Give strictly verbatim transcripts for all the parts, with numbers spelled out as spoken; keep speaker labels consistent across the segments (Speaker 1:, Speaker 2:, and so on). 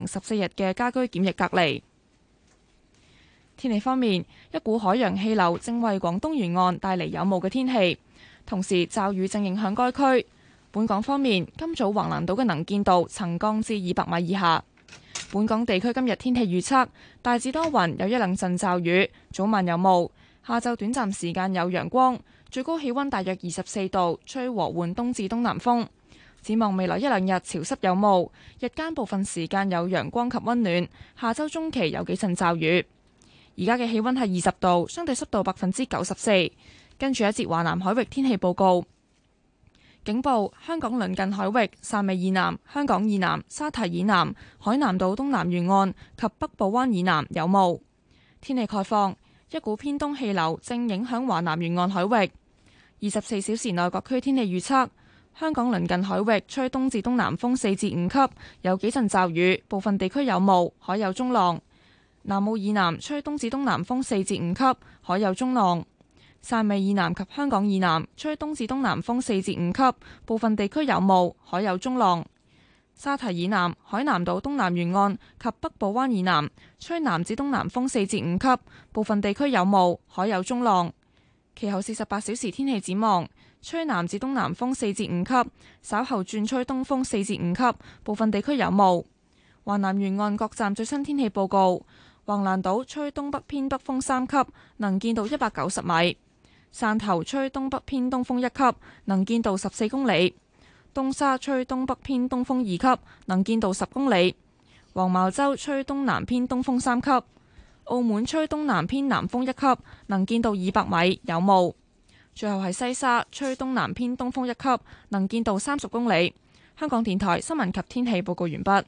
Speaker 1: 十四日嘅家居檢疫隔離。天氣方面，一股海洋氣流正為廣東沿岸帶嚟有霧嘅天氣，同時驟雨正影響該區。本港方面，今早橫瀾島嘅能見度曾降至二百米以下。本港地區今日天氣預測大致多雲，有一兩陣驟雨，早晚有霧，下晝短暫時間有陽光，最高氣溫大約二十四度，吹和緩東至東南風。展望未來一兩日潮濕有霧，日間部分時間有陽光及溫暖，下周中期有幾陣驟雨。而家嘅氣溫係二十度，相對濕度百分之九十四。跟住一節華南海域天氣報告。警報：香港鄰近海域、汕尾以南、香港以南、沙堤以南、海南島東南沿岸及北部灣以南有霧。天氣概況：一股偏東氣流正影響華南沿岸海域。二十四小時內各區天氣預測：香港鄰近海域吹東至東南風四至五級，有幾陣驟雨，部分地區有霧，海有中浪。南澳以南吹東至東南風四至五級，海有中浪。汕尾以南及香港以南吹東至東南風四至五級，部分地區有霧，海有中浪。沙堤以南、海南島東南沿岸及北部灣以南吹南至東南風四至五級，部分地區有霧，海有中浪。其後四十八小時天氣展望，吹南至東南風四至五級，稍後轉吹東風四至五級，部分地區有霧。華南沿岸各站最新天氣報告：橫瀾島吹東北偏北風三級，能見度一百九十米。汕頭吹東北偏東風一級，能見度十四公里；東沙吹東北偏東風二級，能見度十公里；黃茅洲吹東南偏東風三級；澳門吹東南偏南風一級，能見度二百米，有霧。最後係西沙吹東南偏東風一級，能見度三十公里。香港電台新聞及天氣報告完畢。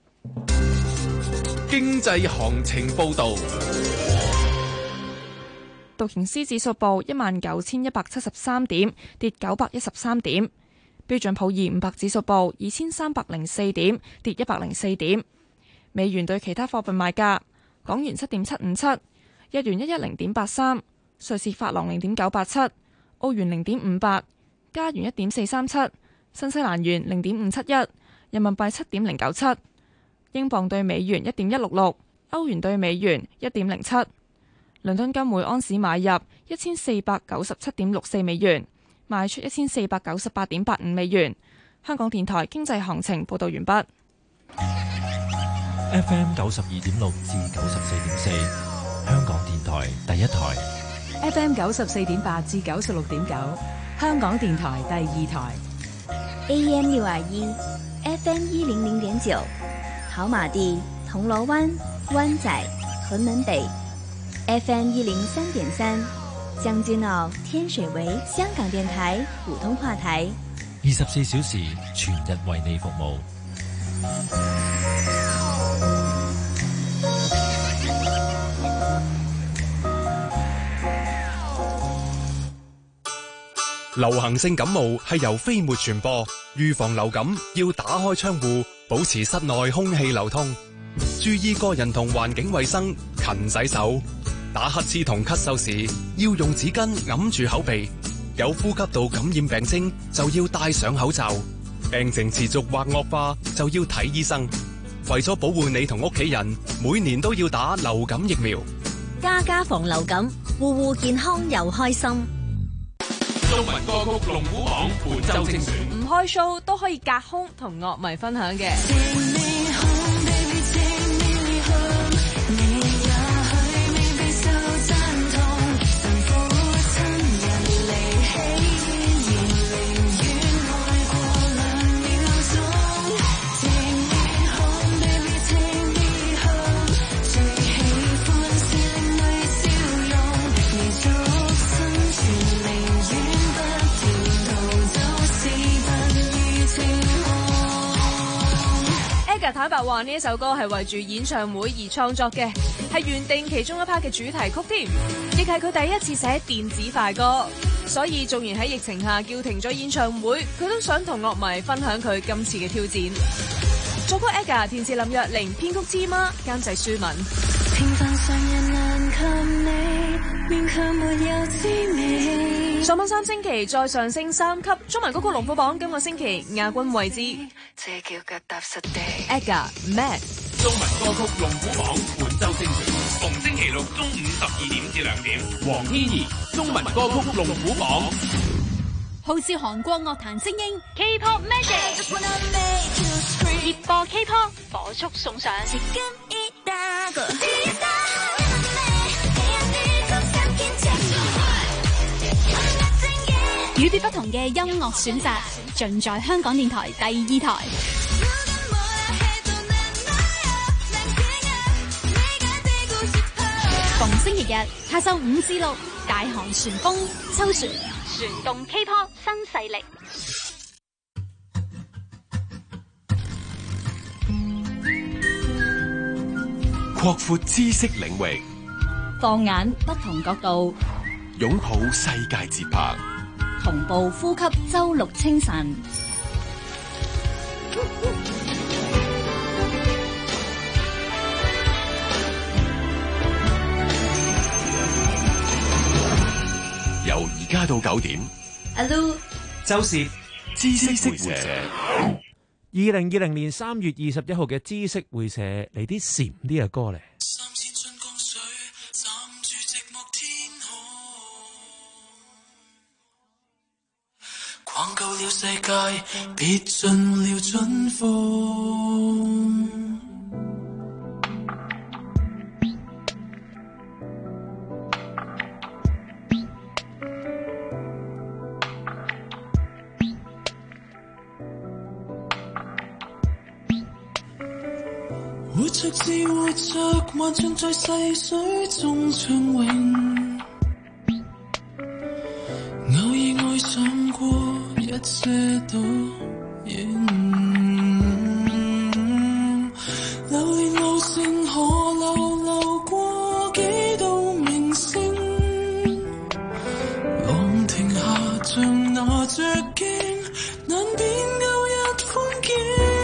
Speaker 2: 經濟行情報道。
Speaker 1: 道瓊斯指數報一萬九千一百七十三點，跌九百一十三點。標準普爾五百指數報二千三百零四點，跌一百零四點。美元對其他貨幣賣價：港元七點七五七，日元一一零點八三，瑞士法郎零點九八七，澳元零點五八，加元一點四三七，新西蘭元零點五七一，人民幣七點零九七，英鎊對美元一點一六六，歐元對美元一點零七。倫敦金每安士買入一千四百九十七點六四美元，賣出一千四百九十八點八五美元。香港電台經濟行情報道完畢。
Speaker 3: F M 九十二點六至九十四點四，香港電台第一台。
Speaker 4: F M 九十四點八至九十六點九，香港電台第二台。
Speaker 5: A M 六二一，F M 一零零點九，跑馬地、銅鑼灣、灣仔、屯門北。F M 一零三點三，將軍澳、天水圍，香港電台普通話台，
Speaker 3: 二十四小時全日為你服務。
Speaker 2: 流行性感冒係由飛沫傳播，預防流感要打開窗戶，保持室內空氣流通，注意個人同環境衛生，勤洗手。打乞嗤同咳嗽時要用紙巾揞住口鼻，有呼吸道感染病徵就要戴上口罩，病情持續或惡化就要睇醫生。為咗保護你同屋企人，每年都要打流感疫苗。
Speaker 5: 家家防流感，戶戶健康又開心。
Speaker 2: 中文歌曲龍虎榜本周精選，
Speaker 6: 唔開 show 都可以隔空同樂迷分享嘅。坦白話呢一首歌係為住演唱會而創作嘅，係原定其中一 part 嘅主題曲添，亦係佢第一次寫電子快歌。所以縱然喺疫情下叫停咗演唱會，佢都想同樂迷分享佢今次嘅挑戰。作曲 Aga， 填詞林若寧，編曲芝麻，監製舒敏。平凡常人難及你，勉強沒有滋味。上榜三星期再上升三級，中文歌曲龍虎榜今個星期亞軍位置。這叫腳踏實地。Aga Mad。
Speaker 7: 中文歌曲龍虎榜本周精選，逢星期六中午十二點至兩點。黃天怡中文歌曲龍虎榜，
Speaker 8: 號召韓國樂壇精英
Speaker 9: K-pop Magic， 熱播 K-pop 火速送上。
Speaker 8: 與別不同嘅音樂選擇，盡在香港電台第二台。逢星期日下晝五至六，大韓旋風秋旋，
Speaker 9: 旋動 K-pop 新勢力。
Speaker 10: 擴闊知識領域，
Speaker 4: 放眼不同角度，
Speaker 10: 擁抱世界節拍，
Speaker 4: 同步呼吸周六清晨。
Speaker 10: 由而家到九點，
Speaker 11: 阿 Lu
Speaker 12: 周涉
Speaker 10: 知識會社。
Speaker 12: 二零二零年三月二十一號嘅知識會社嚟啲禪啲嘅歌嚟。
Speaker 13: 逛夠了世界，別盡了春風。活着自活着，還像在細水中暢泳。偶爾愛上過一些倒影，流連路線河流流過幾道明星，浪停下像拿着鏡，難辨舊日風景。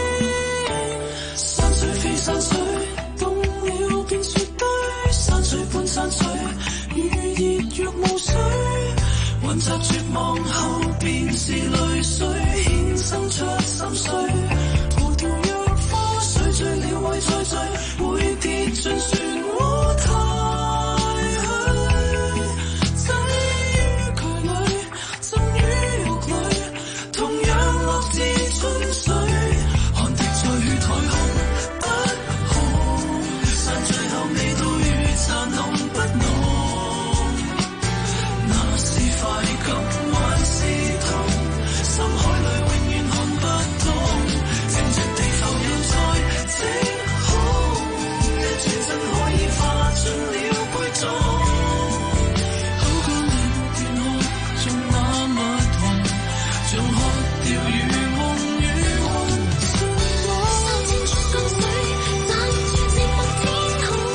Speaker 13: 山水非山水，凍了變雪堆，山水伴山水，如熱若霧水。混雜絕望後便是淚水，衍生出心碎。葡萄若花水醉了為再醉，會跌進漩渦太虛。擠於渠裏，浸於浴裏，同樣落自春水。汗滴在血台紅不紅，散最後味道如殘濃不濃。快感還是痛，深海裏永遠看不懂，靜靜地浮游在即空，一轉身可以化進了杯中，口乾了便喝，像那蜜糖，像喝掉如夢與夢。三千寸江水，攬住寂寞天空。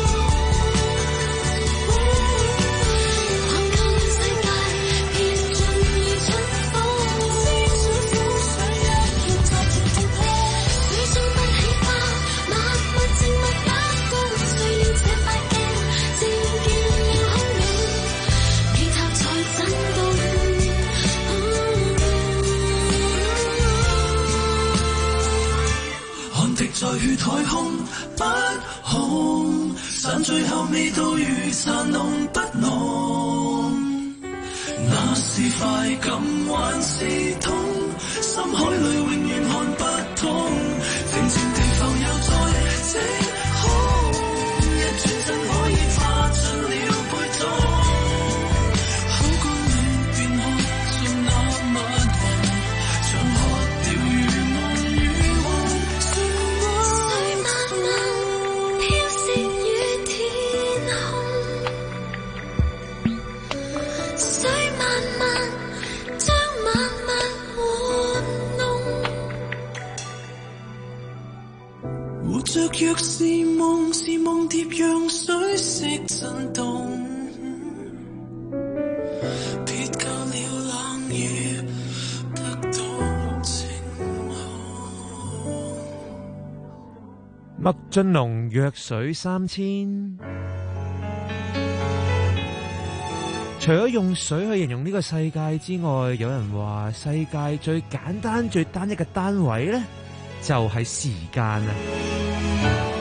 Speaker 13: 在血台空不紅，散最後味道如殘濃不濃。那是快感還是痛？深海裏永遠看不通，靜靜地浮游在即空，一轉身可以化進了杯中。口乾了便喝，像那蜜糖，像喝掉如夢與夢。活着若是夢，是夢蝶讓水色震動，撇夠了冷雨，得到晴空。
Speaker 12: 麥浚龍弱水三千。除咗用水去形容呢個世界之外，有人話世界最簡單最單一嘅單位呢，就係時間啊！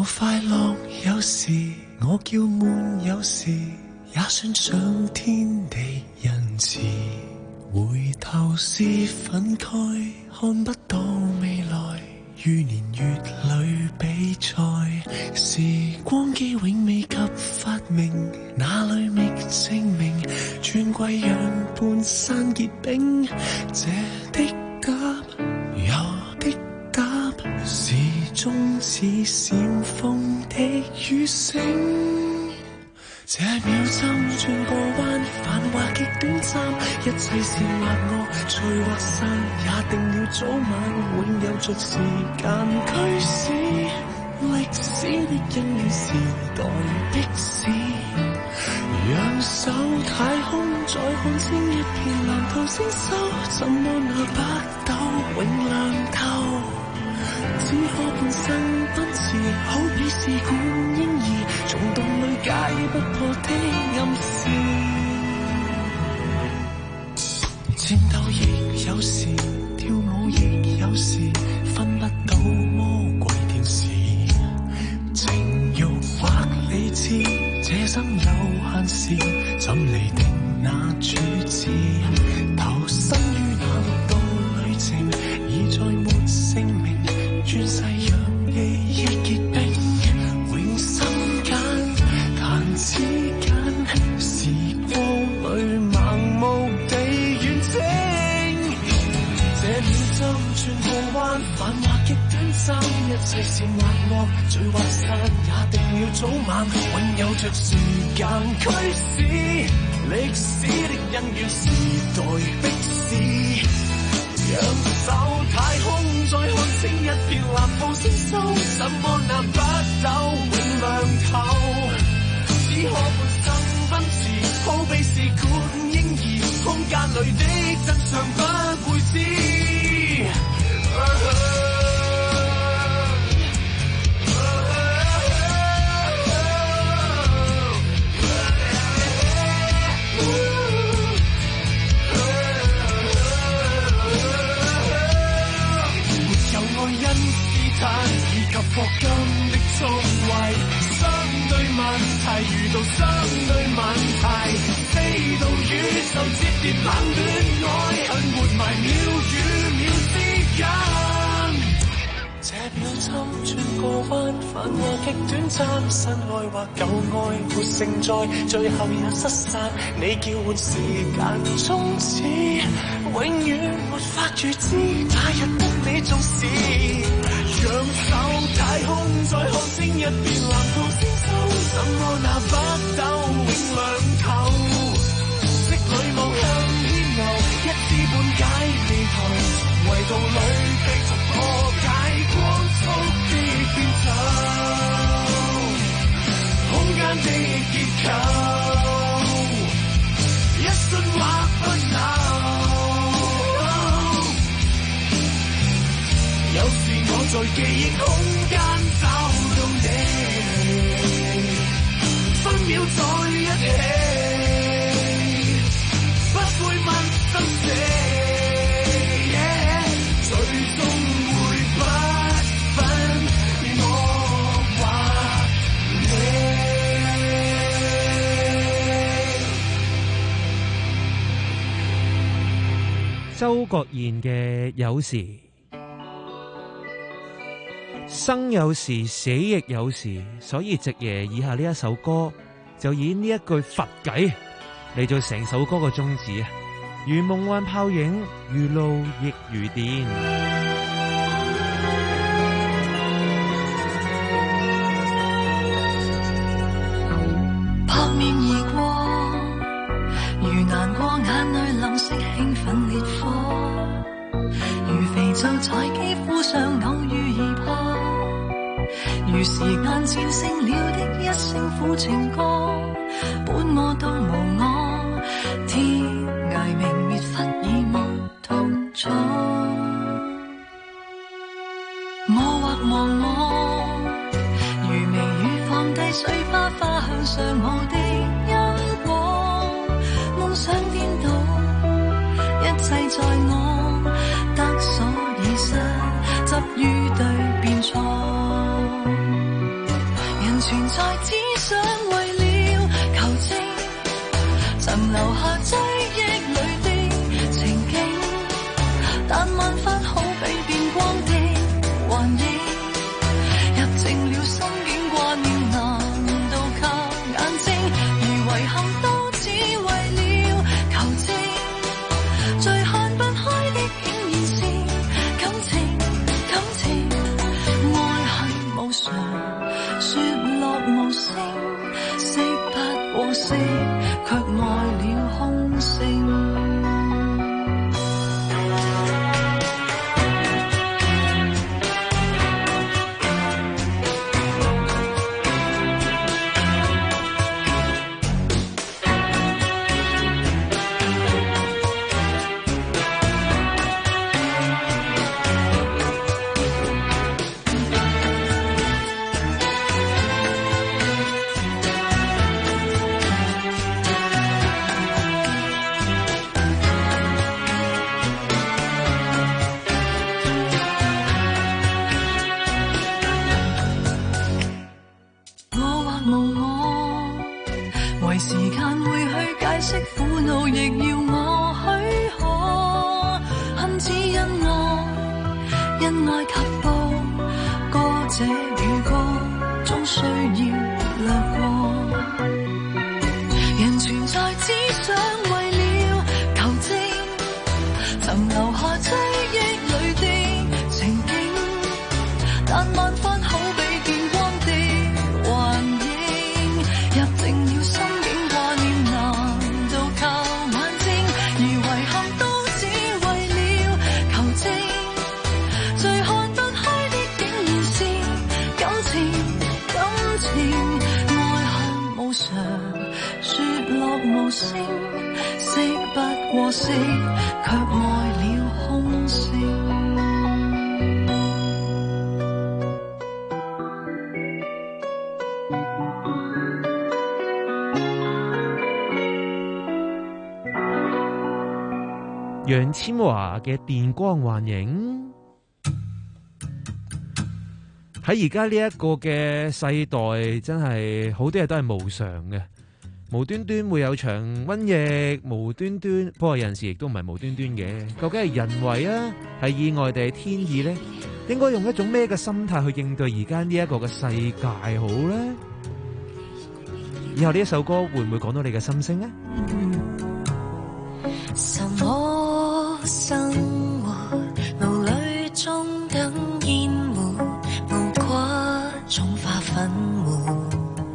Speaker 13: 我快樂有時，我叫悶有時，也算上天地仁慈。回頭是憤慨，看不到未來，於年月裏比賽。時光機永未及發明，哪裏覓證明？轉季讓半山結冰，這的答，有的答，始終似閃風的雨聲。這秒針轉個彎，繁華極短暫，一切是或惡，聚或散，也定了早晚，永有着時間驅使。歷史的恩怨時代的事，仰首太空，再看清一片藍圖星宿，怎麼那北斗永亮透？只可半生奔馳，好比試管嬰兒，蟲洞裏解不破的暗示。戰鬥亦有時，跳舞亦有時，分不到魔鬼天使。情慾或理智，這生有限時，怎釐定那主旨？投身於那道旅程，已再沒姓名。轉世讓記憶結冰，永生間彈指間，時光裏盲目地遠征。這秒針轉個彎，繁華極短暫，一切善或惡，聚或散，也定了早晚，永有着時間驅使。歷史的恩怨時代逼使，仰首太空，再看清一片藍布星宿，什麼那北斗永亮透？只可半生奔馳，好比試管嬰兒，空間裏的真相不會知。以及霍金的聰慧，相對問題遇到相對問題，飛到宇宙接連冷戀愛，恨活埋秒與秒之間。這秒針轉個彎，繁華極短暫，新愛或舊愛沒勝在，最後也失散。你叫喚時間終止，永遠沒法預知那日得你重視。仰首太空，再看清一片藍圖星宿，怎麼那北斗永亮透？色裏望向天牛，一知半解地圖，從維度裏繼續破解光速的變奏，空間的結構，一瞬或不朽。有時我在記憶空間找到你，分秒在一起，不會問生死， yeah, 最終會不分我或
Speaker 12: 你。周國賢嘅有時。生有時，死亦有時，所以夕爺以下呢一首歌就以呢一句佛偈嚟做成首歌嘅宗旨啊！如夢幻泡影，如露亦如電。
Speaker 13: 撲面而過，如難過眼淚淋熄興奮烈火，如肥皂在肌膚上偶遇而破。如時間戰勝了的一聲苦情歌，本我都無我，天涯明滅忽已沒痛楚。我或忘我，如微雨放低水花，花向上我的因果，夢想顛倒，一切在我得所以失，執於對變錯。 但萬分好比變光的幻影，入靜了心境掛念難道靠眼睛，而遺憾都只為了求證，最看不開的竟然是感情，感情愛恨無常，說落無聲，惜不過惜，卻愛了空性。
Speaker 12: 楊千嬅嘅電光幻影，喺而家呢一個嘅世代，真係好多嘢都係無常嘅，無端端會有場瘟疫，無端端，不過有陣時亦都唔係無端端嘅，究竟係人為啊，係意外定係天意呢？應該用一種咩嘅心態去應對而家呢一個嘅世界好呢？以後呢一首歌會唔會講到你嘅心聲呢？
Speaker 13: 什麼生活腦裏中等煙霧，無骨種化粉末，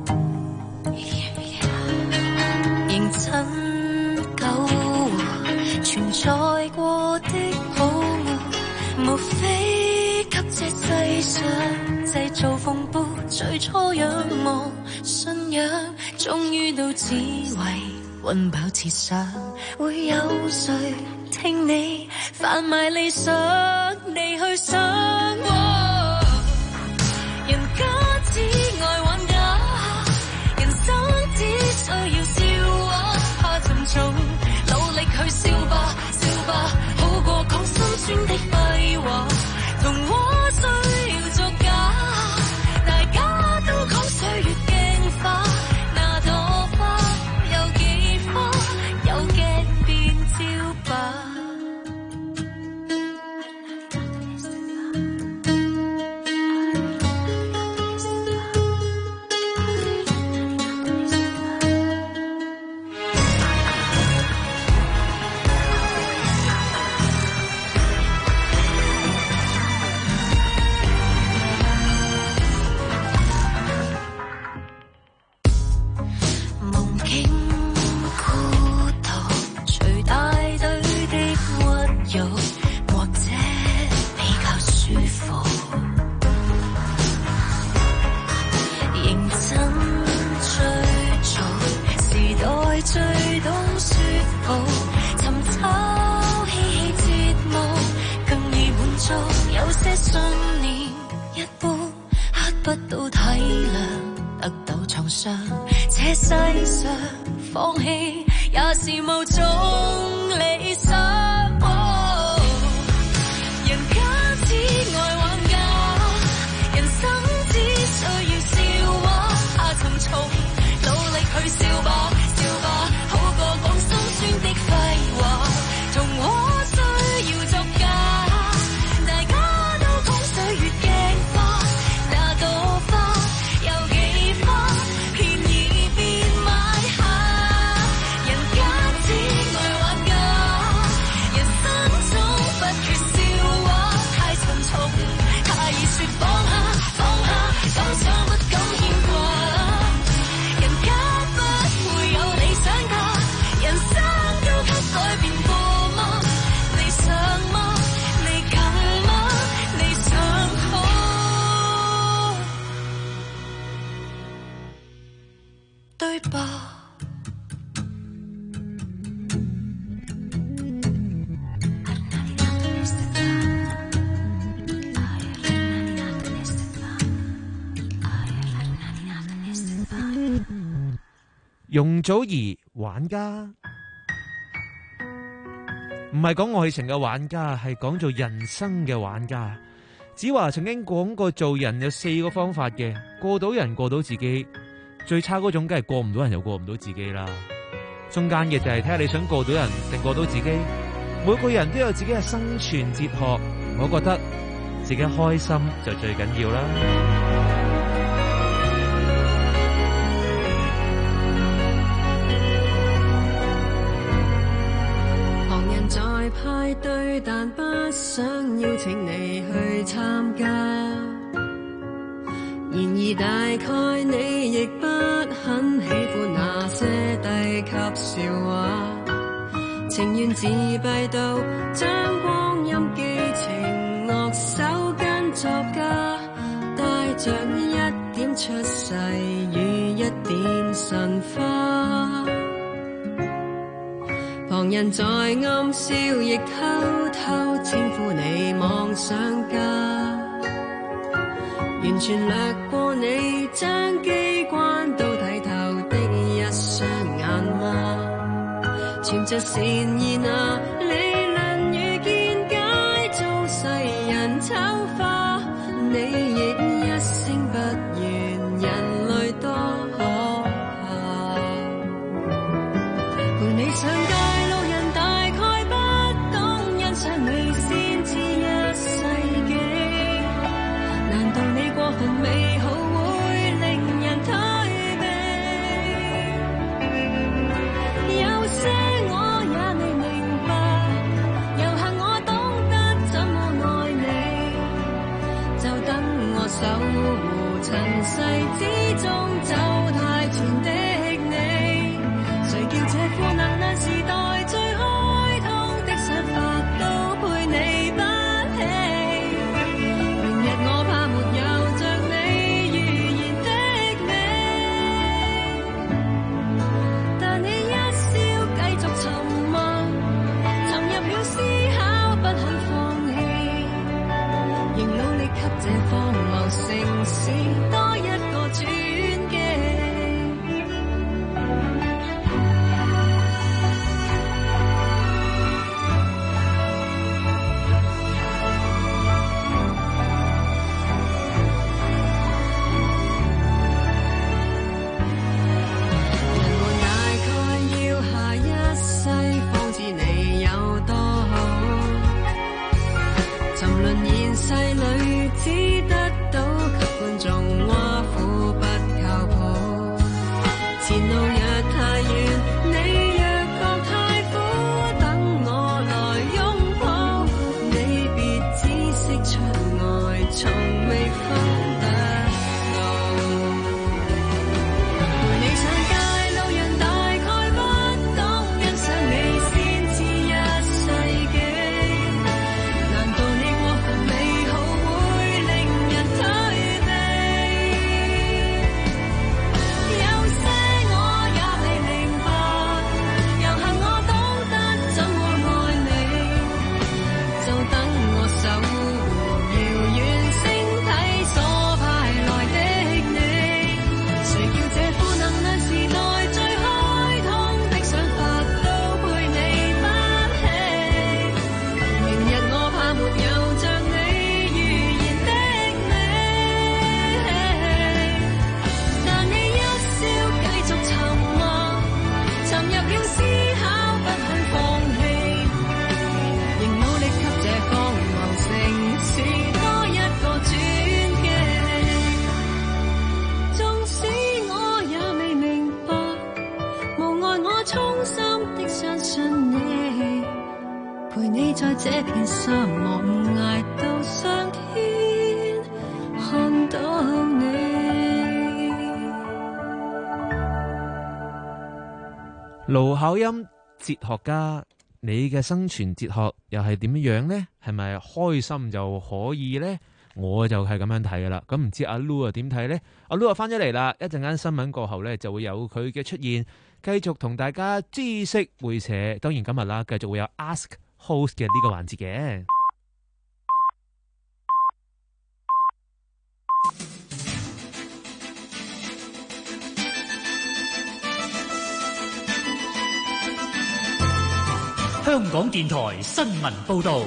Speaker 13: 認真苟活存在過的泡沫，無非給這世上製造風波。最初仰望信仰，終於都只為溫飽設想，會有誰聽你販賣理想，你去想、哦、人家只愛玩假，人生只需要笑話，怕沉重，努力去笑吧笑吧，好過講心酸的廢話，童話需要作假，大家都講歲月鏡花，那朵花有幾花，有鏡變招吧。童話需要作假。 吧。
Speaker 12: 容祖兒玩家，唔係講愛情嘅玩家，係講做人生嘅玩家。子華曾經講過，做人有四個方法嘅，過到人過到自己，最差嗰種梗係過唔到人又過唔到自己啦。中間嘅就係睇下你想過到人定過到自己。每個人都有自己嘅生存哲學，我覺得自己開心就最緊要啦。
Speaker 11: 在派對，但不想邀請你去參加。然而大概你亦不很喜歡那些低級笑話，情願自閉到將光陰寄情樂手跟作家，帶着一點出世與一點神花。旁人在暗笑，亦偷偷稱呼你妄想家，完全掠過你將機關都睇透的一雙眼嗎？存着善意那理論與見解，遭世人醜化，你亦一聲不願，人類多可怕。陪你上街美好會令人退避，有些我也未明白，有幸我懂得怎麼愛你，就等我守護塵世之中走太前的你。誰叫這負能量時代最開通的想法都配你不起，明日我怕沒有這荒謬城市多一個轉機。人們大概要下一世方知你有多好，沉淪現世裏只得到給觀眾挖苦不靠譜，前路若太遠，你若覺太苦，等我來擁抱，你別只識出外，從未分得到。陪你上街，路人大概不懂欣賞你先知一世紀，難道你過分美好會令人退避？有些我也未明白，有幸我懂得怎麼愛你，就等我守護遙遠星體所派來的你。誰叫這負能量時代最開通的想法都配你不起？明日我怕沒有像你預言的你，但你一笑繼續沉默，沉入了思考不肯放棄，仍努力給這荒謬城市多一個轉機。縱使我也未明白，無礙我衷心的相信你，陪你在這片沙漠捱到上天，看到你。
Speaker 12: 盧巧音，哲學家，你嘅生存哲學又係點樣呢？係咪開心就可以呢？ 我就係咁樣睇噶啦。咁唔知阿 Lu 啊點睇呢？阿 Lu 啊翻咗嚟啦，一陣間新聞過後呢，就會有佢嘅出現，繼續同大家知識會社。當然今日啦，繼續會有 Ask Host 嘅呢個環節嘅。
Speaker 14: 香港電台新聞報導。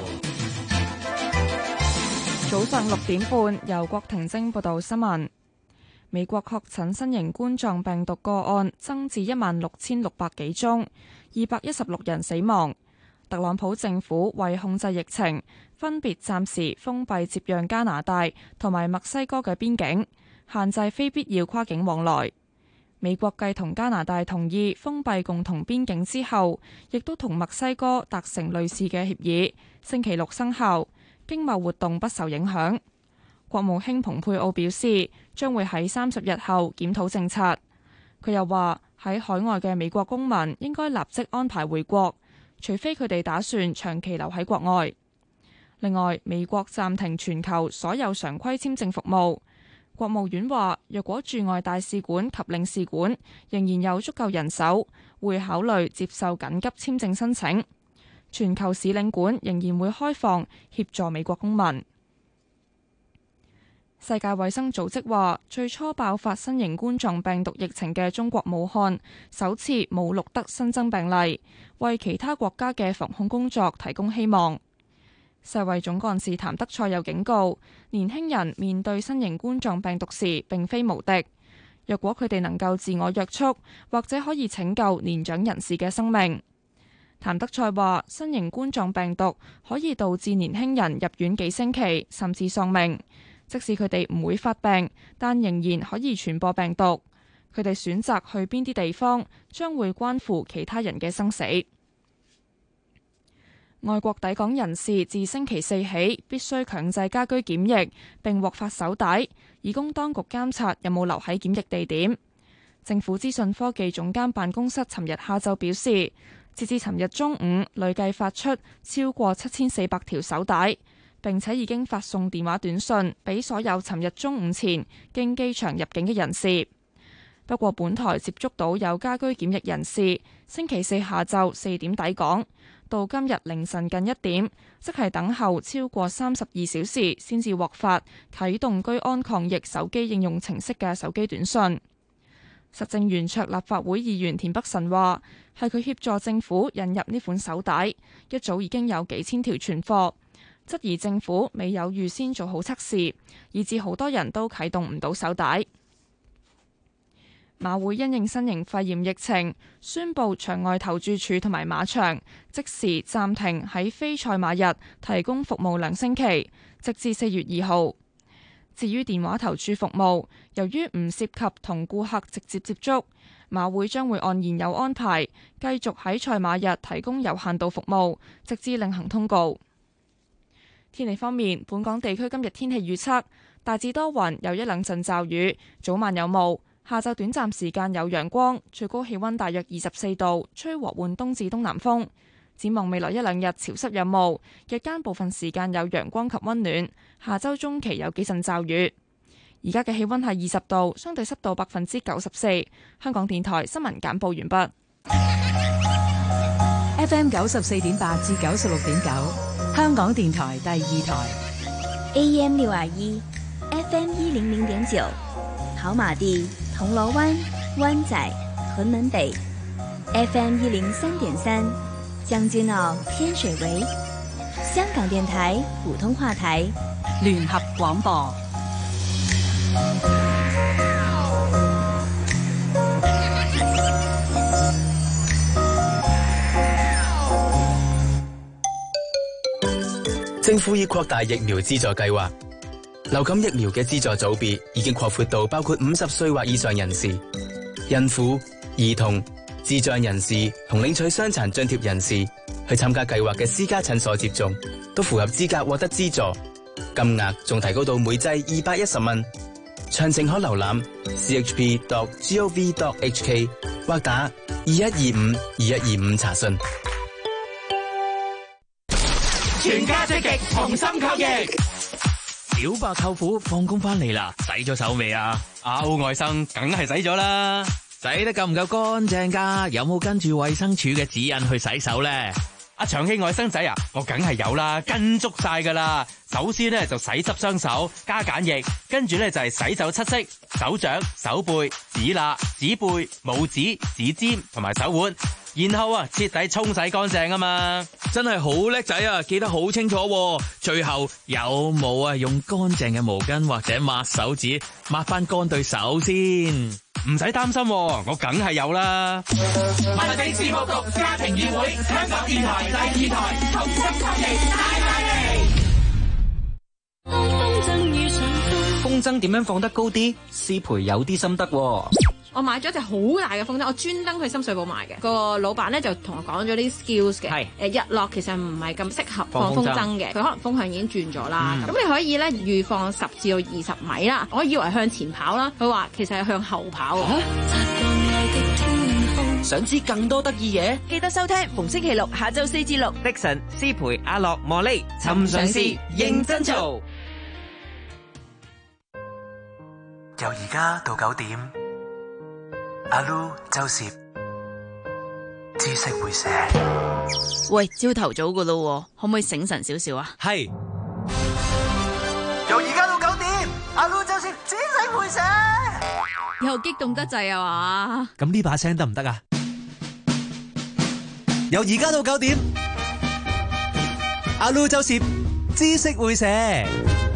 Speaker 1: 早上六點半，由郭婷晶報道新聞。美國確診新型冠狀病毒個案增至一萬六千六百幾宗，二百一十六人死亡。特朗普政府為控制疫情，分別暫時封閉接壤加拿大同埋墨西哥嘅邊境，限制非必要跨境往來。美國繼同加拿大同意封閉共同邊境之後，亦都同墨西哥達成類似嘅協議，星期六生效，經貿活動不受影響。國務卿蓬佩奧表示，將會喺三十日後檢討政策。佢又話喺海外嘅美國公民應該立即安排回國，除非佢哋打算長期留喺國外。另外，美國暫停全球所有常規簽證服務。國務院話，若果駐外大使館及領事館仍然有足夠人手，會考慮接受緊急簽證申請。全球使領館仍然會開放協助美國公民。世界衛生組織話，最初爆發新型冠狀病毒疫情嘅中國武漢首次冇錄得新增病例，為其他國家嘅防控工作提供希望。世衛總幹事譚德塞又警告，年輕人面對新型冠狀病毒時並非無敵，若果佢哋能夠自我約束，或者可以拯救年長人士嘅生命。譚德塞話，新型冠狀病毒可以導致年輕人入院幾星期，甚至喪命。即使佢哋唔會發病，但仍然可以傳播病毒。佢哋選擇去邊啲地方，將會關乎其他人嘅生死。外國抵港人士自星期四起必須強制家居檢疫，並獲發手帶，以供當局監察有冇留喺檢疫地點。政府資訊科技總監辦公室尋日下晝表示，截至尋日中午，累計發出超過七千四百條手帶，並且已經發送電話短訊俾所有尋日中午前經機場入境嘅人士。不過，本台接觸到有家居檢疫人士，星期四下晝四點抵港，到今日凌晨近一點，即係等候超過三十二小時先至獲發啟動居安抗疫手機應用程式嘅手機短訊。實政圓桌立法會議員田北辰話，係佢協助政府引入呢款手帶，一早已經有幾千條存貨，質疑政府未有預先做好測試，以致好多人都啟動唔到手帶。馬會因應新型肺炎疫情，宣布場外投注處同埋馬場即時暫停喺非賽馬日提供服務兩星期，直至四月二號。至於電話投注服務，由於唔涉及同顧客直接接觸，馬會將會按現有安排繼續喺賽馬日提供有限度服務，直至另行通告。天氣方面，本港地區今日天氣預測大致多雲，有一兩陣驟雨，早晚有霧。下晝短暫時間有陽光，最高氣溫大約二十四度，吹和緩東至東南風。展望未來一兩日潮濕有霧，日間部分時間有陽光及溫暖。下周中期有幾陣驟雨。而家嘅氣溫係二十度，相對濕度百分之九十四。香港電台新聞簡報完畢。
Speaker 4: F M 九十四點八至九十六點九，香港電台第二台。
Speaker 5: A M 六二一，F M 一零零點九，跑馬地、銅鑼灣、灣仔、屯門北 ，F M 一零三點三，將軍澳、天水圍，香港電台普通話台，
Speaker 4: 聯合廣播。
Speaker 15: 政府已擴大疫苗資助計劃，流感疫苗嘅資助組別已經擴闊到包括五十歲或以上人士、孕婦、兒童、智障人士同領取傷殘津貼人士去參加計劃嘅私家診所接種，都符合資格獲得資助，金額仲提高到每劑二百一十蚊。詳情可瀏覽 c h p dot gov dot h k 或打二一二五二一二五查詢。
Speaker 7: 全家積極同心抗疫，
Speaker 16: 表白舅父放工翻嚟啦，洗咗手未啊？
Speaker 17: 阿歐外甥梗係洗咗啦，
Speaker 16: 洗得夠唔夠乾淨噶？有冇跟住衛生署嘅指引去洗手咧？
Speaker 17: 阿長氣外甥仔啊，我梗係有啦，跟足晒噶啦。首先咧就洗濕雙手，加鹼液，跟住咧就係洗手七式：手掌、手背、指罅、指背、拇指、指尖同埋手腕。然後啊，徹底沖洗乾淨啊嘛！
Speaker 16: 真係好叻仔啊，記得好清楚喎。最後有冇啊用乾淨嘅毛巾或者抹手指抹翻乾對手先？
Speaker 17: 唔使擔心喎，我梗係有啦。
Speaker 7: 民政事務局家庭議會，香港電台第二台，同心抗疫，大大力。
Speaker 18: 風箏點樣放得高啲？師培有啲心得喎。
Speaker 19: 我買咗一隻好大嘅風箏，我專登去深水埗買嘅。個老闆咧就同我講咗啲 skills 嘅。係誒日落其實唔係咁適合放風箏嘅，佢可能風向已經轉咗啦。咁、嗯、你可以咧預放十至到二十米啦。我以為向前跑啦，佢話其實係向後跑。啊、
Speaker 18: 想知更多得意嘢，
Speaker 6: 記得收聽逢星期六下晝四至六。
Speaker 18: Dixon、師培、阿樂、莫莉，尋常事認真做。
Speaker 20: 由而家到九點。阿 Lu 周攝知識會寫。
Speaker 21: 喂，朝頭早噶咯，可唔可以醒神少少啊？
Speaker 18: 係。
Speaker 20: 由而家到九點，阿 Lu 周攝知識會寫。
Speaker 21: 又激動得滯啊嘛？
Speaker 12: 咁呢把聲得唔得啊？由而家到九點，阿 Lu 周攝知識會寫。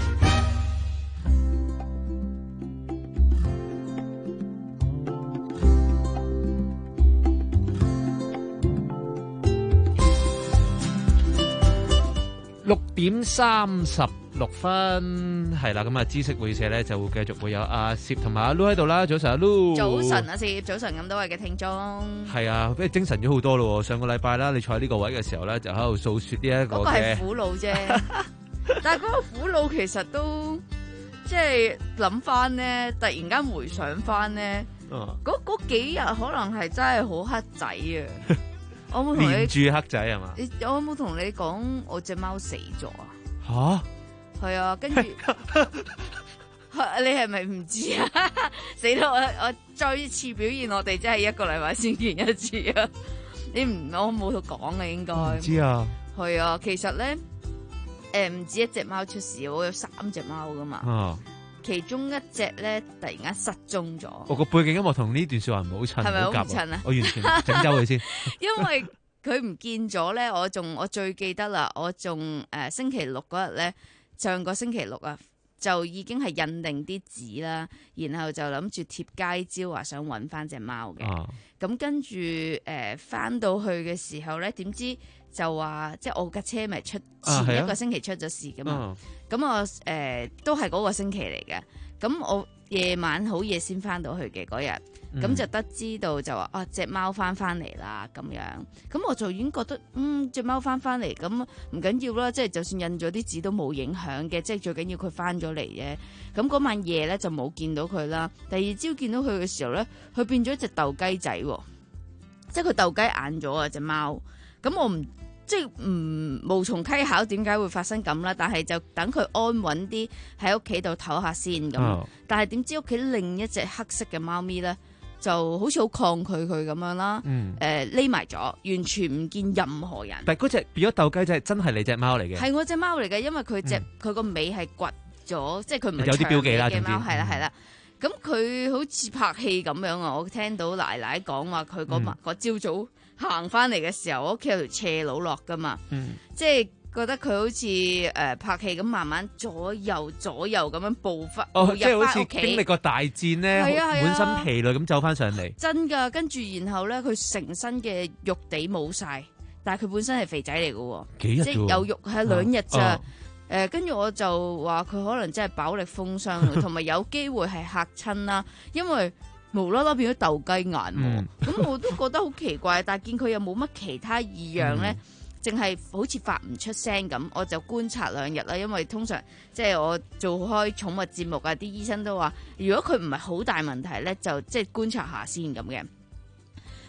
Speaker 12: 六點三十六分，係啦，咁啊知識會社咧就會繼續會有阿攝同埋阿 Lu 喺度啦。早晨阿 Lu，
Speaker 21: 早晨阿攝，早晨咁多位嘅聽眾。
Speaker 12: 係啊，不如精神咗好多咯。上個禮拜啦，你坐喺呢個位嘅時候咧，就喺度訴說呢一個嘅。嗰個係
Speaker 21: 苦惱啫，但係嗰個苦惱其實都即係諗翻咧，突然間回想翻咧，嗰嗰幾日可能係真係好黑仔啊！我冇同你
Speaker 12: 連住黑仔係嘛？
Speaker 21: 你我有冇同你講我隻貓死咗啊？吓，係啊，跟住你係咪唔知啊？死啦！我我再一次表現，我哋真係一個禮拜先見一次啊！你唔我冇同講嘅應該唔
Speaker 12: 知啊？
Speaker 21: 係啊，其實咧誒唔止一隻貓出事，我有三隻貓噶嘛。啊其中一隻咧突然間失蹤咗。我個
Speaker 12: 背景音樂同呢段說話唔好襯，
Speaker 21: 係咪好唔襯啊？
Speaker 12: 我完全整走佢先。
Speaker 21: 因為佢唔見咗咧，我仲我最記得啦，我仲誒、呃、星期六嗰日咧，上個星期六啊，就已經係印定啲紙啦，然後就諗住貼街招，話想搵翻隻貓嘅。咁、啊、跟住誒翻到去嘅時候咧，點知就話即係我架車咪出前一個星期出咗事噶嘛。咁、啊啊、我誒、呃、都係嗰個星期嚟嘅。咁我夜晚好夜先翻到去嘅嗰日。咁、嗯、就得知道就話啊隻貓翻翻嚟啦咁樣，咁我就已經覺得嗯隻貓翻翻嚟咁唔緊要啦，即係就算印咗啲紙都冇影響嘅，即係最緊要佢翻咗嚟啫。咁嗰晚夜咧就冇見到佢啦，第二朝見到佢嘅時候咧，佢變咗一隻鬥雞仔，即係佢鬥雞眼咗啊隻貓。咁我唔即係唔無從稽考點解會發生咁啦，但係就等佢安穩啲喺屋企度唞下先咁。哦、但係點知屋企另一隻黑色嘅貓咪咧？就好似好抗拒佢咁樣啦，誒匿埋咗，完全唔見任何人。
Speaker 12: 但係嗰隻變咗鬥雞仔真係你隻貓嚟嘅？係
Speaker 21: 我隻貓嚟嘅，因為佢隻佢個尾係掘咗，即係佢唔係
Speaker 12: 有啲標記啦，
Speaker 21: 長嘅貓，係啦係啦。咁佢好似拍戲咁樣啊！我聽到奶奶講話，佢嗰晚嗰朝早行翻嚟嘅時候，我屋企有條斜路落噶嘛，嗯、即係。覺得佢好似誒、呃、拍戲咁，慢慢左右左右咁樣步伐，
Speaker 12: 哦，即係好似經歷過大戰咧，滿、啊啊、身疲累咁走翻上嚟。
Speaker 21: 真噶，跟住然後咧，佢成身嘅肉地冇晒，但係佢本身係肥仔嚟嘅，
Speaker 12: 幾日
Speaker 21: 即係有肉係兩日咋。誒，跟住我就話佢可能真係飽歷風霜，同埋有機會係嚇親啦，因為無啦啦變咗鬥雞眼，咁、嗯、我都覺得好奇怪。但係見佢又冇乜其他異樣咧。嗯淨係好似發唔出聲咁，我就觀察兩日啦。因為通常即係我做開寵物節目啊，啲醫生都話，如果佢唔係好大問題咧，就即係觀察下先咁嘅。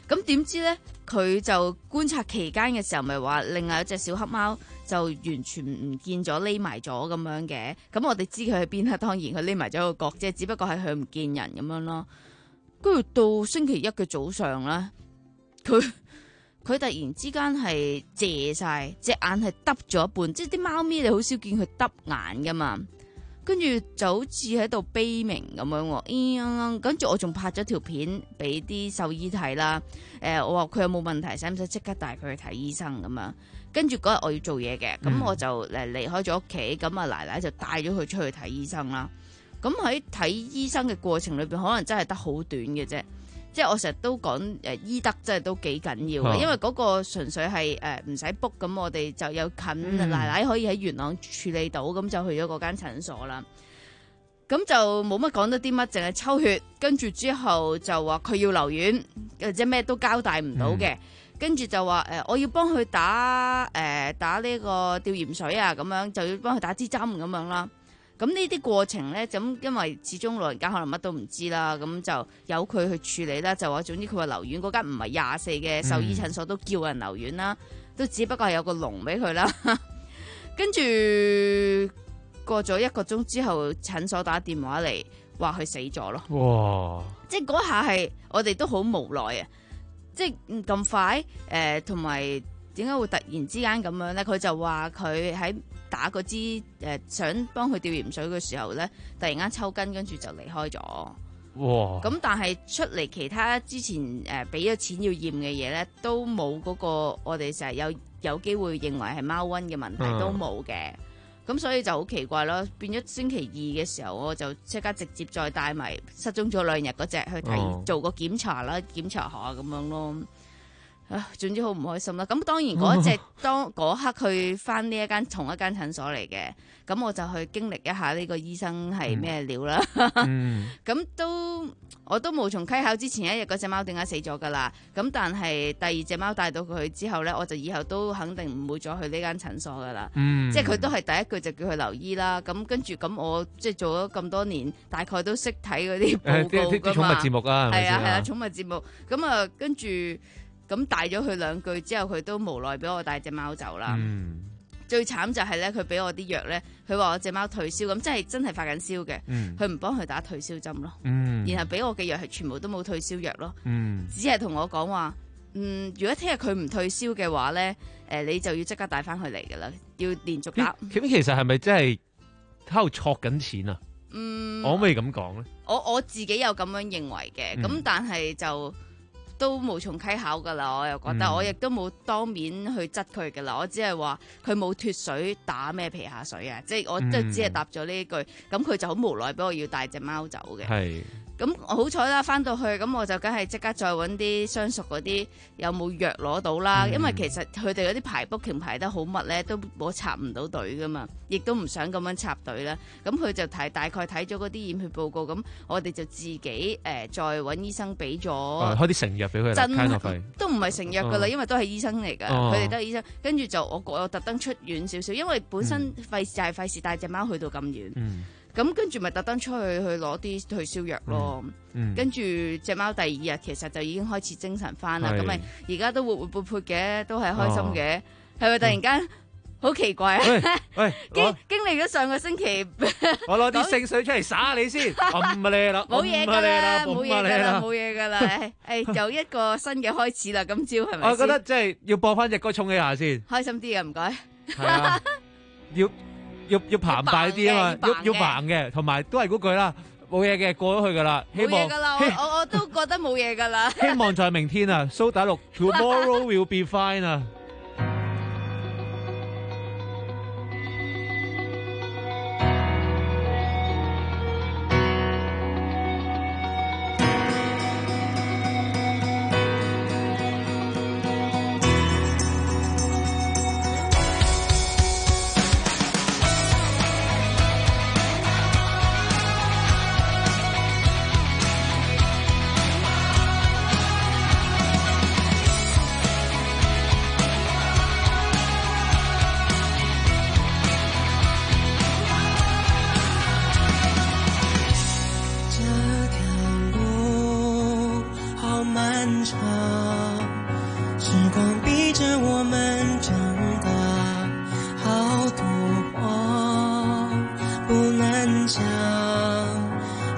Speaker 21: 咁點知咧，佢就觀察期間嘅時候，咪話另外有隻小黑貓就完全唔見咗，匿埋咗咁樣嘅。咁我哋知佢喺邊啦，當然佢匿埋咗個角啫，只不過係佢唔見人咁樣咯。跟住到星期一嘅早上咧，佢佢突然之間係謝晒，隻眼係耷咗一半，即係啲貓咪你好少見佢耷眼噶嘛。跟住就好似喺度悲鳴咁樣，咦？跟住我仲拍咗條片俾啲獸醫睇啦。誒、呃，我話佢有冇問題，使唔使即刻帶佢去睇醫生咁樣？跟住嗰日我要做嘢嘅，咁、嗯、我就誒離開咗屋企，咁啊奶奶就帶咗佢出去睇醫生啦。咁喺睇醫生嘅過程裏邊，可能真係得好短嘅啫。即係我成日都講誒醫德真係都幾緊要嘅，因為嗰個純粹係誒唔使 book，咁我哋就有近、嗯、奶奶可以喺元朗處理到，咁就去咗嗰間診所啦。咁就冇乜講得啲乜，淨係抽血，跟住之後就話佢要留院，或者咩都交代唔到嘅。跟、嗯、住就話誒、呃，我要幫佢打誒、呃、打呢個吊鹽水啊，咁樣就要幫佢打支針咁樣啦。咁呢啲過程咧，咁因為始終老人家可能乜都唔知啦，咁就由佢去處理啦。就話總之佢話留院嗰間唔係廿四嘅獸醫診所都叫人留院啦，都只不過係有個籠俾佢啦。跟住過咗一個鐘之後，診所打電話嚟話佢死咗咯。哇！即係嗰下係我哋都好無奈啊！即係咁快誒，同埋點解會突然之間咁樣咧？佢就話佢喺打嗰支誒想幫佢吊鹽水嘅時候咧，突然間抽筋，跟住就離開咗。哇！咁但係出嚟其他之前誒俾咗錢要驗嘅嘢咧，都冇嗰個我哋成日有有機會認為係貓瘟嘅問題、嗯、都冇嘅。咁所以就好奇怪咯。變咗星期二嘅時候，我就即刻直接再帶埋失蹤咗兩日嗰隻去睇、哦、做個檢查啦，檢查下咁樣咯。啊，總之好唔開心啦！咁當然嗰隻當嗰刻去翻呢一間同一間診所嚟嘅，咁我就去經歷一下呢個醫生係咩料啦。咁、嗯、都我都無從稽考之前一日嗰隻貓點解死咗噶啦。咁但係第二隻貓帶到佢之後咧，我就以後都肯定唔會再去呢間診所噶啦。嗯、即係佢都係第一句就叫佢留醫啦。咁跟住咁我即係做咗咁多年，大概都識睇嗰啲報告噶嘛。啲寵物節目啊，係啊係啊，寵物節目。咁啊跟住。咁帶咗佢兩句之後，佢都無奈俾我帶隻貓走啦。嗯、最慘就係咧，佢俾我啲藥咧，佢話我隻貓退燒，咁即係真係發緊燒嘅。佢唔幫佢打退燒針咯。嗯、然後俾我嘅藥係全部都冇退燒藥咯。嗯、只係同我講話，嗯，如果聽日佢唔退燒嘅話咧，誒、呃，你就要即刻帶翻佢嚟噶啦，要連續打。
Speaker 12: 咁其實係咪真係喺度戳緊錢啊？
Speaker 21: 嗯，
Speaker 12: 我可唔可以咁講咧？
Speaker 21: 我我自己有咁樣認為嘅，咁、嗯、但係就。都無從稽考噶啦，我又覺得、嗯、我亦都冇當面去質佢噶啦，我只係話佢冇脫水打咩皮下水啊，即係我都只係答咗呢一句，咁佢就好無奈俾我要帶隻貓走嘅。係。咁好彩啦，翻到去咁我就梗係即刻再揾啲相熟嗰啲有冇藥攞到啦，嗯、因為其實佢哋嗰啲排 booking 排得好密咧，都我插唔到隊噶嘛，亦都唔想咁樣插隊啦。咁佢就睇大概睇咗嗰啲驗血報告，咁我哋就自己誒、呃、再揾醫生俾咗、啊、開啲成藥俾佢，真都唔係成藥噶啦，哦、因為都係醫生嚟噶，佢哋、哦、都係醫生。跟住就我我特登出遠少少，因為本身費事就係費事帶隻貓去到咁遠。嗯咁跟住咪特登出去去攞啲退燒藥咯，嗯嗯、跟住隻貓第二日其實就已經開始精神翻啦，咁咪而家都活活潑潑嘅，都係開心嘅，係咪、哦、突然間好、嗯、奇怪啊？喂，喂經經歷咗上個星期，
Speaker 12: 我攞啲聖水出嚟灑你先，冚啊你啦，
Speaker 21: 冇嘢噶啦，冇嘢噶啦，冇嘢噶啦，誒，有一個新嘅開始啦，今朝係咪？
Speaker 12: 我覺得即係要播翻隻歌沖起下先，
Speaker 21: 開心啲嘅，唔該。
Speaker 12: 係啊，要。要要澎湃啲啊嘛，要要澎嘅，同埋都係嗰句啦，冇嘢嘅，過咗去噶啦。
Speaker 21: 冇嘢噶啦，我我都覺得冇嘢噶啦。
Speaker 12: 希望在明天啊，蘇打綠 Tomorrow will be fine 啊。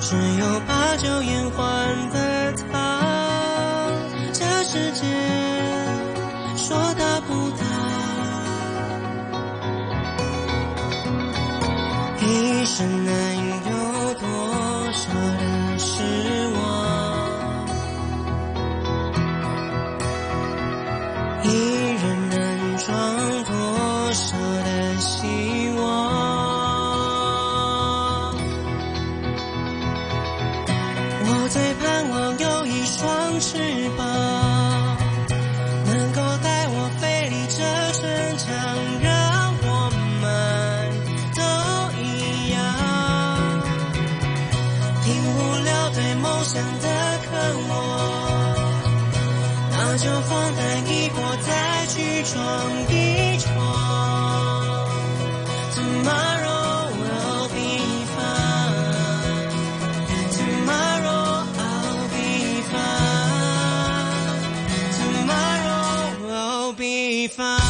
Speaker 13: 只有把酒言欢的他，这世界说大不大，一生能有多少的失望，一人能装多少的希望，我最盼望有一双翅膀，能够带我飞离这城墙，让我们都一样，停不了对梦想的渴望，那就放胆一搏，再去闯一闯。Tomorrow will be fine. Tomorrow I'll be fine. Tomorrow will be fine.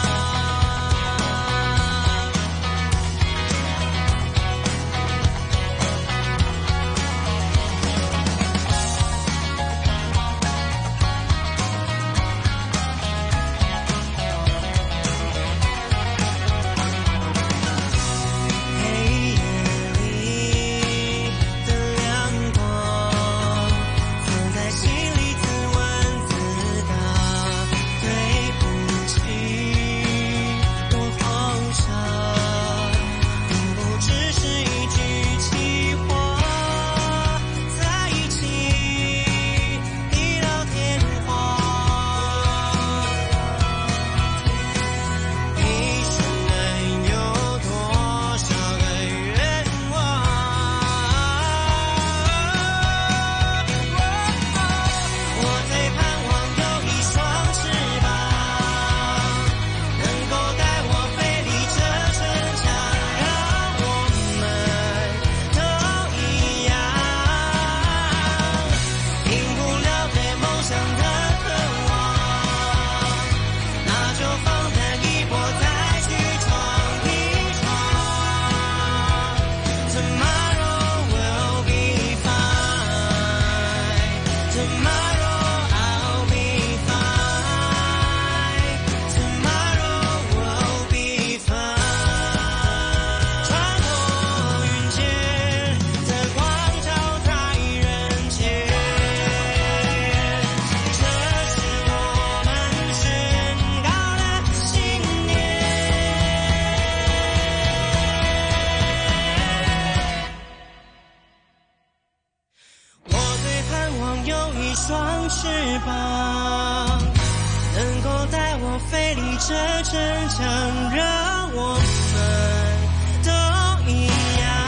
Speaker 13: 双翅膀，能够带我飞离这城墙，让我们都一样，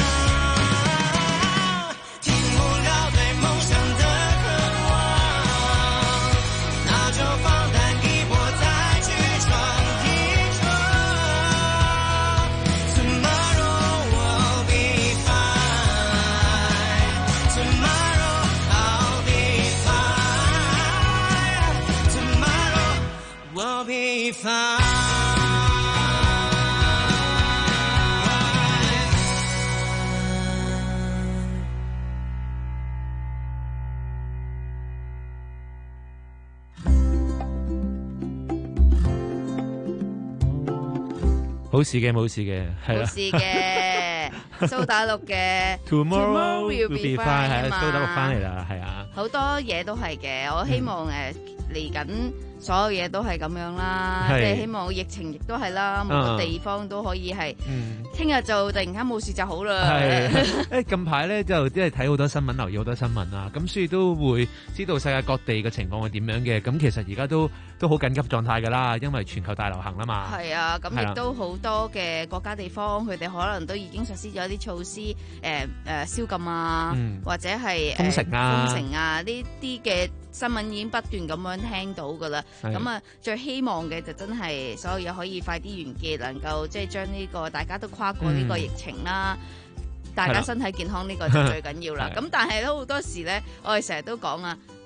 Speaker 13: 停不了对梦想的渴望，那就放胆一搏，再去闯一闯。Tomorrow will be fine. Tomorrow I'll be fine. Tomorrow will be fine.
Speaker 12: 冇事嘅，冇事嘅，係啦。
Speaker 21: 冇事嘅，蘇打綠嘅
Speaker 12: Tomorrow will be fine 係
Speaker 21: 啊嘛
Speaker 12: 蘇打綠翻嚟啦，係啊。
Speaker 21: 好多嘢都係嘅，我希望誒嚟緊所有嘢都係咁樣啦，即係希望疫情亦都係啦，每個地方都可以係，聽日就突然間冇事就好啦。
Speaker 12: 係誒近排咧就即係睇好多新聞，留意好多新聞啦，咁所以都會知道世界各地嘅情況係點樣嘅。咁其實而家都都好緊急狀態㗎啦，因為全球大流行啦嘛。
Speaker 21: 係啊，咁亦都好多嘅國家地方，佢哋可能都已經實施咗一啲措施，誒誒宵禁啊，或者係
Speaker 12: 封城啊，
Speaker 21: 封城啊呢啲嘅新聞已經不斷咁樣聽到㗎啦。咁啊，最希望嘅就真係所有嘢可以快啲完結，能夠即係將呢個大家都跨過呢個疫情啦。大家身體健康呢個就最緊要啦。咁但係咧好多時咧，我哋成日都講啊，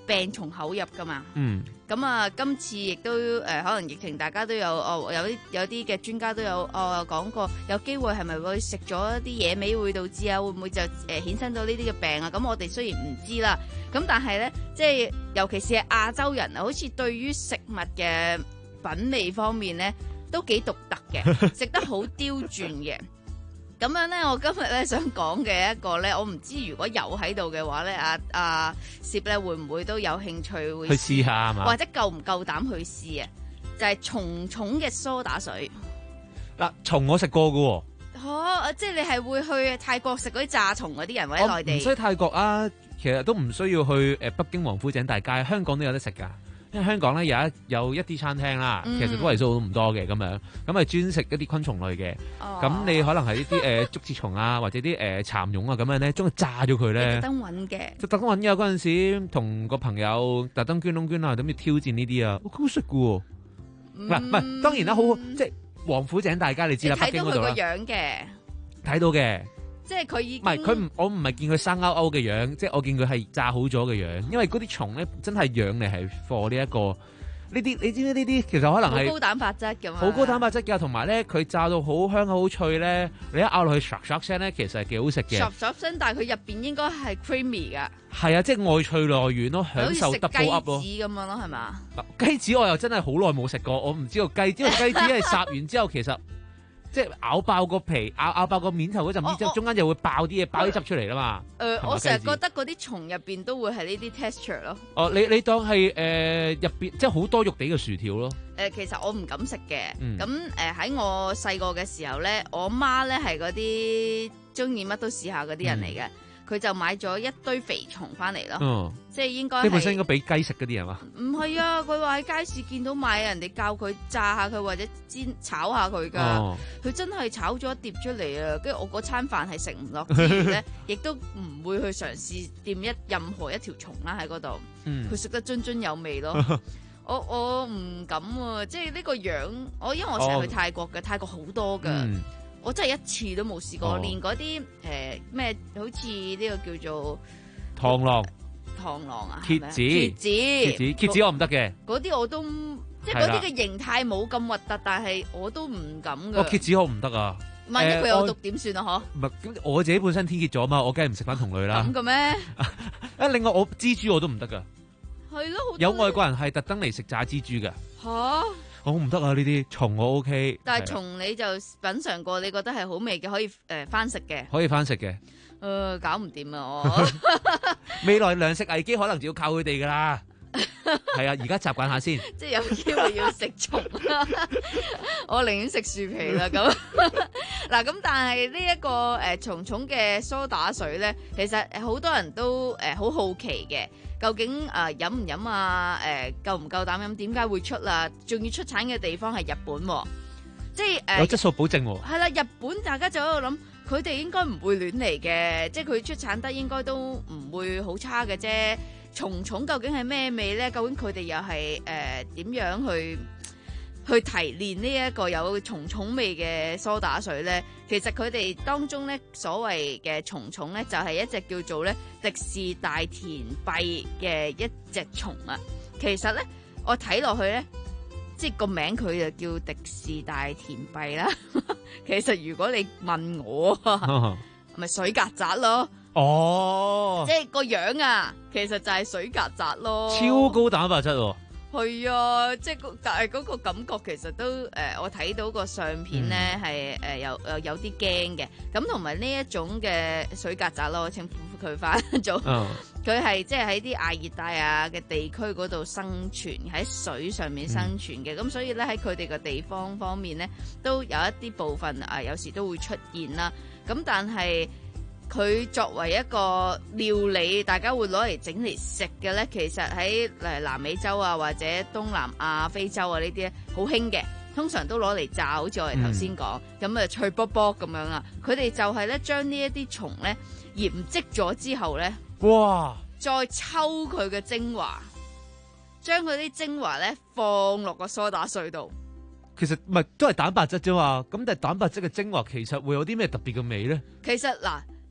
Speaker 21: 病從口入噶嘛。
Speaker 12: 嗯。
Speaker 21: 咁啊，今次亦都誒、呃，可能疫情大家都有哦，有啲有啲嘅專家都有哦講過，有機會係咪會食咗啲野味會導致啊？會唔會就誒、呃、衍生到呢啲嘅病啊？咁我哋雖然唔知啦，咁但係咧，即係尤其是係亞洲人啊，好似對於食物嘅品味方面咧，都幾獨特嘅，食得好刁鑽嘅。咁樣咧，我今日咧想講嘅一個咧，我唔知如果有喺度嘅話咧，阿阿攝咧會唔會都有興趣會
Speaker 12: 去試下係嘛？
Speaker 21: 或者夠唔夠膽去試啊？就係蟲蟲嘅梳打水。
Speaker 12: 嗱，蟲我食過㗎喎。
Speaker 21: 哦，即係你係會去泰國食嗰啲炸蟲嗰啲人，或者內地？
Speaker 12: 唔需泰國啊，其實都唔需要去誒北京王府井大街，香港都有得食㗎。因為香港咧有一有一啲餐廳啦，
Speaker 21: 嗯、
Speaker 12: 其實個為數都唔多嘅咁樣，咁係專食一啲昆蟲類嘅。咁、哦、你可能係呢啲誒竹節蟲啊，或者啲誒蠶蛹啊咁樣咧，將佢炸咗佢咧。特登揾嘅。就特登揾嘅嗰陣時，同個朋友特登捐窿捐啊，諗住挑戰呢啲啊，好好食嘅喎。嗱唔係當然啦，好即係王府井大街你知啦，北京嗰度啦。睇到佢個樣嘅。睇到嘅。
Speaker 21: 即係佢已經
Speaker 12: 唔係佢唔，我唔係見佢生勾勾嘅樣，即係我見佢係炸好咗嘅樣。因為嗰啲蟲咧真係養嚟係貨呢一個呢啲，你知唔知呢啲其實可能係
Speaker 21: 好高蛋白質㗎嘛？
Speaker 12: 好高蛋白質㗎，同埋咧佢炸到好香好脆咧，你一咬落去唰唰聲咧，其實係幾好食嘅。
Speaker 21: 唰唰聲，但係佢入邊應該係 creamy 㗎。
Speaker 12: 係啊，即係外脆內軟咯，享受 double up 咯。
Speaker 21: 好似食雞子咁樣咯，係嘛？
Speaker 12: 雞子我又真係好耐冇食過，我唔知道雞，因為雞子係烚完之後其實。即係咬爆個皮，咬咬爆個面頭嗰陣，之後中間就會爆啲嘢，爆啲汁出嚟啦嘛。
Speaker 21: 誒、呃，我成日覺得嗰啲蟲入邊都會係呢啲 texture 咯。
Speaker 12: 哦，你你當係誒入邊，即係好多肉地嘅薯條咯。誒、
Speaker 21: 呃，其實我唔敢食嘅。咁誒喺我細個嘅時候咧，我媽咧係嗰啲中意乜都試下嗰啲人嚟嘅。佢、嗯、就買咗一堆肥蟲翻嚟咯。嗯，即係應該係。你本身應該俾雞食嗰啲係嘛？唔係啊，佢話喺街市見到買，人哋教佢炸下佢或者煎炒下佢㗎。哦，佢真係炒咗一碟出嚟啊！跟住我嗰餐飯係食唔落之餘咧，亦都唔會去嘗試掂一任何一條蟲啦喺嗰度。佢食得津津有味咯。我我唔敢啊！即係呢個樣，我因為我成日去泰國嘅，哦，泰國好多㗎。嗯，我真係一次都冇試過，哦，連嗰啲誒咩，好似呢個叫做
Speaker 12: 螳螂、
Speaker 21: 螳螂啊，
Speaker 12: 蠍子、
Speaker 21: 蠍子、
Speaker 12: 蠍子、蠍子我唔得嘅。
Speaker 21: 嗰啲我都即係嗰啲嘅形態冇咁核突，但係我都唔敢㗎。
Speaker 12: 哦，蠍子我唔得啊！
Speaker 21: 萬一佢有毒點算啊？嗬？唔
Speaker 12: 係咁，我自己本身天蠍座嘛，我梗係唔食翻同類啦。
Speaker 21: 咁嘅咩？
Speaker 12: 啊，另外我蜘蛛我都唔得㗎。
Speaker 21: 係咯，
Speaker 12: 有外國人係特登嚟食炸蜘蛛㗎。吓？我唔得啊！呢啲蟲我 OK，
Speaker 21: 但係蟲你就品嘗過，你覺得係好味嘅，可以誒、呃、翻食嘅，
Speaker 12: 可以翻食嘅。誒、
Speaker 21: 呃，搞唔掂啊！我
Speaker 12: 未來糧食危機可能就要靠佢哋噶啦。係啊，而家習慣下先。
Speaker 21: 即係有機會要食蟲啦，我寧願食樹皮啦。咁嗱，咁但係呢一個誒蟲蟲嘅梳打水咧，其實好多人都誒好、呃、好奇嘅。究竟誒飲唔飲啊？誒、呃、夠唔夠膽飲？點解會出啊？仲要出產嘅地方係日本喎、啊，即係誒、呃、
Speaker 12: 有質素保證喎、啊。
Speaker 21: 係啦，日本大家就喺度諗，佢哋應該唔會亂嚟嘅，即係佢出產得應該都唔會好差嘅啫。蟲蟲究竟係咩味咧？究竟佢哋又係誒點樣去去提煉呢一個有蟲蟲味嘅梳打水咧？其實佢哋當中咧所謂嘅蟲蟲咧，就係、是、一隻叫做咧迪士大田幣嘅一隻蟲啊。其實咧我睇落去咧，即係個名佢就叫迪士大田幣啦。其實如果你問我，咪水曱甴咯。哦，即係個樣啊，其實就係水曱甴咯。
Speaker 12: 超高蛋白質喎。
Speaker 21: 係啊，即係但係嗰個感覺其實都誒、呃，我睇到個相片咧係誒有有有啲驚嘅。咁同埋呢一種嘅水曱甴咯，我稱呼佢翻做，佢係即係喺啲亞熱帶啊嘅地區嗰度生存，喺水上面生存嘅。咁、嗯、所以咧喺佢哋嘅地方方面咧，都有一啲部分啊、呃，有時都會出現啦。咁但係佢作為一個料理，大家會攞嚟整嚟食嘅咧，其實喺誒南美洲啊或者東南亞、非洲啊呢啲咧好興嘅，通常都攞嚟炸，好似我哋頭先講咁啊脆卜卜咁樣啊。佢哋就係咧將呢一啲蟲咧鹽漬咗之後咧，哇！再抽佢嘅精華，將佢啲精華咧放落個梳打水度。
Speaker 12: 其實唔係都係蛋白質啫嘛，咁但係蛋白質嘅精華其實會有啲咩特別嘅味咧？
Speaker 21: 其實嗱。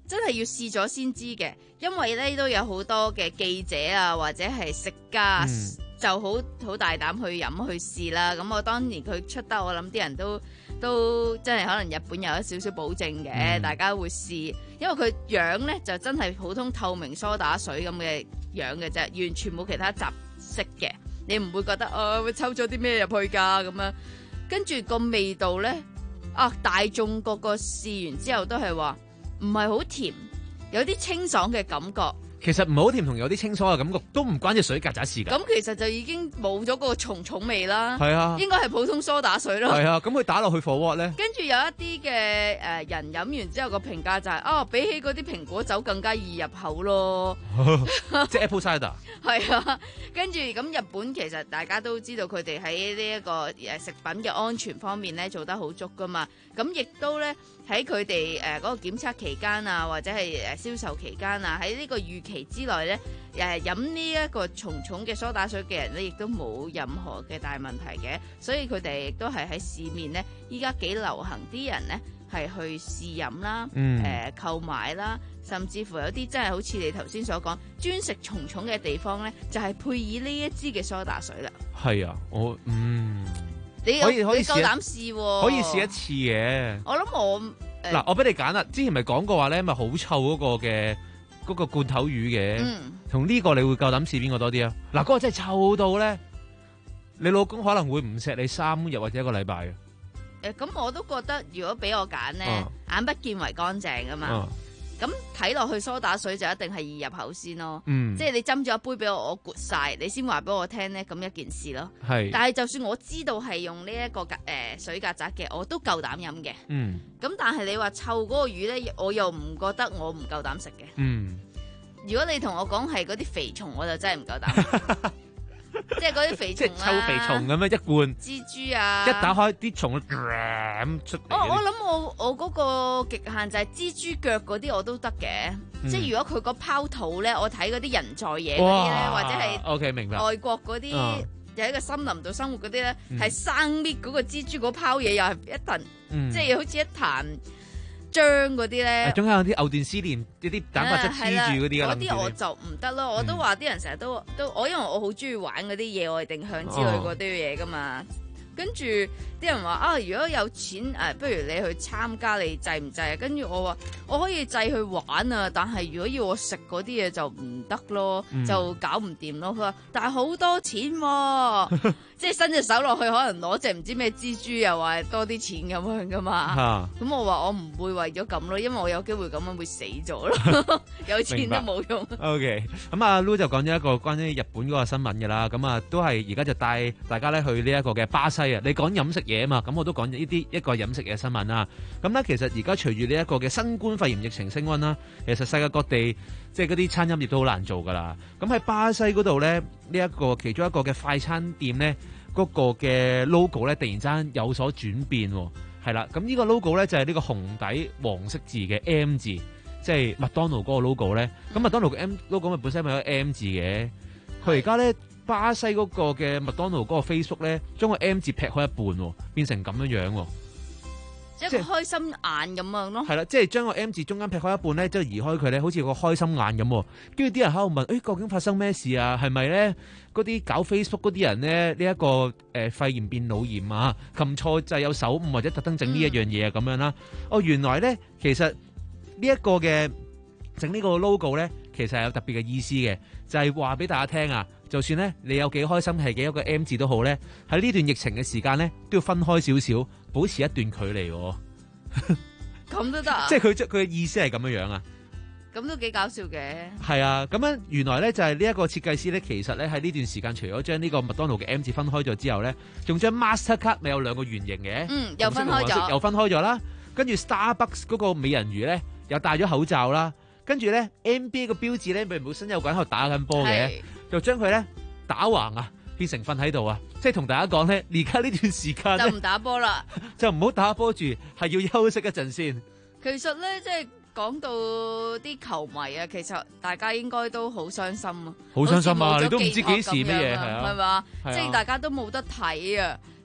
Speaker 21: 真係要試咗先知嘅，因為咧都有好多嘅記者啊，或者係食家、嗯、就好好大膽去飲去試啦。咁我當年佢出得，我諗啲人都都真係可能日本有一少少保證嘅，嗯、大家會試，因為佢樣咧就真係普通透明梳打水咁嘅樣嘅啫，完全冇其他雜色嘅，你唔會覺得啊會抽咗啲咩入去㗎咁樣。跟住個味道咧，啊大眾個個試完之後都係話，唔係好甜，有啲清爽嘅感覺。
Speaker 12: 其實唔係好甜同有啲清爽嘅感覺，都唔關隻水曱甴事㗎。
Speaker 21: 咁其實就已經冇咗嗰個蟲蟲味啦。
Speaker 12: 係啊，
Speaker 21: 應該係普通梳打水咯。
Speaker 12: 係啊，咁佢打落去火鍋咧。
Speaker 21: 跟住有一啲嘅誒人飲完之後個評價就係、是，哦，比起嗰啲蘋果酒更加易入口咯。
Speaker 12: 即係 Apple cider。係
Speaker 21: 啊，跟住咁日本其實大家都知道佢哋喺呢一個誒食品嘅安全方面咧做得好足㗎嘛。咁亦都咧喺佢哋誒嗰個檢測期間啊，或者係誒銷售期間啊，喺呢個預期之內咧，誒飲呢一個蟲蟲嘅梳打水嘅人咧，亦都冇任何嘅大問題嘅，所以佢哋亦都係喺市面咧，依家幾流行啲人咧係去試飲啦，誒、
Speaker 12: 嗯
Speaker 21: 呃、購買啦，甚至乎有啲真係好似你頭先所講，專食蟲蟲嘅地方咧，就係、是、配以呢一支嘅梳打水啦。係
Speaker 12: 啊，我嗯。
Speaker 21: 你可以可以夠膽試喎，
Speaker 12: 可以試一次嘅。
Speaker 21: 我諗我
Speaker 12: 嗱、呃，我俾你揀啦。之前咪講過話咧，咪好臭嗰個嘅嗰、嗰個罐頭魚嘅，同呢、嗯、個你會夠膽試邊個多啲啊？嗱，嗰個真係臭到咧，你老公可能會唔錫你三日或者一個禮拜嘅。誒、
Speaker 21: 呃，咁我都覺得如果俾我揀咧，啊、眼不見為乾淨噶嘛。啊咁睇落去蘇打水就一定係易入口先咯，嗯、即係你斟咗一杯俾我，我攰晒，你先話俾我聽咧，咁一件事咯。係，但係就算我知道係用呢一個曱誒水曱甴嘅，我都夠膽飲嘅。嗯，咁但係你話臭嗰個魚咧，我又唔覺得我唔夠膽食嘅。嗯，如果你同我講係嗰啲肥蟲，我就真係唔夠膽。即係嗰啲肥蟲啦，即係臭肥蟲咁樣一罐蜘蛛啊，一打開啲蟲咁出嚟。我我諗我我嗰個極限就係蜘蛛腳嗰啲我都得嘅，嗯、即係如果佢個泡肚咧，我睇嗰啲人在野嗰啲咧，或者係 OK 明白外國嗰啲又喺個森林度生活嗰啲咧，係、嗯、生搣嗰個蜘蛛嗰泡嘢又係一壇，嗯、即係好似一壇。漿嗰啲咧，中間有啲藕斷絲連，一啲蛋白質黐住嗰啲嗰啲我就唔得咯。我都話啲人成日都都，我因為我好中意玩嗰啲野外定向之類嗰啲嘢噶嘛。跟住啲人話啊，如果有錢誒、啊，不如你去參加，你制唔制啊？跟住我話我可以制去玩啊，但係如果要我食嗰啲嘢就唔得咯，嗯、就搞唔掂咯。佢話但係好多錢、啊，即係伸隻手落去，可能攞隻唔知咩蜘蛛，又話多啲錢咁樣噶嘛。咁、啊、我話我唔會為咗咁咯，因為我有機會咁樣會死咗咯，有錢都冇用。O K， 咁阿 Lu 就講咗一個關於日本嗰個新聞嘅啦，咁啊都係而家就帶大家咧去呢一個嘅巴西。你講飲食嘢啊嘛，咁我都講呢啲一個飲食嘅新聞啦。咁咧其實而家隨住呢一個嘅新冠肺炎疫情升溫啦，其實世界各地即係嗰啲餐飲業都好難做噶啦。咁喺巴西嗰度咧，呢、這、一個其中一個嘅快餐店咧，嗰、那個嘅 logo 咧突然間有所轉變，係啦。咁呢個 logo 咧就係、是、呢個紅底黃色字嘅 M 字，即係麥當勞嗰個 logo 咧。咁麥當勞嘅 M logo 咪本身咪有 M 字嘅，佢而家咧。巴西嗰個嘅麥當勞嗰個 Facebook 咧，將個 M 字劈開一半，變成咁樣樣，即係個開心眼咁樣咯。係啦，即係將個 M 字中間劈開一半咧，即係移開佢咧，好似個開心眼咁。跟住啲人喺度問：誒、欸，究竟發生咩事啊？係咪咧嗰啲搞 Facebook 嗰啲人咧呢一、這個誒、呃、肺炎變腦炎啊？撳錯掣有手誤或者特登整呢一樣嘢啊咁樣啦？哦，原來咧其實呢一個嘅整呢個 logo 咧，其實係有特別嘅意思嘅，就係話俾大家聽啊。就算咧你有幾開心係幾多個 M 字都好咧，喺呢段疫情嘅時間咧都要分開少少，保持一段距離。咁都得啊？即係佢佢嘅意思係咁樣樣啊？咁都幾搞笑嘅。係啊，咁樣原來咧就係呢一個設計師咧，其實咧喺呢段時間除咗將呢個麥當勞嘅 M 字分開咗之後咧，仲將 Mastercard 咪有兩個圓形嘅，嗯，又分開咗，又分開咗啦。跟住 Starbucks 嗰個美人魚咧又戴咗口罩啦，跟住咧 N B A 個標誌咧咪本身有個人喺度打緊波嘅。就將佢咧打橫啊，變成瞓喺度啊！即係同大家講咧，而家呢段時間就唔打波啦，就唔好打波住，係要休息一陣先。其實咧，即係講到啲球迷啊，其實大家應該都好傷心啊，好傷心啊！你都唔知幾時乜嘢係啊，係嘛？即係大家都冇得睇啊！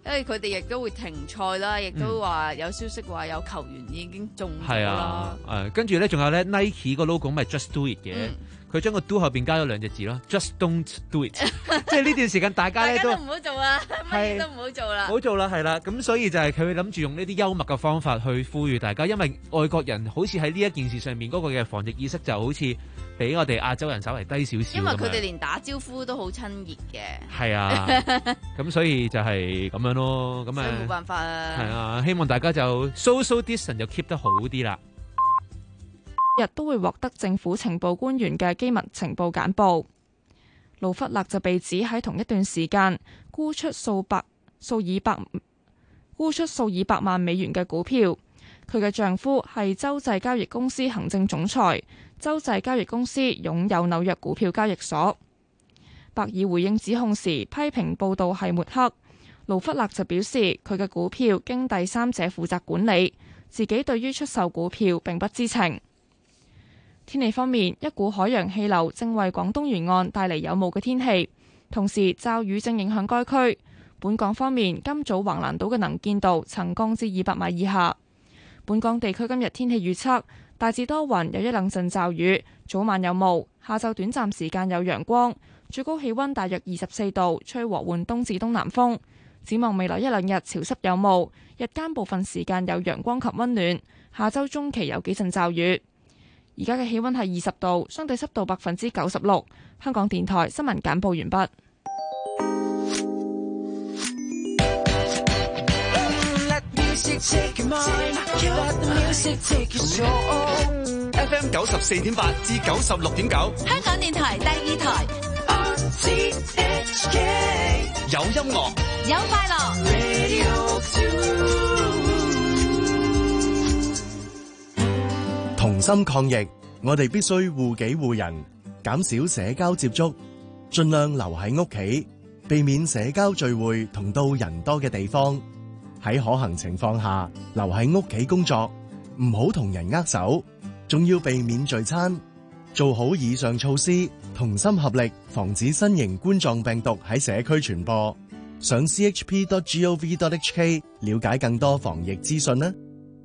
Speaker 21: 因為佢哋亦都會停賽啦，亦都話有消息話有球員已經中咗
Speaker 12: 係
Speaker 21: 啦。
Speaker 12: 啊，誒跟住咧仲有咧 Nike 個 logo 咪 Just Do It 嘅，佢將個 do 後邊加咗兩隻字咯 ，Just Don't Do It， 即係呢段時間大家咧都
Speaker 21: 唔好做啦，乜嘢都唔好做啦，
Speaker 12: 唔好做啦，係啦，咁所以就係佢諗住用呢啲幽默嘅方法去呼籲大家，因為外國人好似喺呢一件事上面嗰個嘅防疫意識就好似比我哋亞洲人稍微低少少，
Speaker 21: 因為佢哋連打招呼都好親熱嘅。
Speaker 12: 係啊，咁所以就係咁樣咯，咁啊
Speaker 21: 冇辦法啊，
Speaker 12: 係啊，希望大家就 social distance 就 keep 得好啲啦。
Speaker 1: 日都會獲得政府情報官員嘅機密情報簡報。盧弗勒就被指喺同一段時間沽出數百數以百沽出數以百萬美元嘅股票。佢嘅丈夫係洲際交易公司行政總裁，洲際交易公司擁有紐約股票交易所。伯爾回應指控時批評報道係抹黑。盧弗勒就表示佢嘅股票經第三者負責管理，自己對於出售股票並不知情。天氣方面，一股海洋氣流正為廣東沿岸帶嚟有霧嘅天氣，同時驟雨正影響該區。本港方面，今早橫瀾島嘅能見度曾降至二百米以下。本港地區今日天氣預測大致多雲，有一兩陣驟雨，早晚有霧，下晝短暫時間有陽光，最高氣溫大約二十四度，吹和緩東至東南風。展望未來一兩日潮濕有霧，日間部分時間有陽光及溫暖，下週中期有幾陣驟雨。而家嘅氣溫係二十度，相對濕度百分之九十六。香港電台新聞簡報完畢。
Speaker 2: F M 九十四點八至九十六點九，
Speaker 9: 香港電台第二台。
Speaker 2: 有音樂，
Speaker 9: 有快樂。
Speaker 3: 同心抗疫，我哋必須護己護人，減少社交接觸，盡量留喺屋企，避免社交聚會同到人多嘅地方。喺可行情況下，留喺屋企工作，唔好同人握手，仲要避免聚餐。做好以上措施，同心合力，防止新型冠狀病毒喺社區傳播。上 c h p dot gov dot h k 了解更多防疫資訊啦。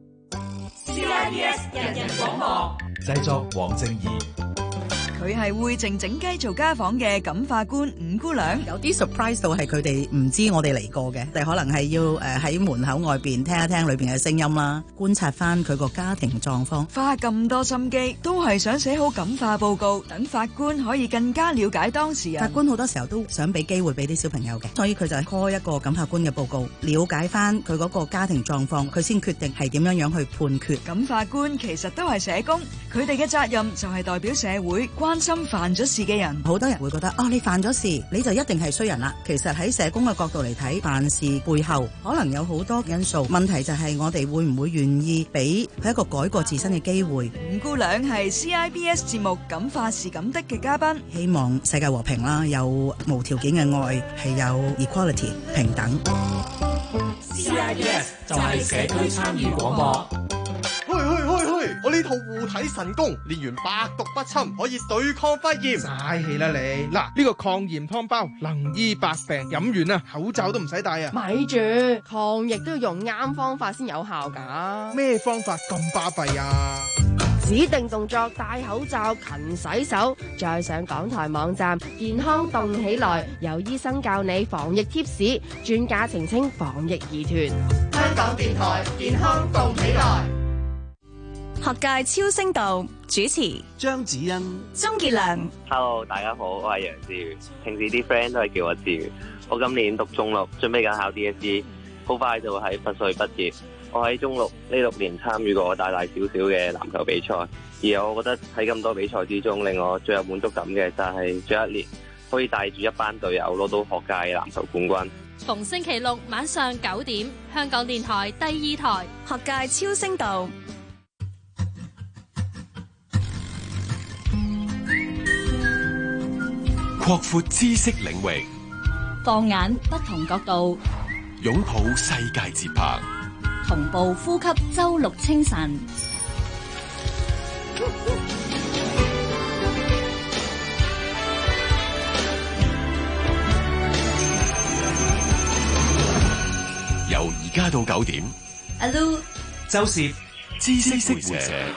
Speaker 9: C I B S 人人廣播，
Speaker 3: 製作黃正儀。
Speaker 22: 佢係會靜靜雞做家訪嘅感化官五姑娘，
Speaker 23: 有啲 surprise 到係佢哋唔知我哋嚟過嘅，但可能係要誒喺門口外邊聽一聽裏邊嘅聲音啦，觀察翻佢個家庭狀況。
Speaker 22: 花咁多心機，都係想寫好感化報告，等法官可以更加了解當事人。
Speaker 23: 法官好多時候都想俾機會俾啲小朋友嘅，所以佢就係開一個感化官嘅報告，了解翻佢嗰個家庭狀況，佢先決定係點樣樣去判決。
Speaker 22: 感化官其實都係社工，佢哋嘅責任就係代表社會關心犯咗事嘅人。
Speaker 23: 好多人會覺得哦，你犯咗事你就一定係衰人啦。其實喺社工嘅角度嚟睇，犯事背後可能有好多因素。問題就係我哋會唔會願意俾佢一個改過自身嘅機會。
Speaker 22: 五姑娘係 C I B S 節目感化是咁的嘅嘉賓，
Speaker 23: 希望世界和平啦，有無條件嘅愛，係有 equality 平等。
Speaker 14: C I B S 就係社區參與廣播。
Speaker 24: 去去去去！我呢套護體神功練完百毒不侵，可以對抗肺炎。
Speaker 25: 嘥氣啦你！嗱，呢個抗炎湯包能醫百病，飲完啊口罩都唔使戴啊！
Speaker 26: 咪住，抗疫都要用啱方法先有效㗎。
Speaker 25: 咩方法咁巴閉啊？
Speaker 26: 指定動作，戴口罩，勤洗手，再上港台網站健康動起來，有醫生教你防疫貼士，專家澄清防疫疑團。
Speaker 9: 香港電台健康動起來。
Speaker 22: 學界超聲道主持
Speaker 3: 張子欣、
Speaker 22: 鍾傑良。
Speaker 27: Hello， 大家好，我係楊志宇，平時啲 friend 都係叫我志宇。我今年讀中六，準備緊考 D S E， 好快就會喺拔萃畢業。我喺中六呢六年參與過大大小小嘅籃球比賽，而我覺得喺咁多比賽之中，令我最有滿足感嘅就係最後一年可以帶住一班隊友攞到學界籃球冠軍。
Speaker 8: 逢星期六晚上九點，香港電台第二台
Speaker 22: 學界超聲道。
Speaker 10: 擴闊知識領域，
Speaker 8: 放眼不同角度，
Speaker 10: 擁抱世界節拍，
Speaker 8: 同步呼吸周六清晨。
Speaker 10: 九點。
Speaker 9: 阿 Lu
Speaker 10: 周涉知識會社。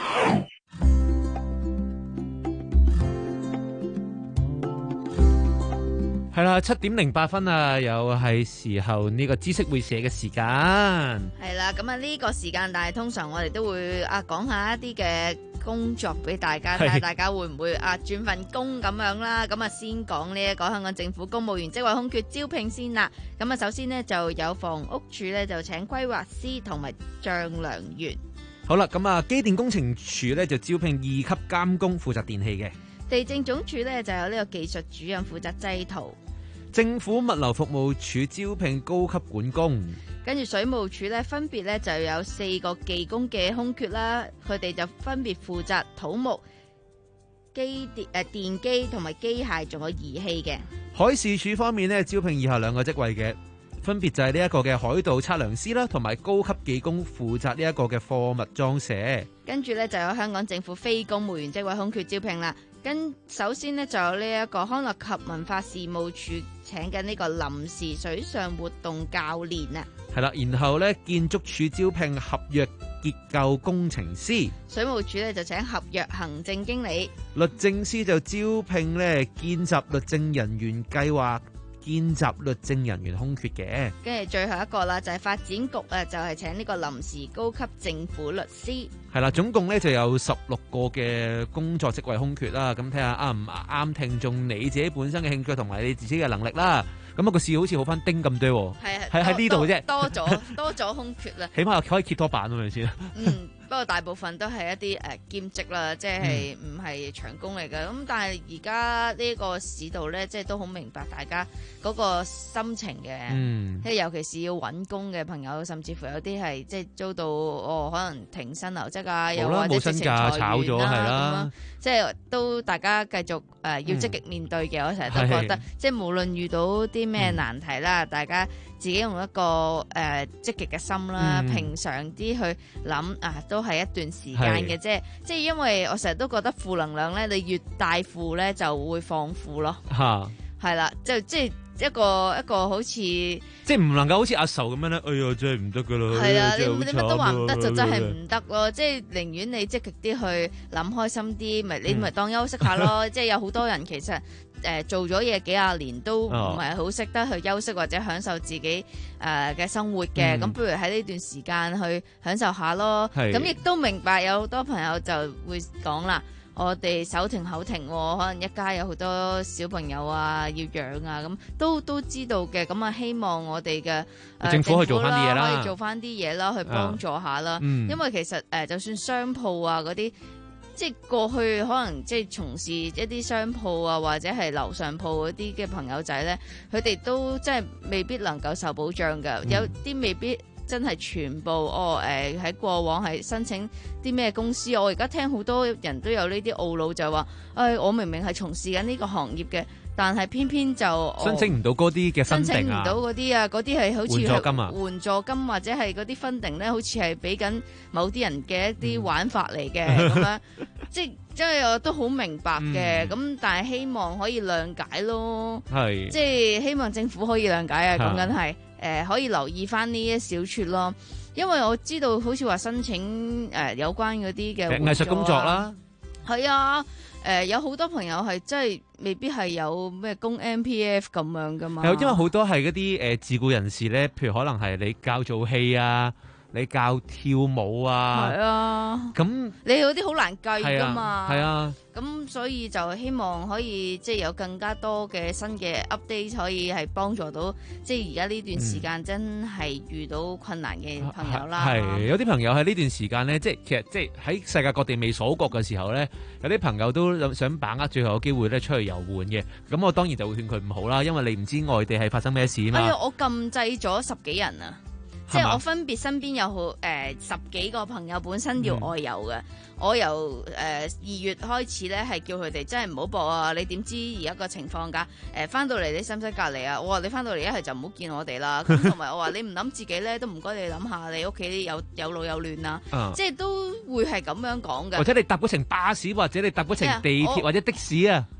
Speaker 12: 係啦，七點零八分啊，又係時候呢個知識會社嘅時間。
Speaker 21: 係啦，咁啊呢個時間，但係通常我哋都會啊講下一啲嘅工作俾大家，睇下大家會唔會啊轉份工咁樣啦。咁啊先講呢一個香港政府公務員職位空缺招聘先啦。咁啊首先呢，就有房屋署呢，就請規劃師同埋丈量員。
Speaker 12: 好啦，咁啊機電工程署呢，就招聘二級監工負責電器嘅。
Speaker 21: 地政總署呢，就有呢個技術主任負責製圖。
Speaker 12: 政府物流服務署招聘高級管工。
Speaker 21: 跟住水務署咧，分別咧就有四個技工嘅空缺啦，佢哋就分別負責土木、機電誒電機同埋機械，仲有儀器嘅。
Speaker 12: 海事處方面咧，招聘以下兩個職位嘅，分別就係呢一個嘅海盜測量師啦，同埋高級技工負責呢一個嘅貨物裝卸。
Speaker 21: 跟住咧就有香港政府非公務員職位空缺招聘啦。跟首先呢，就有呢一個康樂及文化事務署請緊呢個臨時水上活動教練啊。
Speaker 12: 係啦，然後咧建築署招聘合約結構工程師。
Speaker 21: 水務署咧就請合約行政經理。
Speaker 12: 律政司就招聘咧見習律政人員計劃見習律政人員空缺嘅。
Speaker 21: 跟住最後一個啦，就係發展局啊，就係請呢個臨時高級政府律師。
Speaker 12: 係啦，總共咧就有十六個嘅工作職位空缺啦。咁睇下啱唔啱聽眾你自己本身嘅興趣同埋你自己嘅能力啦。咁啊個市好似好翻丁咁多，
Speaker 21: 係
Speaker 12: 係喺呢度啫，
Speaker 21: 多咗多咗空缺啦。
Speaker 12: 起碼可以 keep 多版咁樣先。
Speaker 21: 嗯，不過大部分都係一啲誒、呃、兼職啦，即係唔係長工嚟嘅。咁、嗯、但係而家呢個市道咧，即係都好明白大家嗰個心情嘅。嗯，即係尤其是要揾工嘅朋友，甚至乎有啲係即係遭到哦，可能停薪留職啊，又或者直情裁員
Speaker 12: 炒咗
Speaker 21: 啦，即係都大家繼續誒、呃、要積極面對嘅。嗯、我成日都覺得，即係無論遇到啲咩難題啦，嗯、大家自己用一個誒、呃、積極嘅心啦，嗯、平常啲去諗啊，都係一段時間嘅啫。即係因為我成日都覺得負能量咧，你越大負咧就會放負咯。嚇，係啦，就即係一個一個好似即
Speaker 12: 係唔能夠好似阿愁咁樣咧。哎呀，真係唔得噶啦！
Speaker 21: 係啊，你你乜都話唔得就真係唔得咯。即係寧願你積極啲去諗開心啲，咪你咪當休息下咯。即係有好多人其實。誒、呃、做咗嘢幾廿年都唔係好識得去休息或者享受自己誒嘅、呃、生活嘅，咁、嗯、不如喺呢段時間去享受下咯。咁亦都明白有好多朋友就會講啦，我哋手停口停、哦，可能一家有好多小朋友啊要養啊，咁都都知道嘅。咁啊，希望我哋嘅、呃、
Speaker 12: 政府可以做翻啲嘢啦，
Speaker 21: 可以做翻啲嘢啦，去幫助下啦。嗯、因為其實誒、呃，就算商鋪啊嗰啲。即係過去可能即係從事一啲商鋪啊，或者係樓上鋪嗰啲嘅朋友仔咧，佢哋都真係未必能夠受保障㗎。嗯、有啲未必真係全部哦誒喺、呃、過往係申請啲咩公司。我而家聽好多人都有呢啲懊惱，就話誒、哎、我明明係從事緊呢個行業嘅。但係偏偏就
Speaker 12: 申請唔到嗰啲嘅分定啊，申請唔到
Speaker 21: 嗰啲啊，嗰啲係好似
Speaker 12: 援助金啊，
Speaker 21: 援助金或者係嗰啲分定咧，好似係俾緊某啲人嘅一啲玩法嚟嘅咁樣，即係即係我都好明白嘅，咁、嗯、但係希望可以諒解咯，係即係希望政府可以諒解啊，講緊係誒可以留意翻呢一小撮咯，因為我知道好似話申請誒、呃、有關嗰啲嘅
Speaker 12: 藝術工作啦，
Speaker 21: 係啊。誒、呃、有好多朋友係真係未必係有咩供 M P F 咁樣噶嘛，
Speaker 12: 係因為好多係嗰啲誒自僱人士咧，譬如可能係你教做戲啊，你教跳舞啊，
Speaker 21: 係啊，
Speaker 12: 咁
Speaker 21: 你嗰啲好難計噶嘛，
Speaker 12: 係啊，
Speaker 21: 咁所以就希望可以即係有更加多嘅新嘅 update 可以係幫助到，即係而家呢段時間真係遇到困難嘅朋友啦。係、
Speaker 12: 嗯、有啲朋友喺呢段時間咧，即係其實即係喺世界各地未鎖國嘅時候咧，有啲朋友都想把握最後嘅機會咧出去遊玩嘅。咁我當然就會勸佢唔好啦，因為你唔知外地係發生咩事啊嘛。
Speaker 21: 哎呀，我禁制咗十幾人啊！即係我分別身邊有好誒、呃、十幾個朋友本身要外遊嘅，嗯、我由誒二、呃、月開始咧係叫佢哋真係唔好播啊！你點知而家個情況㗎？誒、呃、翻到嚟你使唔使隔離啊？我話你翻到嚟一係就唔好見我哋啦。咁同埋我話你唔諗自己咧，都唔該你諗下你屋企有有老有嫩啊！嗯、即係都會係咁樣講嘅。
Speaker 12: 或者你搭嗰程巴士，或者你搭嗰程地鐵或者的士啊。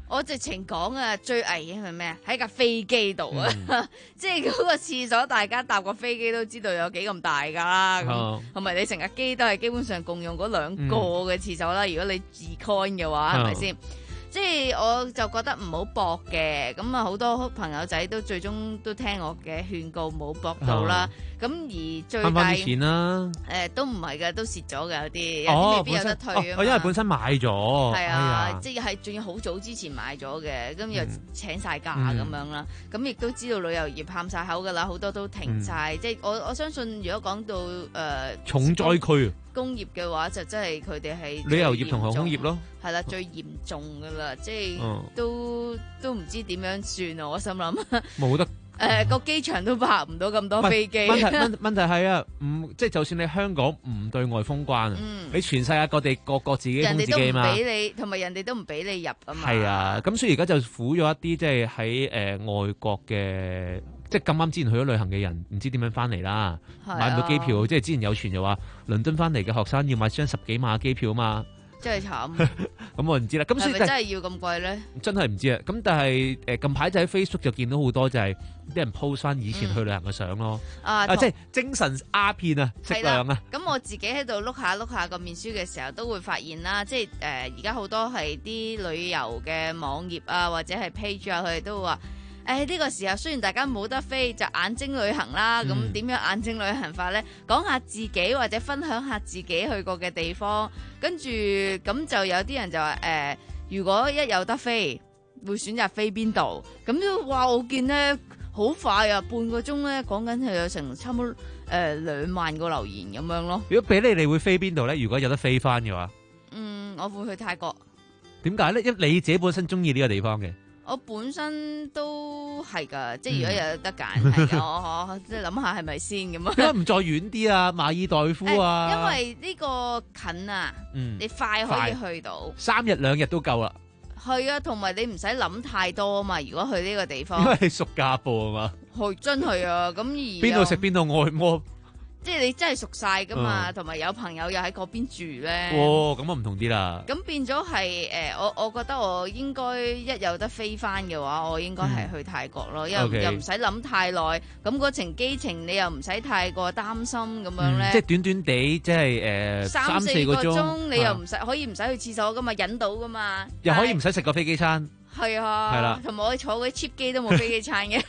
Speaker 21: 我直情講啊，最危險係咩啊？喺架飛機度啊，
Speaker 12: 嗯、
Speaker 21: 即係嗰個廁所，大家搭過飛機都知道有幾咁大㗎啦。咁同埋你成架機都係基本上共用嗰兩個嘅廁所啦。嗯、如果你自 coin 嘅話，係咪先？即係我就覺得唔好搏嘅，咁啊好多朋友仔都最終都聽我嘅勸告，冇搏到啦。咁、哦、而最大慳
Speaker 12: 翻啲錢啦，
Speaker 21: 誒、呃、都唔係嘅，都蝕咗嘅有啲，有啲未必有得退啊嘛、
Speaker 12: 哦哦。因為本身買咗，
Speaker 21: 係啊，
Speaker 12: 哎、
Speaker 21: 即係仲要好早之前買咗嘅，咁又請晒假咁樣啦。咁亦、嗯、都知道旅遊業喊晒口㗎啦，好多都停晒。嗯、即係我我相信，如果講到誒、呃、
Speaker 12: 重災區。
Speaker 21: 工業嘅話就真係佢哋係
Speaker 12: 旅遊業同航空業咯，
Speaker 21: 係啦，最嚴重噶啦，即係、嗯、都都唔知點樣算啊！我心諗
Speaker 12: 冇得
Speaker 21: 誒個機場都泊唔到咁多飛機。
Speaker 12: 問題問問題係啊，唔即係就算你香港唔對外封關啊，嗯、你全世界各地各個自己封自己嘛，
Speaker 21: 人哋都唔俾你，同埋人哋都唔俾你入啊嘛。
Speaker 12: 係啊，咁所以而家就苦咗一啲即係喺誒外國嘅。即係咁啱之前去咗旅行嘅人，唔知點樣翻嚟啦，啊、買唔到機票。即係之前有傳就話，倫敦翻嚟嘅學生要買張十幾萬嘅機票啊嘛，
Speaker 21: 真係慘。
Speaker 12: 咁我唔知啦。咁所以
Speaker 21: 係咪真係要咁貴咧？
Speaker 12: 真係唔知啊。咁但係誒近排就喺 Facebook 就見到好多就係啲人 post 翻以前去旅行嘅相咯。嗯、啊，啊即係精神鴉片啊，適量啊。
Speaker 21: 咁我自己喺度碌下碌下個面書嘅時候，都會發現啦，即係誒而家好多係啲旅遊嘅網頁啊，或者係 page 啊，佢哋都會話。誒呢、哎這個時候雖然大家冇得飛，就眼睛旅行啦。咁點、嗯、樣眼睛旅行法呢？講下自己或者分享下自己去過嘅地方，跟住咁就有啲人就話誒、呃，如果一有得飛，會選擇飛邊度？咁都哇！我見呢好快啊，半個鐘呢講緊係有成差唔多誒兩萬個留言咁樣咯。
Speaker 12: 如果俾你，你會飛邊度呢？如果有得飛翻嘅話，
Speaker 21: 嗯，我會去泰國。
Speaker 12: 點解呢？因為你自己本身中意呢個地方嘅。
Speaker 21: 我本身都係㗎，即係如果有得揀，係、嗯、我我即係諗下係咪先咁啊？
Speaker 12: 點解唔再遠啲啊？馬爾代夫啊？
Speaker 21: 因為呢個近啊，嗯、你快可以去到，
Speaker 12: 三日兩日都夠啦。
Speaker 21: 係啊，同埋你唔使諗太多啊嘛。如果去呢個地方，
Speaker 12: 因為你熟家噃啊嘛。
Speaker 21: 係真係啊，咁而
Speaker 12: 邊度食邊度按摩。
Speaker 21: 即係你真係熟晒噶嘛，同埋、嗯、有朋友又喺嗰邊住咧。
Speaker 12: 哦，咁啊唔同啲啦。
Speaker 21: 咁變咗係誒，我我覺得我應該一有得飛翻嘅話，我應該係去泰國咯，因為、嗯、又唔使諗太耐。咁嗰程機程你又唔使太過擔心咁樣咧、嗯。即係
Speaker 12: 短短地，即係誒、呃、三四個鐘，
Speaker 21: 你又唔使可以唔使去廁所噶嘛，引到噶嘛。
Speaker 12: 又可以唔使食個飛機餐。
Speaker 21: 係啊，係啦，同埋我坐嗰啲 cheap 機都冇飛機餐嘅。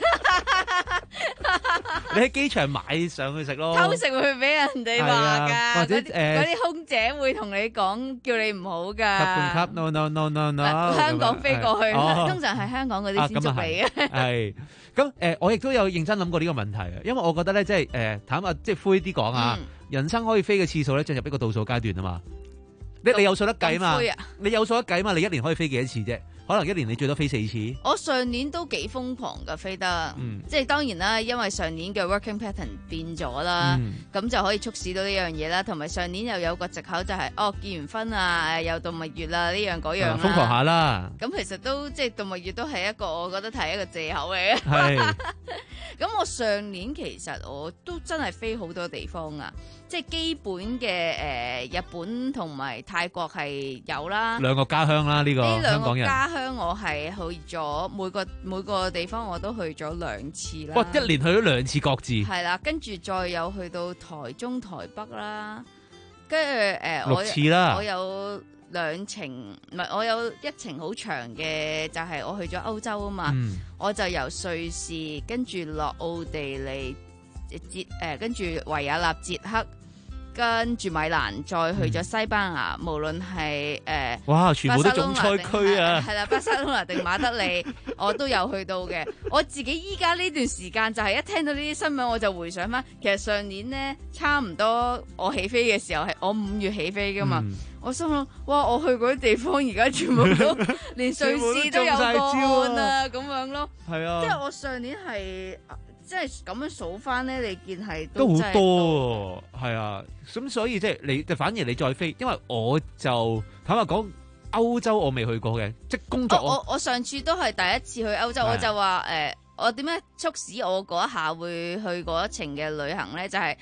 Speaker 12: 你喺機場買上去食咯，
Speaker 21: 偷食會俾人哋話㗎，
Speaker 12: 或者誒
Speaker 21: 嗰啲空姐會同你講叫你唔好㗎。
Speaker 12: 吸半吸 no no no no no。
Speaker 21: 香港飛過去，通常係香港嗰啲先捉你嘅。
Speaker 12: 係咁誒，我亦都有認真諗過呢個問題啊，因為我覺得咧，即係誒坦白即係灰啲講啊，人生可以飛嘅次數咧進入一個倒數階段啊嘛。你你有數得計嘛？你有數得計嘛？你一年可以飛幾多次啫？可能一年你最多飛四次。
Speaker 21: 我上年都幾瘋狂噶飛得，嗯、即係當然啦，因為上年嘅 working pattern 變咗啦，咁、嗯、就可以促使到呢樣嘢啦。同埋上年又有個藉口就係、是、哦結完婚啊，又動物月啦呢樣嗰樣啦，
Speaker 12: 瘋狂下啦。
Speaker 21: 咁其實都即係動物月都係一個我覺得係一個藉口嚟嘅。
Speaker 12: 係。
Speaker 21: 咁我上年其實我都真係飛好多地方啊，即係基本嘅誒、呃、日本同埋泰國係有啦。
Speaker 12: 兩個家鄉啦，呢、這個香港人。
Speaker 21: 香我係去咗每個每個地方我都去咗兩次啦。
Speaker 12: 哇！一年去咗兩次各自。
Speaker 21: 係啦，跟住再有去到台中、台北啦，跟住誒，
Speaker 12: 六次啦。
Speaker 21: 我有兩程，唔係我有一程好長嘅，就係、是、我去咗歐洲啊嘛。嗯、我就由瑞士跟住落奧地利、捷誒，跟住維也納、捷克。跟住米蘭，再去咗西班牙，嗯、無論係誒，呃、
Speaker 12: 哇，全部都總賽區啊，
Speaker 21: 係啦，巴塞隆拿定馬德里，我都有去到嘅。我自己依家呢段時間就係一聽到呢啲新聞，我就回想翻，其實上年呢，差唔多我起飛嘅時候係我五月起飛噶嘛，嗯、我心諗哇，我去嗰啲地方而家全部都連瑞士都有個案啊，咁樣咯，係啊，即係我上年係。即係咁樣數翻咧，你見係
Speaker 12: 都好多喎，係啊，咁所以即係你，就反而你再飛，因為我就坦白講，歐洲我未去過嘅，即係工作我。
Speaker 21: 我我我上次都係第一次去歐洲，的我就話誒、呃，我點樣促使我嗰一下會去嗰一程嘅旅行咧？就係、是、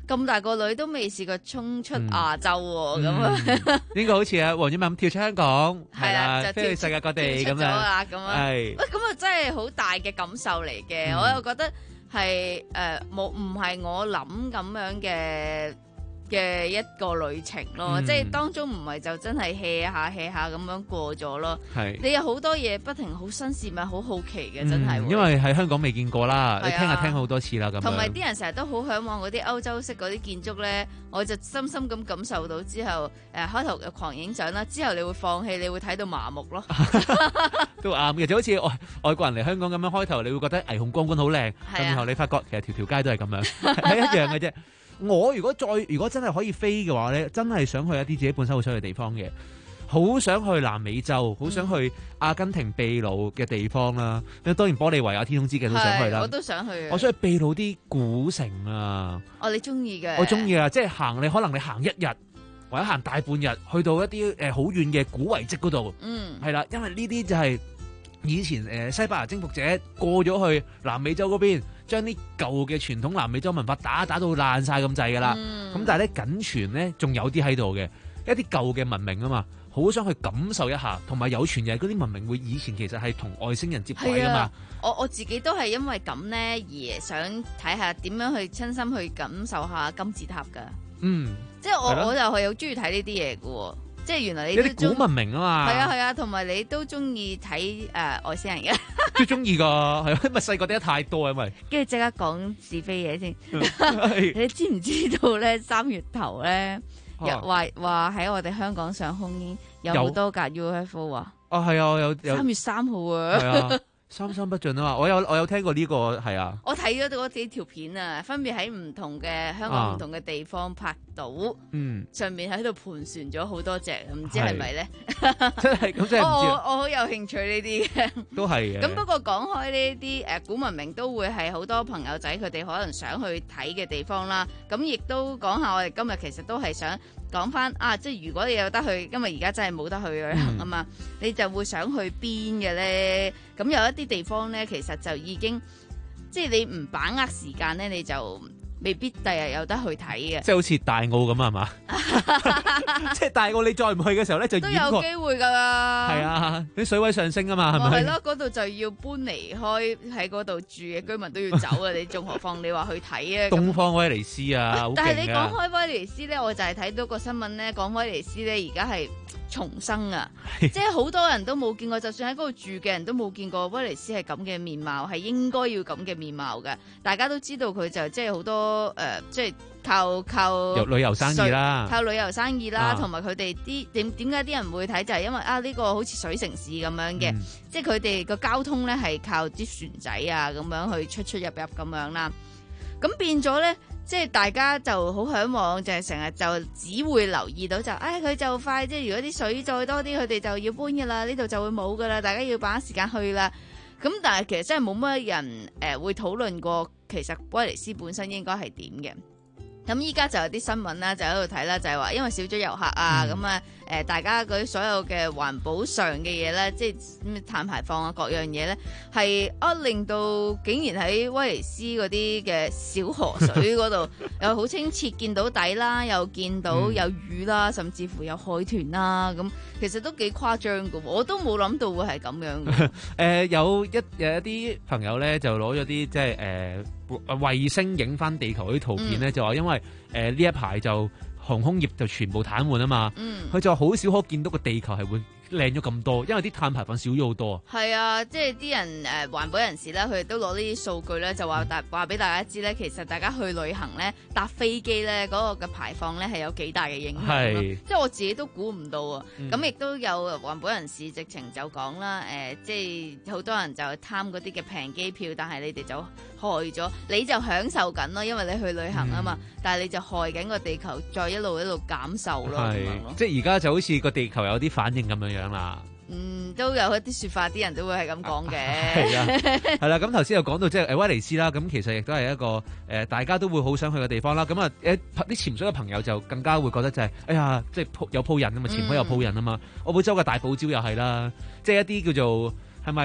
Speaker 21: 咁大個女都未試過衝出亞洲喎，咁啊，
Speaker 12: 應該好似啊黃婉文咁跳出香港，
Speaker 21: 係啦，
Speaker 12: 飛去世界各地咁樣，
Speaker 21: 咁啊，喂，咁啊真係好大嘅感受嚟嘅，我又覺得係誒冇唔係我諗咁樣嘅。嘅一個旅程咯，嗯、即係當中唔係就真係 hea 下 hea 下咁樣過咗咯。係你有好多嘢不停好新鮮，咪好好奇嘅，真係、嗯。因為
Speaker 12: 喺香港未見過啦，你聽下聽好多次啦咁。
Speaker 21: 同埋啲人成日都好向往嗰啲歐洲式嗰啲建築咧，我就深深咁感受到之後，誒、呃、開頭嘅狂影相啦，之後你會放棄，你會睇到麻木咯。
Speaker 12: 都啱嘅，就好似外外國人嚟香港咁樣，開頭你會覺得霓虹光管好靚，咁然後你發覺其實條條街都係咁樣，係一樣嘅啫。我如果再如果真係可以飛嘅話咧，真係想去一啲自己本身好想去嘅地方嘅，好想去南美洲，好想去阿根廷秘魯嘅地方啦。咁當然玻利維亞天空之鏡都想去啦，
Speaker 21: 我都想去。
Speaker 12: 我想去秘魯啲古城啊！
Speaker 21: 哦，你中意嘅？
Speaker 12: 我中意啊！即係行你可能你行一日或者行大半日，去到一啲誒好遠嘅古遺跡嗰度。嗯，係啦，因為呢啲就係以前誒、呃、西班牙征服者過咗去南美洲嗰邊。將啲舊嘅傳統南美洲文化打打到爛晒咁滯噶啦，咁、嗯、但係咧僅存咧仲有啲喺度嘅一啲舊嘅文明啊嘛，好想去感受一下，同埋有傳嘅嗰啲文明會以前其實係同外星人接軌啊嘛。
Speaker 21: 我我自己都係因為咁咧而想睇下點樣去親身去感受下金字塔噶。嗯，即係我我就係好中意睇呢啲嘢噶。即係原來你都
Speaker 12: 啲古文明啊嘛，
Speaker 21: 係啊係啊，同埋你都中意睇誒外星人嘅，
Speaker 12: 都中意噶，係啊，因為細個睇得太多啊，因為
Speaker 21: 跟住即刻講是非嘢先。你知唔知道咧？三月頭咧，又話話喺我哋香港上空已經有好多架 U F O 啊！
Speaker 12: 啊係啊，有有
Speaker 21: 三月三號啊！
Speaker 12: 係啊。三三不盡啊嘛！我有我有聽過呢、這個係啊，
Speaker 21: 我睇咗嗰幾條片啊，分別喺唔同嘅香港唔同嘅地方拍到，嗯，上面喺度盤旋咗好多隻，唔知係咪咧？
Speaker 12: 真係咁真係唔知我
Speaker 21: 我我好有興趣呢啲嘅，
Speaker 12: 都係嘅。
Speaker 21: 咁不過講開呢啲誒古文明都會係好多朋友仔佢哋可能想去睇嘅地方啦。咁亦都講下我哋今日其實都係想講翻啊，即係如果你有得去，因為而家真係冇得去旅行啊嘛，嗯、你就會想去邊嘅咧？咁有一啲地方咧，其實就已經即係你唔把握時間咧，你就未必第日有得去睇嘅。
Speaker 12: 即係好似大澳咁係嘛？即係大澳你再唔去嘅時候咧，就
Speaker 21: 都有機會㗎啦。
Speaker 12: 係啊，啲水位上升啊嘛，係咪？
Speaker 21: 係咯，嗰度就要搬離開喺嗰度住嘅居民都要走啊！你仲何況你話去睇啊？
Speaker 12: 東方威尼斯啊，
Speaker 21: 但係你講開威尼斯咧，我就係睇到個新聞咧，講威尼斯咧而家係重生啊！即係好多人都冇見過，就算喺嗰度住嘅人都冇見過威尼斯係咁嘅面貌，係應該要咁嘅面貌嘅。大家都知道佢就即係好多誒、呃，即係靠靠
Speaker 12: 旅遊生意啦，
Speaker 21: 靠旅遊生意啦，同埋佢哋啲點點解啲人會睇就係、是、因為啊呢、這個好似水城市咁樣嘅，嗯、即係佢哋個交通咧係靠啲船仔啊咁樣去出出入入咁樣啦。咁變咗咧。即係大家就好向往，就係成日就只會留意到就，唉、哎、佢就快，即係如果啲水再多啲，佢哋就要搬噶啦，呢度就會冇噶啦，大家要把握時間去啦。咁但係其實真係冇乜人誒、呃、會討論過，其實威尼斯本身應該係點嘅。咁依家就有啲新聞啦，就喺度睇啦，就係話因為少咗遊客啊，咁啊誒大家嗰啲所有嘅環保上嘅嘢咧，即係碳排放啊各樣嘢咧，係啊令到竟然喺威尼斯嗰啲嘅小河水嗰度又好清澈見到底啦，又見到有魚啦，甚至乎有海豚啦，咁其實都幾誇張㗎，我都冇諗到會係咁樣嘅。
Speaker 12: 誒有一有一啲朋友咧就攞咗啲即係誒衛星影翻地球嗰啲圖片咧，嗯、就話因為誒呢、呃、一排就航空業就全部癱瘓啊嘛，佢、嗯、就好少可見到個地球係會靚咗咁多，因為啲碳排放少咗好多。
Speaker 21: 係啊，即係啲人誒環保人士咧，佢哋都攞呢啲數據咧，就話大話俾大家知咧，其實大家去旅行咧搭飛機咧嗰個嘅排放咧係有幾大嘅影響咯。即係我自己都估唔到啊。咁亦、嗯、都有環保人士直情就講啦，誒、呃，即係好多人就貪嗰啲嘅平機票，但係你哋就害咗，你就享受緊咯，因為你去旅行啊嘛，嗯、但係你就害緊個地球，再一路一路減壽咯。係，
Speaker 12: 即係而家就好似個地球有啲反應咁樣樣啦。
Speaker 21: 嗯，都有一啲說法，啲人都會係咁講嘅。
Speaker 12: 係啊，係啦。咁頭先又講到即係誒威尼斯啦，咁其實亦都係一個誒、呃、大家都會好想去嘅地方啦。咁啊誒啲潛水嘅朋友就更加會覺得就係、是、哎呀，即係有鋪癮啊嘛，潛水有鋪癮啊嘛。澳洲嘅大堡礁又係啦，即係一啲叫做係咪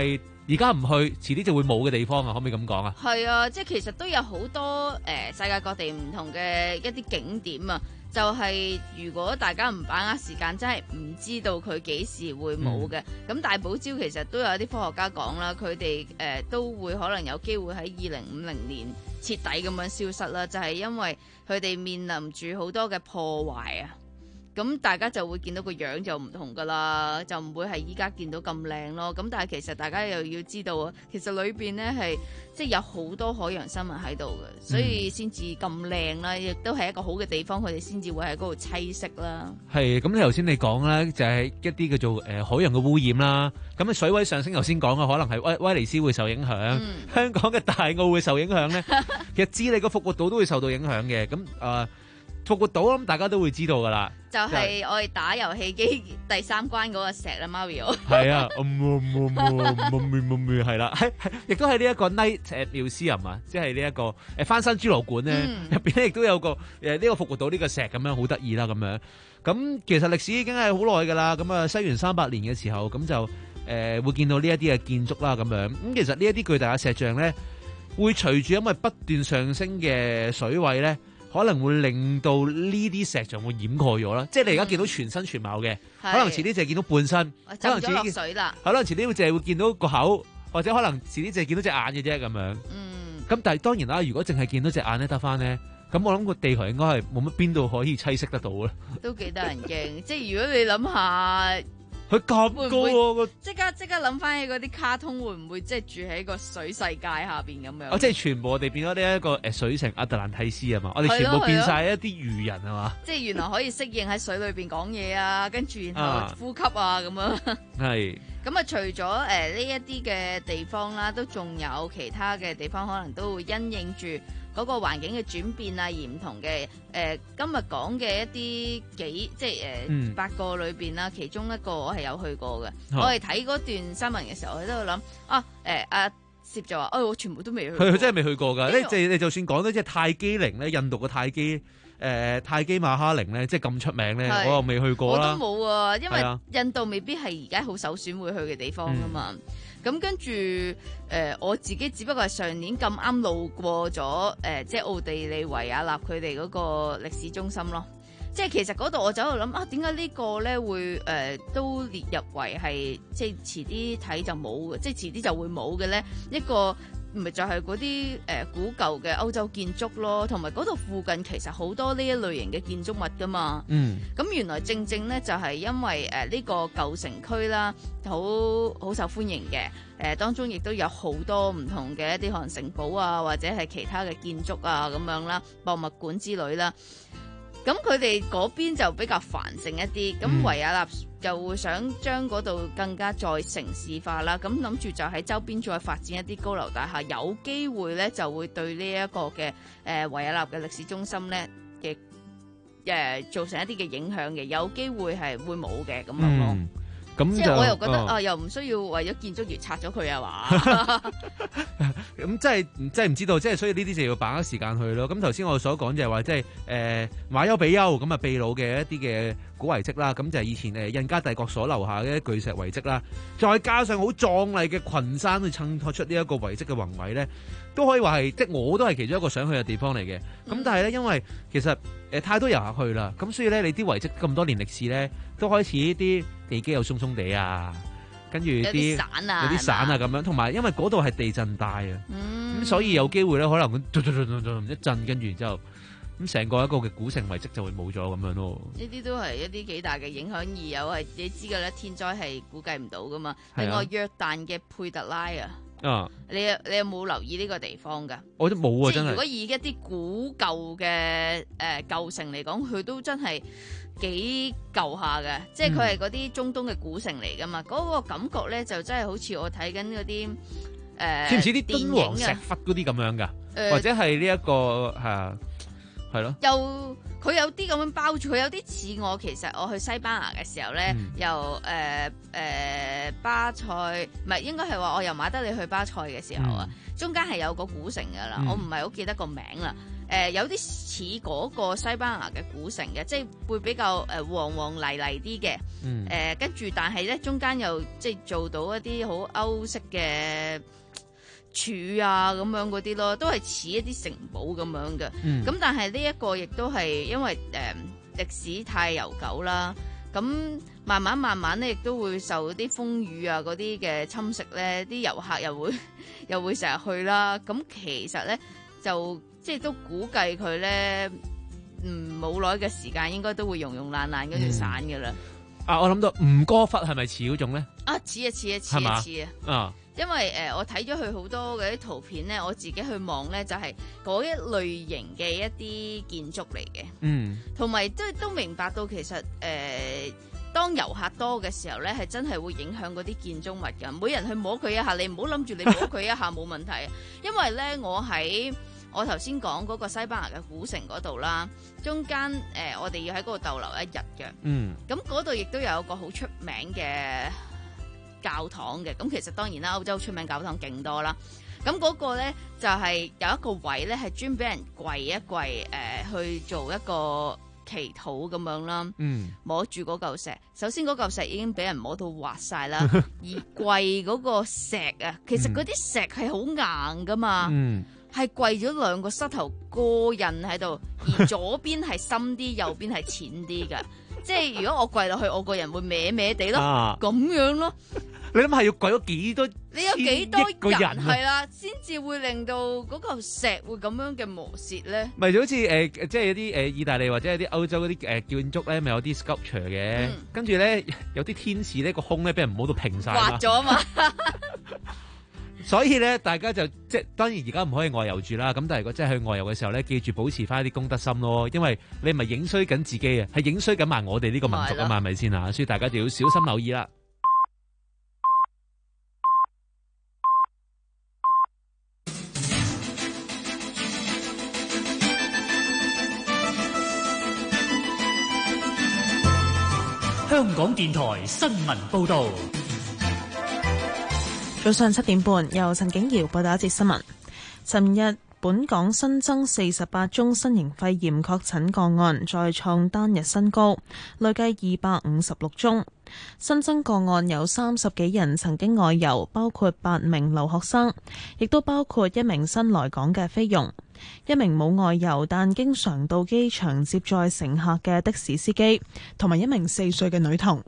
Speaker 12: 而家唔去，遲啲就會冇嘅地方啊？可唔可以咁講啊？
Speaker 21: 係啊，即係其實都有好多誒、呃、世界各地唔同嘅一啲景點啊。就係、是、如果大家唔把握時間，真係唔知道佢幾時會冇嘅。咁、嗯、大堡礁其實都有一啲科學家講啦，佢哋誒都會可能有機會喺二零五零年徹底咁樣消失啦，就係、是、因為佢哋面臨住好多嘅破壞啊。咁大家就會見到個樣就唔同噶啦，就唔會係依家見到咁靚咯。咁但係其實大家又要知道啊，其實裏邊呢係即係有好多海洋生物喺度嘅，所以先至咁靚啦，亦都係一個好嘅地方，佢哋先至會喺嗰度棲息啦。係，
Speaker 12: 咁你頭先你講咧，就係、是、一啲叫做誒、呃、海洋嘅污染啦。咁啊水位上升，頭先講嘅可能係威威尼斯會受影響，嗯、香港嘅大澳會受影響咧。其實智利個復活島都會受到影響嘅。咁誒。呃復活島咁大家都會知道噶啦，
Speaker 21: 就係我哋打遊戲機第三關嗰個石啦，Mario。係啊，
Speaker 12: 係啦，係係，亦都係呢一個 Night Museum 啊，即係呢一個誒翻新侏羅館咧，入邊咧亦都有個誒呢個復活島呢個石咁樣好得意啦咁樣。咁其實歷史已經係好耐噶啦，咁啊西元三百年嘅時候，咁就誒、呃、會見到呢一啲嘅建築啦咁樣。咁其實呢一啲巨大嘅石像咧，會隨住因為不斷上升嘅水位咧，可能會令到呢啲石像會掩蓋咗啦，即係你而家見到全身全貌嘅、嗯，可能遲啲就係見到半身，
Speaker 21: 浸咗落水啦。
Speaker 12: 可能遲啲就係會見到個口，或者可能遲啲就係見到隻眼嘅啫咁樣。嗯，咁但係當然啦，如果淨係見到隻眼咧得翻咧，咁我諗個地球應該係冇乜邊度可以棲息得到咧。都幾得人驚，即係如果你諗下。佢咁高喎，
Speaker 21: 即刻即刻諗翻起嗰啲卡通，會唔會即係住喺個水世界下邊咁樣？
Speaker 12: 哦，即係全部我哋變咗呢一個誒水城阿特蘭蒂斯啊嘛，我哋全部變晒一啲魚人啊嘛。即係原來可以適應喺水裏邊講嘢啊，跟住然後呼吸啊咁樣。係。咁啊，除咗誒呢一啲嘅地方啦，都仲有其他嘅地方，可能都會因應住嗰個環境嘅轉變啊，而唔同嘅誒、呃，今日講嘅一啲幾即係誒、呃嗯、八個裏邊啦，其中一個我係有去過嘅。我係睇嗰段新聞嘅時候，我喺度諗啊誒阿攝就話，哎，我全部都未去過。佢佢真係未去過㗎。你你就算講到即係泰姬陵咧，印度嘅泰姬。誒、呃、泰姬瑪哈陵咧，即係咁出名咧，我又未去過啦。我都冇啊，因為印度未必係而家好首選會去嘅地方㗎嘛。咁、嗯、跟住誒、呃，我自己只不過係上年咁啱路過咗誒、呃，即係奧地利維也納佢哋嗰個歷史中心咯。即係其實嗰度我就喺度諗啊，點解呢個咧會誒、呃、都列入為係即係遲啲睇就冇嘅，即係遲啲就會冇嘅咧一個。唔係就係嗰啲誒古舊嘅歐洲建築咯，同埋嗰度附近其實好多呢一類型嘅建築物噶嘛。嗯，咁原來正正咧就係、是、因為誒呢、呃這個舊城區啦，好好受歡迎嘅。誒、呃、當中亦都有好多唔同嘅一啲可能城堡啊，或者係其他嘅建築啊咁樣啦，博物館之類啦。咁佢哋嗰邊就比較繁盛一啲，咁維也納就會想將嗰度更加再城市化啦，咁諗住就喺周邊再發展一啲高樓大廈，有機會咧就會對呢一個嘅誒維也納嘅歷史中心咧嘅誒造成一啲嘅影響嘅，有機會係會冇嘅咁樣咯。咁即係我又覺得、哦、啊，又唔需要為咗建築而拆咗佢啊嘛。咁即係即係唔知道，即係所以呢啲就要把握時間去咯。咁頭先我所講就係話，即係誒馬丘比丘咁啊，秘魯嘅一啲嘅古遺跡啦，咁就係以前誒印加帝國所留下嘅巨石遺跡啦，再加上好壯麗嘅群山去襯托出呢一個遺跡嘅宏偉咧，都可以話係即係我都係其中一個想去嘅地方嚟嘅。咁、嗯、但係咧，因為其實誒、呃、太多遊客去啦，咁所以咧你啲遺跡咁多年歷史咧，都開始啲地基又鬆鬆地啊，跟住啲散啊，有啲散啊咁樣，同埋因為嗰度係地震帶啊，咁、嗯、所以有機會咧可能一震，跟住然之後咁成個一個嘅古城遺跡就會冇咗咁樣咯。呢啲都係一啲幾大嘅影響，而有係你知嘅咧，天災係估計唔到噶嘛。另外約旦嘅佩特拉啊。啊！你你有冇留意呢個地方噶？我都冇啊，真係。如果以一啲古舊嘅誒舊城嚟講，佢都真係幾舊下嘅，即係佢係嗰啲中東嘅古城嚟噶嘛。嗰、嗯、個感覺咧就真係好似我睇緊嗰啲誒，似唔似啲敦煌石窟嗰啲咁樣噶、呃？或者係呢一個係係咯？又佢有啲咁樣包住，佢有啲似我。其實我去西班牙嘅時候咧，嗯、由誒誒、呃呃、巴塞，唔係應該係話我由馬德里去巴塞嘅時候啊、嗯，中間係有個古城噶啦、嗯，我唔係好記得個名啦。
Speaker 21: 呃、有啲似嗰個西班牙嘅古城嘅，即係會比較誒黃黃麗麗啲嘅。
Speaker 12: 嗯。
Speaker 21: 誒跟住，但係咧中間又即係做到一啲好歐式嘅柱啊咁樣嗰啲咯，都係似一啲城堡咁樣嘅。咁、嗯、但係呢一個亦都係因為誒、呃、歷史太悠久啦，咁慢慢慢慢咧亦都會受啲風雨啊嗰啲嘅侵蝕咧，啲遊客又會又會成日去啦。咁其實咧就即係都估計佢咧，嗯冇耐嘅時間應該都會溶溶爛爛跟住散㗎啦。
Speaker 12: 啊，我諗到吳哥窟係咪似嗰種咧？
Speaker 21: 啊，似啊似啊似啊似啊！
Speaker 12: 啊，
Speaker 21: 因為誒、呃、我睇咗佢好多嘅啲圖片咧，我自己去望咧就係、是、嗰一類型嘅一啲建築嚟嘅。嗯，同埋都都明白到其實誒、呃、當遊客多嘅時候咧，係真係會影響嗰啲建築物㗎。每人去摸佢一下，你唔好諗住你摸佢一下冇問題啊。因為咧，我喺我頭先講嗰個西班牙嘅古城嗰度啦，中間誒、呃、我哋要喺嗰度逗留一日嘅。嗯，咁嗰度亦都有一個好出名嘅教堂嘅。咁其實當然啦，歐洲出名教堂勁多啦。咁嗰個咧就係、是、有一個位咧係專俾人跪一跪誒、呃、去做一個祈禱咁樣啦。嗯，摸住嗰嚿石，首先嗰嚿石已經俾人摸到滑晒啦，而跪嗰個石啊，其實嗰啲石係好硬噶嘛。嗯。係跪咗兩個膝頭哥印喺度，而左邊係深啲，右邊係淺啲噶。即係如果我跪落去，我個人會歪歪地咯，咁、啊、樣咯。
Speaker 12: 你諗下要跪咗幾多？
Speaker 21: 你有幾多人係啦，先至、
Speaker 12: 啊、
Speaker 21: 會令到嗰嚿石會咁樣嘅磨蝕咧？
Speaker 12: 咪就好似誒、呃，即係有啲誒意大利或者有啲歐洲嗰啲誒建築咧，咪有啲 sculpture 嘅，嗯、跟住咧有啲天使咧個胸咧俾人摸到平晒，
Speaker 21: 滑咗啊嘛。
Speaker 12: 所以咧，大家就即係當然而家唔可以外遊住啦。咁但係如果真係去外遊嘅時候咧，記住保持翻一啲公德心咯。因為你唔係影衰緊自己啊，係影衰緊埋我哋呢個民族啊嘛，係咪先啊？所以大家就要小心留意啦。
Speaker 14: 香港電台新聞報導。
Speaker 4: 早上七點半，由陳景瑤報道一節新聞。尋日本港新增四十八宗新型肺炎確診個案，再創單日新高，累計二百五十六宗。新增個案有三十幾人曾經外遊，包括八名留學生，亦都包括一名新來港嘅菲傭，一名冇外遊但經常到機場接載乘客嘅的，的士司機，同埋一名四歲嘅女童。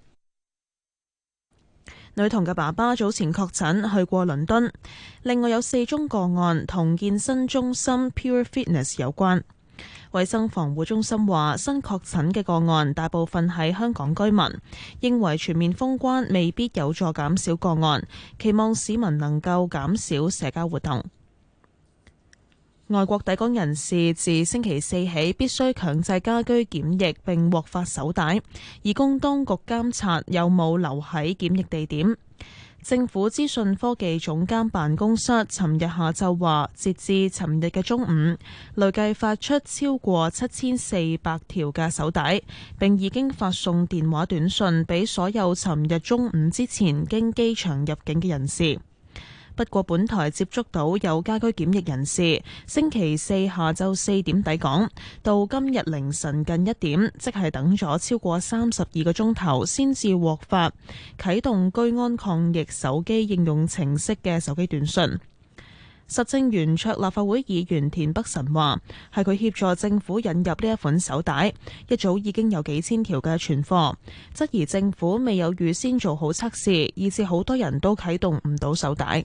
Speaker 4: 女童嘅爸爸早前確診去過倫敦，另外有四宗個案同健身中心 Pure Fitness 有關。衛生防護中心話，新確診嘅個案大部分係香港居民，認為全面封關未必有助減少個案，期望市民能夠減少社交活動。外國抵港人士自星期四起必須強制家居檢疫並獲發手帶，以供當局監察有冇留喺檢疫地點。政府資訊科技總監辦公室尋日下晝話，截至尋日嘅中午，累計發出超過七千四百條嘅手帶，並已經發送電話短訊俾所有尋日中午之前經機場入境嘅人士。不過，本台接觸到有家居檢疫人士，星期四下晝四點抵港，到今日凌晨近一點，即係等咗超過三十二個鐘頭，先至獲發啟動居安抗疫手機應用程式嘅手機短訊。實政圓桌立法會議員田北辰話，係佢協助政府引入呢一款手帶，一早已經有幾千條嘅存貨，質疑政府未有預先做好測試，以致好多人都啟動唔到手帶。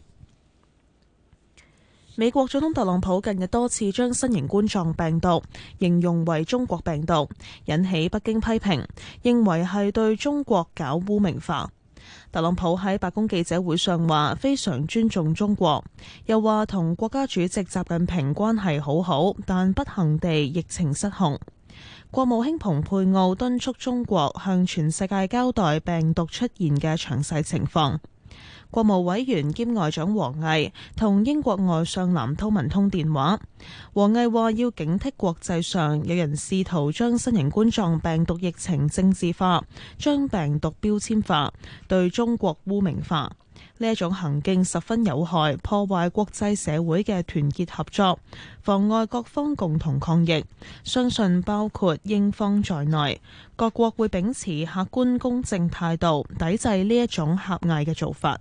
Speaker 4: 美國總統特朗普近日多次將新型冠狀病毒形容為中國病毒，引起北京批評，認為係對中國搞污名化。特朗普喺白宮記者會上話非常尊重中國，又話同國家主席習近平關係好好，但不幸地疫情失控。國務卿蓬佩奧敦促中國向全世界交代病毒出現嘅詳細情況。國務委員兼外長王毅同英國外相藍韜文通電話，王毅話要警惕國際上有人試圖將新型冠狀病毒疫情政治化，將病毒標籤化，對中國污名化。 呢一種行徑十分有害，破壞國際社會嘅團結合作，妨礙各方共同抗疫。相信包括英方在內，各國會秉持客觀公正態度，抵制呢一種狹隘嘅做法。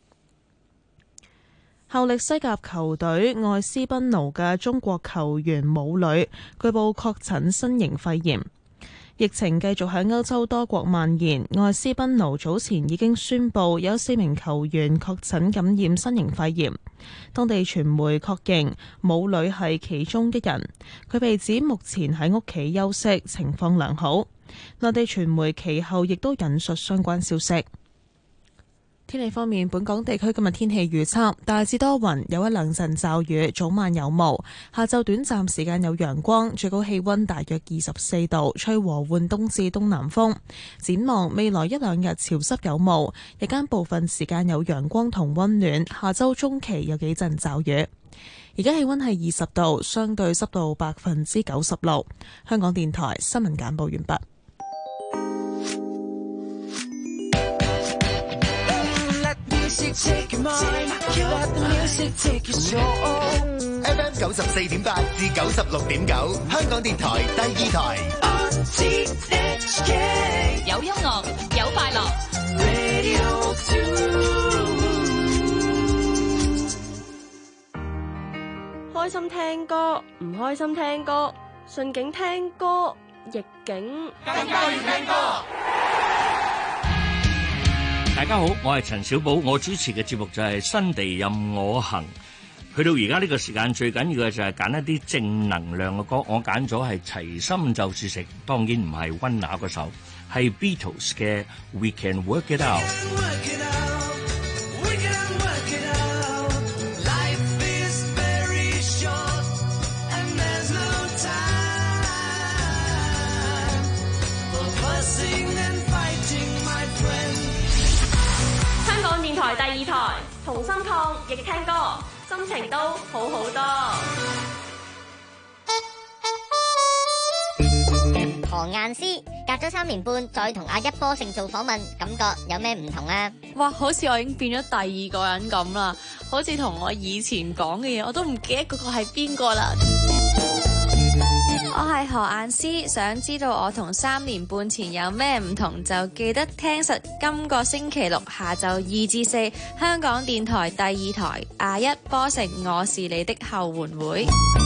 Speaker 4: 效力西甲球隊愛斯賓奴嘅中國球員武磊據報確診新型肺炎。疫情繼續喺歐洲多國蔓延，愛斯賓奴早前已經宣布有四名球員確診感染新型肺炎。當地傳媒確認武磊係其中一人，佢被指目前喺屋企休息，情況良好。內地傳媒其後亦都引述相關消息。天氣方面，本港地區今日天氣預測大致多雲，有一兩陣驟雨，早晚有霧，下晝短暫時間有陽光，最高氣溫大約二十四度，吹和緩東至東南風。展望未來一兩日潮濕有霧，日間部分時間有陽光同溫暖，下週中期有幾陣驟雨。而家氣溫係二十度，相對濕度百分之九十六。香港電台新聞簡報完畢。
Speaker 13: F M 九十四點八至九十六點九，香港電台第二台。
Speaker 8: 有音樂，有快樂。
Speaker 26: 開心聽歌，唔開心聽歌，順境聽歌，逆境
Speaker 14: 更加要聽歌。
Speaker 5: 大家好，我係陳小寶，我主持嘅節目就係新地任我行。去到而家呢個時間，最緊要嘅就係揀一啲正能量嘅歌。我揀咗係齊心就是食，當然唔係溫拿嗰首，係 Beatles 嘅 We Can Work It Out。
Speaker 26: 台第二台，同心抗疫聽歌，心情都好好多。
Speaker 7: 何雁詩隔咗三年半，再同阿一波成做訪問，感覺有咩唔同啊？
Speaker 11: 哇，好似我已經變咗第二個人咁啦，好似同我以前講嘅嘢，我都唔記得嗰個係邊個啦。我係何雁詩，想知道我同三年半前有咩唔同，就記得聽實今個星期六下晝二至四，香港電台第二台阿一波成我是你的後援會。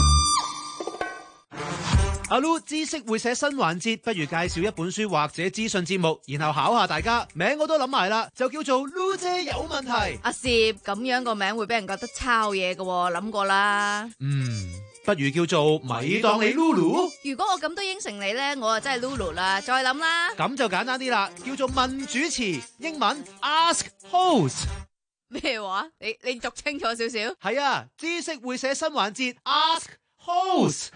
Speaker 15: 阿 Lu 知識會寫新環節，不如介紹一本書或者資訊節目，然後考下大家。名我都諗埋啦，就叫做 Lu 姐有問題。
Speaker 21: 阿攝咁樣個名會俾人覺得抄嘢嘅，諗過啦。
Speaker 15: 嗯。不如叫做咪當你 Lulu。
Speaker 21: 如果我咁都應承你呢，我就真係 Lulu 啦。再諗啦，
Speaker 15: 咁就簡單啲啦，叫做問主持，英文 Ask Host。
Speaker 21: 咩話？你你讀清楚少少。
Speaker 15: 係啊，知識會寫新環節 Ask Host。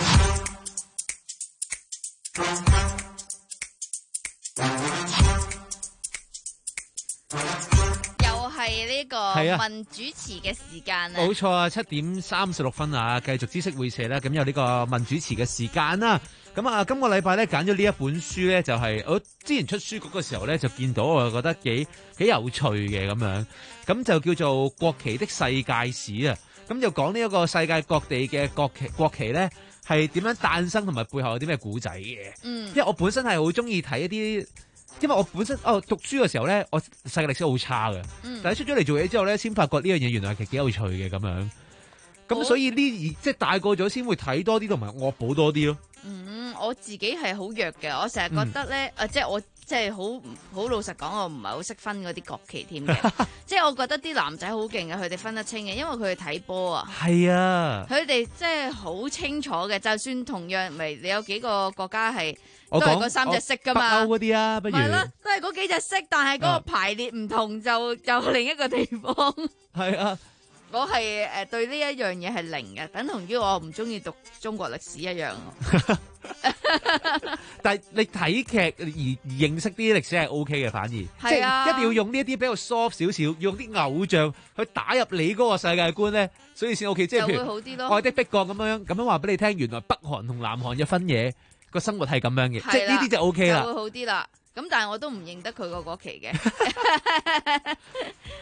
Speaker 21: 係呢個問主持嘅時間啊！
Speaker 15: 冇錯啊，七點三十六分啊，繼續知識會社啦。咁有呢個問主持嘅時間啦。咁啊，今個禮拜咧揀咗呢一本書咧，就係、是、我之前出書局嘅時候咧就見到，我覺得幾幾有趣嘅咁樣。咁就叫做《國旗的世界史》啊。咁就講呢一個世界各地嘅國旗，國旗咧係點樣誕生，同埋背後有啲咩古仔嘅。嗯，因為我本身係好中意睇一啲。因為我本身哦讀書嘅時候咧，我世界歷史好差嘅，嗯、但係出咗嚟做嘢之後咧，先發覺呢樣嘢原來係幾有趣嘅咁樣。咁所以呢，即係大個咗先會睇多啲，同埋惡補多啲咯。
Speaker 21: 嗯，我自己係好弱嘅，我成日覺得咧，誒、嗯，即係我即係好好老實講，我唔係好識分嗰啲國旗添嘅。即係我覺得啲男仔好勁嘅，佢哋分得清嘅，因為佢哋睇波啊。係啊，佢哋即係好清楚嘅，就算同樣咪你有幾個國家係。都係嗰三隻色噶嘛，
Speaker 15: 北歐嗰啲啊，不如
Speaker 21: 係啦，都係嗰幾隻色，但係嗰個排列唔同就就另一個地方。
Speaker 15: 係啊，
Speaker 21: 我係誒對呢一樣嘢係零嘅，等同於我唔中意讀中國歷史一樣。
Speaker 15: 但係你睇劇而而認識啲歷史係 O K 嘅，反而
Speaker 21: 係啊，
Speaker 15: 即係一定要用呢一啲比較 soft 少少，用啲偶像去打入你嗰個世界觀咧，所以先 O K。即係譬如愛的迫降咁樣咁樣話俾你聽，原來北韓同南韓一分嘢。個生活係咁樣嘅，即係呢啲就 O K 啦，
Speaker 21: 就會好啲啦。咁但係我都唔認得佢個國旗嘅。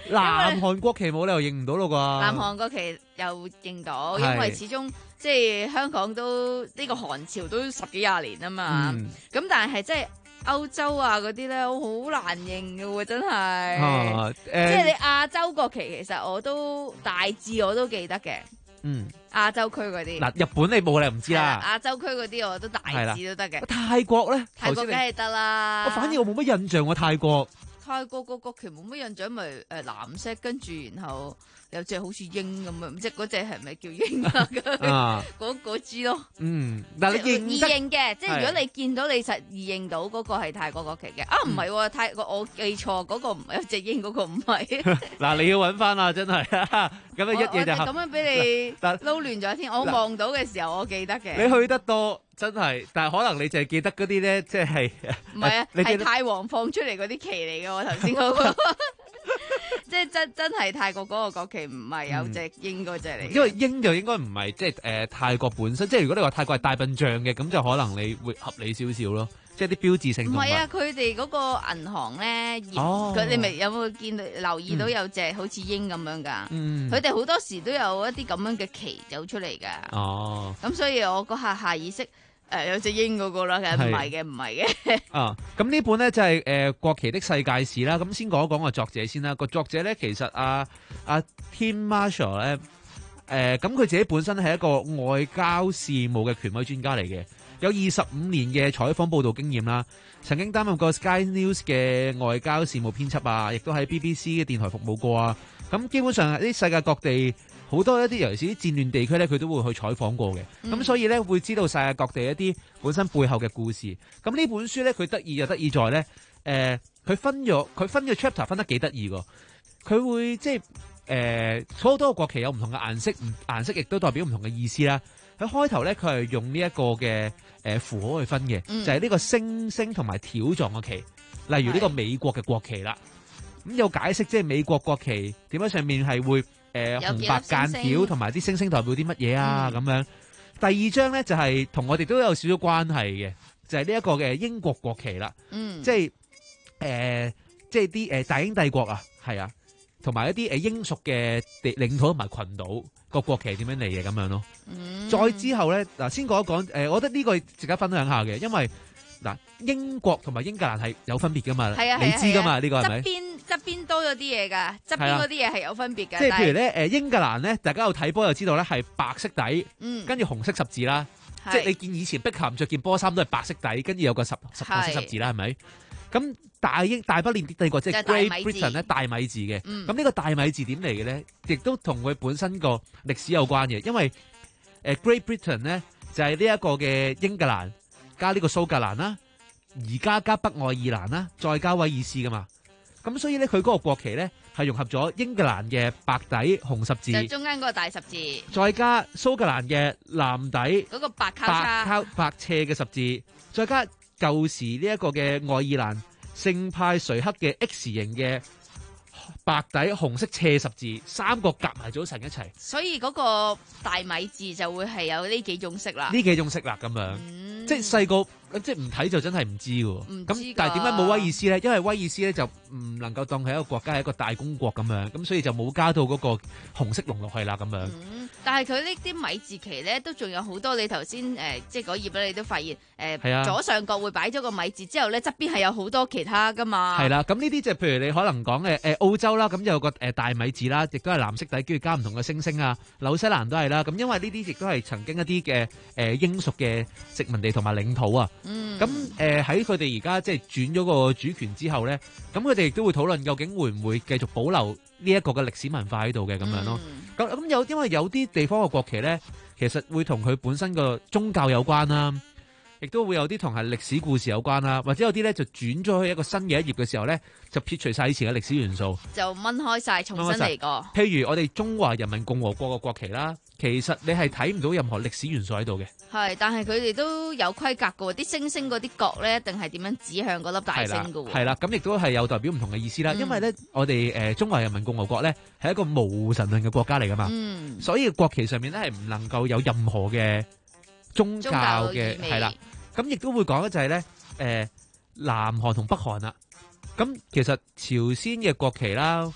Speaker 15: 南韓國旗冇理由認唔到咯啩？
Speaker 21: 南韓國旗又認到，
Speaker 15: 係
Speaker 21: 因為始終即係香港都呢個韓朝都十幾廿年啊嘛。咁、
Speaker 15: 嗯、
Speaker 21: 但係即係歐洲啊嗰啲咧，好難認嘅喎，真係。
Speaker 15: 啊呃、
Speaker 21: 即係你亞洲國旗，其實我都大致我都記得嘅。
Speaker 15: 嗯，
Speaker 21: 亞洲區嗰啲。
Speaker 15: 嗱，日本你冇理由唔知啦。
Speaker 21: 亞洲區嗰啲我都大致都得嘅。
Speaker 15: 泰國咧？
Speaker 21: 泰國梗係得啦。
Speaker 15: 我反而我冇乜印象喎，泰國。
Speaker 21: 泰國個國旗冇乜印象，咪誒藍色，跟住然後有隻好似鷹咁樣，唔知嗰隻係咪叫鷹啊？嗰嗰支咯。嗯，但係你認易認嘅，即係如果你見到你實易認到嗰個係泰國國旗嘅。啊，唔係喎，泰國我記錯，嗰個唔係有隻鷹，嗰個唔係。嗱，
Speaker 15: 你要揾翻啦，真係。咁啊一嘢就
Speaker 21: 咁樣俾你撈亂咗添。我望到嘅時候我記得嘅。
Speaker 15: 你去得多。真係，但係可能你淨係記得嗰啲咧，即係
Speaker 21: 唔係啊？係泰皇放出嚟嗰啲旗嚟嘅，我頭先嗰個，即係真真係泰國嗰個國旗，唔係有隻鷹嗰隻嚟。
Speaker 15: 因為鷹就應該唔係即係誒泰國本身，即係如果你話泰國係大笨象嘅，咁就可能你會合理少少咯，即係啲標誌性動物。
Speaker 21: 唔係啊，佢哋嗰個銀行咧，佢、哦、你咪有冇見到留意到有隻好似鷹咁樣噶？佢哋好多時都有一啲咁樣嘅旗走出嚟噶。哦，咁所以我嗰下下意識。誒、呃，有隻鷹嗰個啦，其實唔係嘅，唔係嘅。啊，
Speaker 15: 咁呢本咧就係、是、誒、呃、國旗的世界史啦。咁先講一講個作者先啦。個作者咧其實阿阿 Tim Marshall 咧，誒、呃，咁佢自己本身係一個外交事務嘅權威專家嚟嘅，有二十五年嘅採訪報道經驗啦。曾經擔任過 Sky News 嘅外交事務編輯啊，亦都喺 B B C 嘅電台服務過啊。咁基本上啲世界各地。好多一啲尤其是啲戰亂地區咧，佢都會去採訪過嘅。咁、嗯、所以咧會知道世界各地一啲本身背後嘅故事。咁呢本書咧，佢得意就得意在咧，誒、呃，佢分咗佢分嘅 chapter 分得幾得意㗎。佢會即係誒，好、呃、多個國旗有唔同嘅顏色，唔顏色亦都代表唔同嘅意思啦。喺開頭咧，佢係用呢一個嘅誒符號去分嘅、嗯，就係、是、呢個星星同埋條狀嘅旗，例如呢個美國嘅國旗啦。咁有解釋即係美國國旗點解上面係會誒、呃、紅白間條同埋啲星星代表啲乜嘢啊咁、嗯、樣。第二張咧就係、是、同我哋都有少少關係嘅，就係呢一個嘅英國國旗啦。嗯，即係誒、呃、即係啲誒大英帝國啊，係啊，同埋一啲誒英屬嘅地領土同埋群島個國旗點樣嚟嘅咁樣咯。嗯，再之後咧嗱，先講一講誒、呃，我覺得呢個值得分享下嘅，因為嗱英國同埋英格蘭係有分別噶嘛，係啊，你知噶嘛呢個係咪？
Speaker 21: 側邊多咗啲嘢㗎，側邊嗰啲嘢係有分別㗎。
Speaker 15: 即係譬如咧，誒英格蘭咧，大家有睇波就知道咧，係白色底，嗯，跟住紅色十字啦。即係你見以前碧咸着件波衫都係白色底，跟住有個十十紅色十字啦，係咪？咁大英大不列顛帝國即係 Great Britain 咧，大米字嘅。咁、嗯、呢個大米字點嚟嘅咧？亦都同佢本身個歷史有關嘅，因為誒 Great Britain 咧就係呢一個嘅英格蘭加呢個蘇格蘭啦，而家加北愛爾蘭啦，再加威爾斯噶嘛。咁所以咧，佢嗰個國旗咧係融合咗英格蘭嘅白底紅十字，
Speaker 21: 就中間嗰個大十字，
Speaker 15: 再加蘇格蘭嘅藍底嗰、
Speaker 21: 那個白交叉、
Speaker 15: 白白斜嘅十字，再加舊時呢一個嘅愛爾蘭聖派垂克嘅 X 型嘅白底紅色斜十字，三個夾埋組成一齊。
Speaker 21: 所以嗰個大米字就會係有呢幾種色啦，
Speaker 15: 呢幾種色啦咁樣，嗯、即係細個。即係唔睇就真係唔知喎，咁但係點解冇威爾斯咧？因為威爾斯咧就唔能夠當係一個國家，係一個大公國咁樣，咁所以就冇加到嗰個紅色龍落去啦咁樣。
Speaker 21: 嗯，但係佢呢啲米字旗咧都仲有好多，你頭先誒即係嗰頁咧，你都發現誒、呃啊、左上角會擺咗個米字之後咧，側邊係有好多其他噶嘛。係啦、啊，咁呢啲就譬如你可能講嘅誒澳洲啦，咁有個誒大米字啦，亦都係藍色底，跟住加唔同嘅星星啊。紐西蘭都係啦，咁因為呢啲亦都係曾經一啲嘅誒英屬嘅殖民地同埋領土啊。嗯，咁誒喺佢哋而家即係轉咗個主權之後咧，咁佢哋亦都會討論究竟會唔會繼續保留呢一個嘅歷史文化喺度嘅咁樣咯。咁咁有因為有啲地方嘅國旗咧，其實會同佢本身個宗教有關啦，亦都會有啲同係歷史故事有關啦，或者有啲咧就轉咗去一個新嘅一頁嘅時候咧，就撇除晒以前嘅歷史元素， 就掹開晒，重新嚟過。
Speaker 15: 譬如我哋中華人民共和國嘅國旗啦，其實你係睇唔到任何歷史元素喺度嘅。
Speaker 21: 係，但係佢哋都有規格嘅喎，啲星星嗰啲角咧，一定係點樣指向嗰粒大星嘅喎。係啦，咁亦都係有代表唔同嘅意思啦。嗯、因為咧，我哋誒、呃、中華人民共和國咧係一個無神論嘅國家嚟噶嘛，嗯、所以國旗上面咧係唔能夠有任何嘅宗教嘅係啦。咁亦都會講咧就係咧誒南韓同北韓啦。咁其實朝鮮嘅國旗啦，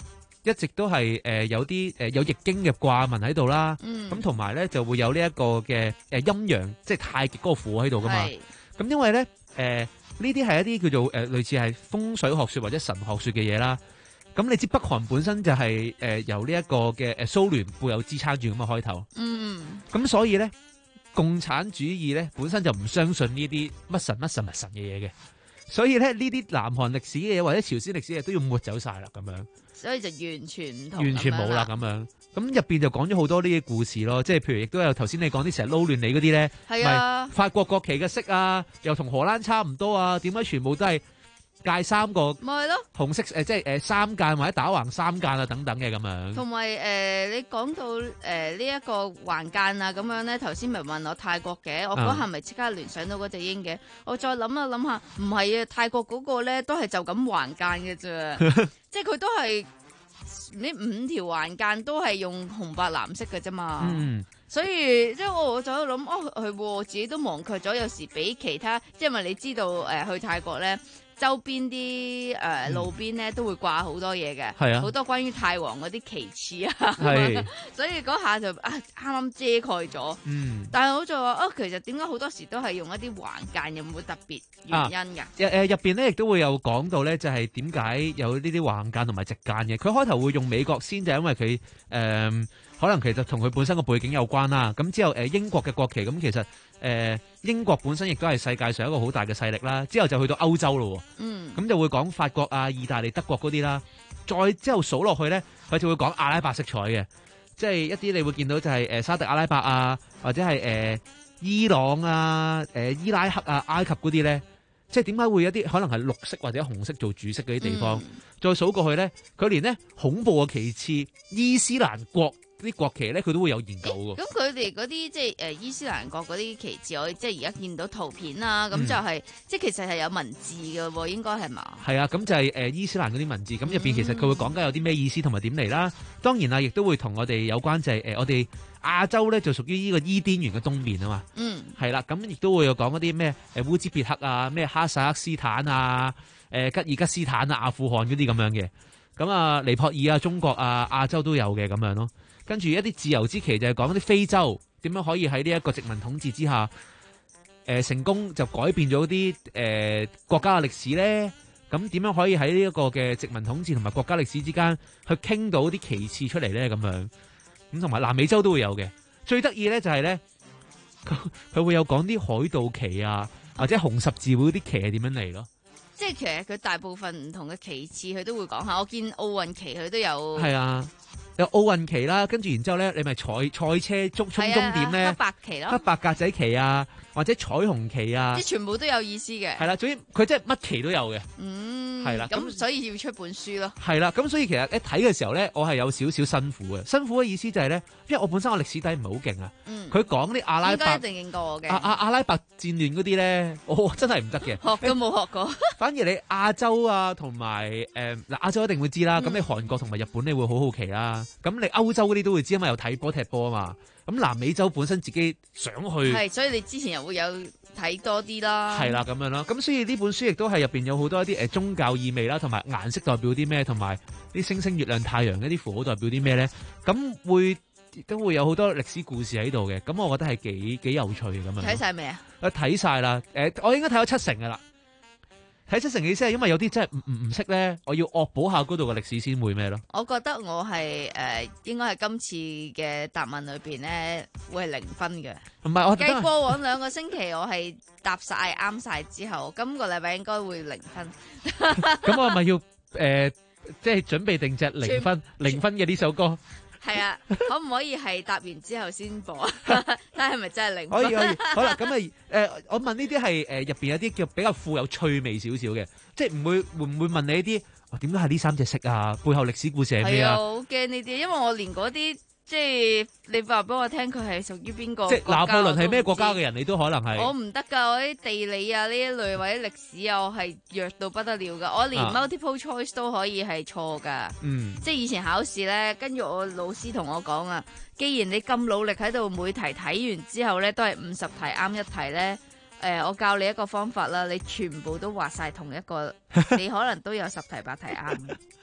Speaker 15: 一直都係誒有啲誒有易經嘅卦文喺度啦。咁同埋咧就會有呢一個嘅誒陰陽，即係太極嗰個符喺度噶嘛。咁因為咧誒呢啲係一啲叫做誒類似係風水學說或者神學說嘅嘢啦。咁你知北韓本身就係誒由呢一個嘅誒蘇聯背後支撐住咁嘅開頭。嗯。咁所以咧，共產主義咧本身就唔相信呢啲乜神乜神乜神嘅嘢嘅。所以咧，呢啲南韓歷史嘅嘢或者朝鮮歷史嘅嘢都要抹走晒啦，咁樣。
Speaker 21: 所以就完全唔同，
Speaker 15: 完全冇啦，咁樣。咁入邊就講咗好多呢啲故事咯，即係譬如亦都有頭先你講啲成日撈亂你嗰啲咧，
Speaker 21: 係啊，
Speaker 15: 法國國旗嘅色啊，又同荷蘭差唔多啊，點解全部都係界三個？
Speaker 21: 咪係咯，
Speaker 15: 紅色誒，即係誒三間或者打橫三間啊等等嘅咁樣。
Speaker 21: 同埋誒，你講到誒呢一個橫間啊咁樣咧，頭先咪問我泰國嘅，我嗰下咪即刻聯想到嗰隻鷹嘅，我再諗下諗下，唔係啊，泰國嗰個咧都係就咁橫間嘅啫，即係佢都係呢五條橫間都係用紅白藍色嘅啫嘛。嗯。所以即係我我就喺度諗，哦係喎，自己都忘卻咗，有時俾其他，因為你知道誒、呃、去泰國咧。周邊啲誒、呃、路邊咧都會掛好多嘢嘅，好、啊、多關於泰皇嗰啲旗幟啊，所以嗰下就啊啱啱遮蓋咗。嗯，但係我就話啊，其實點解好多時都係用一啲橫間，有冇特別原因㗎？誒
Speaker 15: 誒入邊咧亦都會有講到咧，就係點解有呢啲橫間同埋直間嘅？佢開頭會用美國先，就因為佢誒、呃、可能其實同佢本身個背景有關啦。咁之後誒、呃、英國嘅國旗咁其實。誒、呃，英國本身亦都係世界上一個好大嘅勢力啦，之後就去到歐洲咯，嗯，咁就會講法國啊、意大利、德國嗰啲啦，再之後數落去咧，佢就會講阿拉伯色彩嘅，即係一啲你會見到就係誒沙特阿拉伯啊，或者係誒、呃、伊朗啊、誒、呃、伊拉克啊、埃及嗰啲咧，即係點解會有啲可能係綠色或者紅色做主色嗰啲地方，嗯、再數過去咧，佢連咧恐怖嘅旗幟伊斯蘭國。啲國旗咧，佢都會有研究嘅。
Speaker 21: 咁佢哋嗰啲即係誒伊斯蘭國嗰啲旗幟，我即係而家見到圖片啦，咁、嗯、就係、是、即係其實係有文字嘅喎，應該係嘛？係啊，咁就係、是、誒、呃、伊斯蘭嗰啲文字，咁入邊其實佢會講緊有啲咩意思同埋點嚟啦。當然啦，亦都會同我哋有關就係、是、誒、呃、我哋亞洲咧就屬於呢個伊甸園嘅東面啊嘛。嗯，係啦，咁亦都會有講嗰啲咩誒烏茲別克啊、咩哈薩克斯坦啊、誒、呃、吉爾吉斯坦啊、阿富汗嗰啲咁樣嘅。咁啊，尼泊爾啊、中國啊、亞洲都有嘅咁樣咯。跟住一啲自由之旗就係講啲非洲點樣可以喺呢一個殖民統治之下，誒、呃、成功就改變咗啲誒國家嘅歷史咧。咁點樣可以喺呢一個嘅殖民統治同埋國家歷史之間去傾到啲旗幟出嚟咧？咁樣咁同埋南美洲都會有嘅。最得意咧就係咧，佢佢會有講啲海盜旗啊，或者紅十字會嗰啲旗係點樣嚟咯。 即係其實佢大部分唔同嘅旗幟佢都會講下。我見奧運旗佢都有。係
Speaker 15: 啊。有奧運旗啦，跟住然之後咧，你咪賽賽車中衝終點咧，
Speaker 21: 黑白旗咯，
Speaker 15: 黑白格仔旗啊，或者彩虹旗啊，
Speaker 21: 即係全部都有意思嘅。
Speaker 15: 係啦，總之佢即係乜旗都有嘅。
Speaker 21: 嗯，
Speaker 15: 係啦，
Speaker 21: 咁所以要出本書咯。
Speaker 15: 係啦，咁所以其實一睇嘅時候咧，我係有少少辛苦嘅。辛苦嘅意思就係咧，因為我本身我歷史底唔係好勁啊。嗯。佢講啲阿拉伯，
Speaker 21: 應該一定勁過我嘅。
Speaker 15: 阿阿阿拉伯戰亂嗰啲咧，我真係唔得嘅。
Speaker 21: 學都冇學過。反
Speaker 15: 而你亞洲啊，同埋誒嗱亞洲一定會知啦。咁、嗯、你韓國同埋日本你會好好奇啦。咁你歐洲嗰啲都會知，因為有睇波踢波啊嘛。咁南美洲本身自己想去，
Speaker 21: 係，所以你之前又會有睇多啲啦。係
Speaker 15: 啦，咁樣啦。咁所以呢本書亦都係入邊有好多一啲誒宗教意味啦，同埋顏色代表啲咩，同埋啲星星、月亮、太陽一啲符號代表啲咩咧。咁會都會有好多歷史故事喺度嘅。咁我覺得係幾幾有趣嘅咁樣。
Speaker 21: 睇晒未啊？
Speaker 15: 誒，睇晒啦。誒，我應該睇咗七成噶啦。睇七成嘅意思係因為有啲真係唔唔唔識咧，我要惡補下嗰度嘅歷史先會咩咯？
Speaker 21: 我覺得我係誒、呃、應該係今次嘅答問裏邊咧會係零分嘅。唔係我計過往兩個星期我係答晒啱晒之後，今個禮拜應該會零分。
Speaker 15: 咁我係咪要誒、呃、即係準備定隻零分零分嘅呢首歌？
Speaker 21: 係啊，可唔可以係答完之後先播啊？睇下係咪真係零分？
Speaker 15: 可以可以，好啦，咁啊誒，我問呢啲係誒入邊有啲叫比較富有趣味少少嘅，即係唔會會唔會問你一啲點解係呢三隻色啊？背後歷史故事係咩啊？
Speaker 21: 係啊，好驚呢啲，因為我連嗰啲。即係你話俾我聽，佢係屬於邊個？
Speaker 15: 即係拿破崙係咩國家嘅人，你都可能係。
Speaker 21: 我唔得噶，我啲地理啊呢一類或者歷史啊，我係弱到不得了噶。我連 multiple choice 都可以係錯噶。嗯。即係以前考試咧，跟住我老師同我講啊，既然你咁努力喺度每題睇完之後咧，都係五十題啱一題咧，誒、呃，我教你一個方法啦，你全部都畫晒同一個，你可能都有十題八題啱。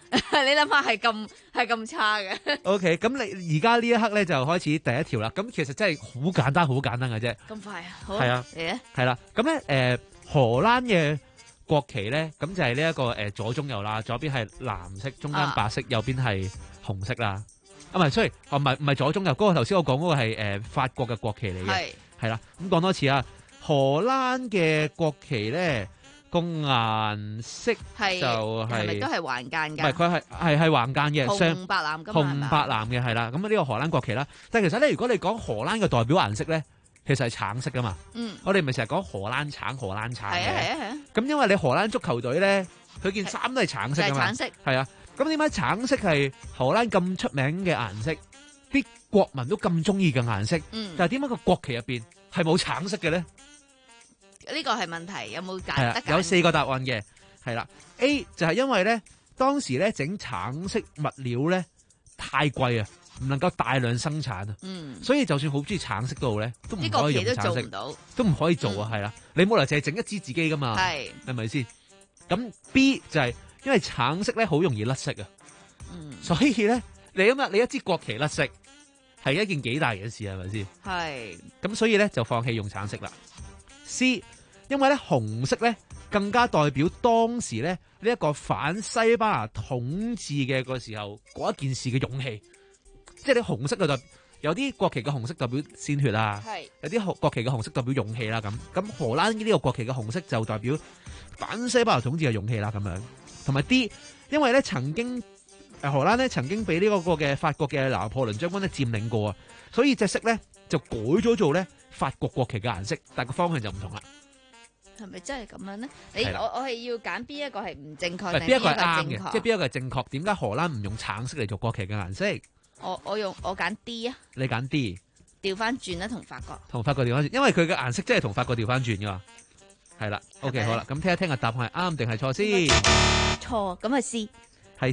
Speaker 21: 你諗下係咁係咁差嘅。
Speaker 15: O K， 咁你而家呢一刻咧就開始第一條啦。咁其實真係好簡單，好簡單嘅啫。
Speaker 21: 咁快啊？好
Speaker 15: 係啊，
Speaker 21: 嚟啊！
Speaker 15: 係啦。咁咧誒荷蘭嘅國旗咧，咁就係呢一個誒左中右啦，左邊係藍色，中間白色，右邊係紅色啦。啊，唔係，sorry，哦，唔係唔係左中右，嗰個頭先我講嗰個係誒法國嘅國旗嚟嘅，
Speaker 21: 係
Speaker 15: 係啦。咁講多次啊，荷蘭嘅國旗咧個顏色
Speaker 21: 係
Speaker 15: 就
Speaker 21: 係咪
Speaker 15: 係
Speaker 21: 都係橫間㗎？
Speaker 15: 唔係佢係係係橫間嘅，雙
Speaker 21: 紅白藍㗎嘛，係
Speaker 15: 紅
Speaker 21: 嘛
Speaker 15: 白藍嘅係啦。咁呢個荷蘭國旗啦，但係其實咧，如果你講荷蘭嘅代表顏色咧，其實係橙色㗎嘛。
Speaker 21: 嗯，
Speaker 15: 我哋咪成日講荷蘭橙、荷蘭橙嘅。
Speaker 21: 係啊係啊係啊。
Speaker 15: 咁因為你荷蘭足球隊咧，佢件衫都係橙色㗎嘛。
Speaker 21: 就係橙色。
Speaker 15: 係啊。咁點解橙色係荷蘭咁出名嘅顏色，啲國民都咁中意嘅顏色？
Speaker 21: 嗯。
Speaker 15: 但係點解個國旗入邊係冇橙色嘅咧？
Speaker 21: 呢個係問題，有冇揀
Speaker 15: 係啊
Speaker 21: 得揀？
Speaker 15: 有四個答案嘅，係啦。A 就係因為咧，當時咧整橙色物料咧太貴啊，唔能夠大量生產啊。
Speaker 21: 嗯。
Speaker 15: 所以就算好中意橙色都好咧，都唔
Speaker 21: 呢
Speaker 15: 可
Speaker 21: 個旗都做
Speaker 15: 以用橙色，
Speaker 21: 唔到，
Speaker 15: 都唔可以做啊。係啦，你冇理由淨係整一支自己噶嘛？
Speaker 21: 係
Speaker 15: 係咪先？咁 B 就係因為橙色咧好容易甩色啊。
Speaker 21: 嗯。
Speaker 15: 所以咧，你咁啊，你一支國旗甩色係一件幾大嘅事，係咪先？
Speaker 21: 係。
Speaker 15: 咁所以咧就放棄用橙色啦。C 因為咧紅色咧更加代表當時咧呢一個反西班牙統治嘅個時候嗰一件事嘅勇氣，即係你紅色嘅代有啲國旗嘅紅色代表鮮血啦，
Speaker 21: 係
Speaker 15: 有啲國旗嘅紅色代表勇氣啦，咁咁荷蘭呢個國旗嘅紅色就代表反西班牙統治嘅勇氣啦，咁樣同埋 D 因為咧曾經誒荷蘭咧曾經俾呢個個嘅法國嘅拿破崙將軍咧佔領過啊，所以隻色咧就改咗做咧法國國旗嘅顏色，但係個方向就唔同啦。
Speaker 21: 係咪真係咁樣咧？你
Speaker 15: 係啦
Speaker 21: 我我係要揀邊一個係唔正確，定
Speaker 15: 邊一個係啱
Speaker 21: 正確
Speaker 15: 嘅？即係邊一個係正確？點解荷蘭唔用橙色嚟做國旗嘅顏色？
Speaker 21: 我我用我揀 D 啊，
Speaker 15: 你揀 D，
Speaker 21: 調翻轉啦，同法國。
Speaker 15: 同法國調翻轉，因為佢嘅顏色真係同法國調翻轉噶嘛。係啦，OK 好啦，咁聽一聽個答案係啱定係錯先？
Speaker 21: 錯，咁係 C。
Speaker 15: 係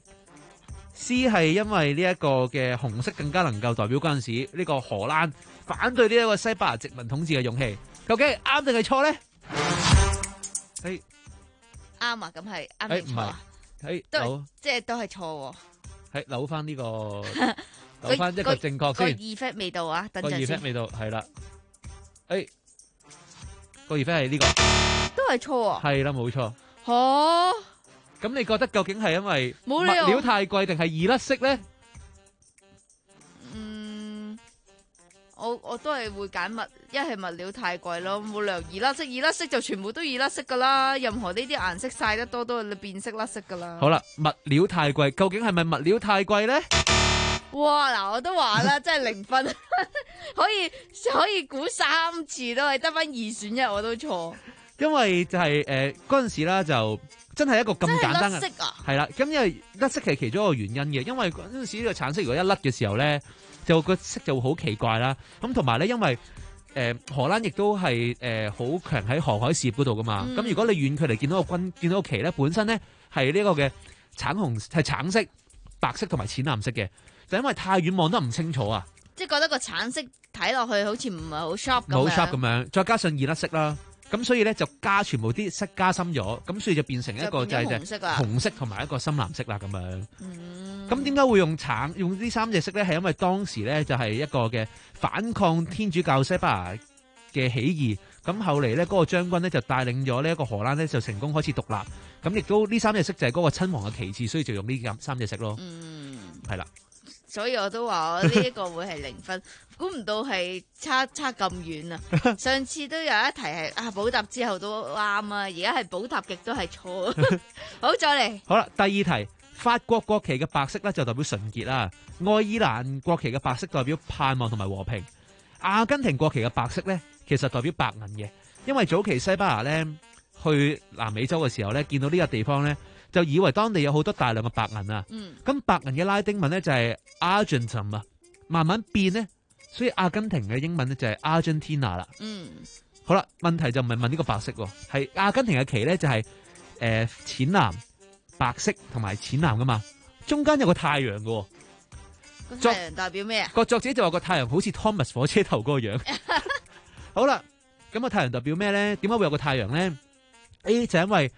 Speaker 15: C，C 係因為呢一個嘅紅色更加能夠代表嗰陣時呢個荷蘭反對呢一個西班牙殖民統治嘅勇氣。究竟係啱定係錯咧？誒，
Speaker 21: 啱啊，咁係啱
Speaker 15: 誒唔係
Speaker 21: 定錯啊？，
Speaker 15: 誒
Speaker 21: 都
Speaker 15: 扭，
Speaker 21: 即係都係錯喎。
Speaker 15: 係扭翻呢個，扭翻一個正確
Speaker 21: 個
Speaker 15: 先。
Speaker 21: effect 未到啊，等
Speaker 15: 個
Speaker 21: 陣
Speaker 15: effect
Speaker 21: 先。
Speaker 15: 未到，係啦。誒，個 effect 係呢個，
Speaker 21: 都係錯啊。
Speaker 15: 係啦，冇錯。
Speaker 21: 嚇！
Speaker 15: 咁你覺得究竟係因為物
Speaker 21: 冇理由
Speaker 15: 料太貴定係易甩色咧？
Speaker 21: 嗯，我我都係會揀物，一係物料太貴咯，冇理由易甩色，易甩色就全部都易甩色噶啦。任何呢啲顏色曬得多都係變色甩色噶啦。
Speaker 15: 好啦，物料太貴，究竟係咪物料太貴咧？
Speaker 21: 哇！嗱，我都話啦，真係零分，可以可以估三次都係得翻二選一，我都錯。
Speaker 15: 因為就係誒嗰陣時啦，就真係一個咁簡單嘅，
Speaker 21: 真係甩色啊
Speaker 15: 係啦。咁因為甩色係其中一個原因嘅，因為嗰陣時呢個橙色如果一甩嘅時候咧，就個色就會好奇怪啦。咁同埋咧，因為誒、呃、荷蘭亦都係誒好強喺航海事業嗰度噶嘛。咁、
Speaker 21: 嗯、
Speaker 15: 如果你遠距離見到個軍見到個旗咧，本身咧係呢個嘅橙紅係橙色、白色同埋淺藍色嘅，就因為太遠望得唔清楚啊，
Speaker 21: 即係覺得個橙色睇落去好似唔係好 sharp 咁樣。
Speaker 15: 冇 sharp 咁樣，再加上易甩色啦。咁所以咧就加全部啲色加深咗，咁所以就變成一個就係就紅色同埋一個深藍色啦咁樣。咁點解會用橙用呢三隻色咧？係因為當時咧就係一個嘅反抗天主教西班牙嘅起義。咁後嚟咧嗰個將軍咧就帶領咗呢一個荷蘭咧就成功開始獨立。咁亦都呢三隻色就係嗰個親王嘅旗幟，所以就用呢三隻色咯。
Speaker 21: 嗯，
Speaker 15: 係啦。
Speaker 21: 所以我都話我呢一個會係零分，估唔到係差差咁遠啊！上次都有一題係啊補答之後都啱啊，而家係補答極都係錯。好，再嚟。
Speaker 15: 好啦，第二題，法國國旗嘅白色咧就代表純潔啦，愛爾蘭國旗嘅白色代表盼望同埋和平，阿根廷國旗嘅白色咧其實代表白銀嘅，因為早期西班牙咧去南美洲嘅時候咧，見到呢個地方咧。就以為當地有好多大量嘅白銀啊，咁、嗯、白銀嘅拉丁文咧就係 Argentum 啊，慢慢變咧，所以阿根廷嘅英文咧就係 Argentina 啦。
Speaker 21: 嗯，
Speaker 15: 好啦，問題就唔係問呢個白色喎，係阿根廷嘅旗咧就係誒淺藍、白色同埋淺藍噶嘛，中間有個太陽嘅。
Speaker 21: 個太陽代表咩啊？
Speaker 15: 個作者就話個太陽好似 Thomas 火車頭嗰個樣。好啦，咁個太陽代表咩咧？點解會有個太陽咧？A 就因為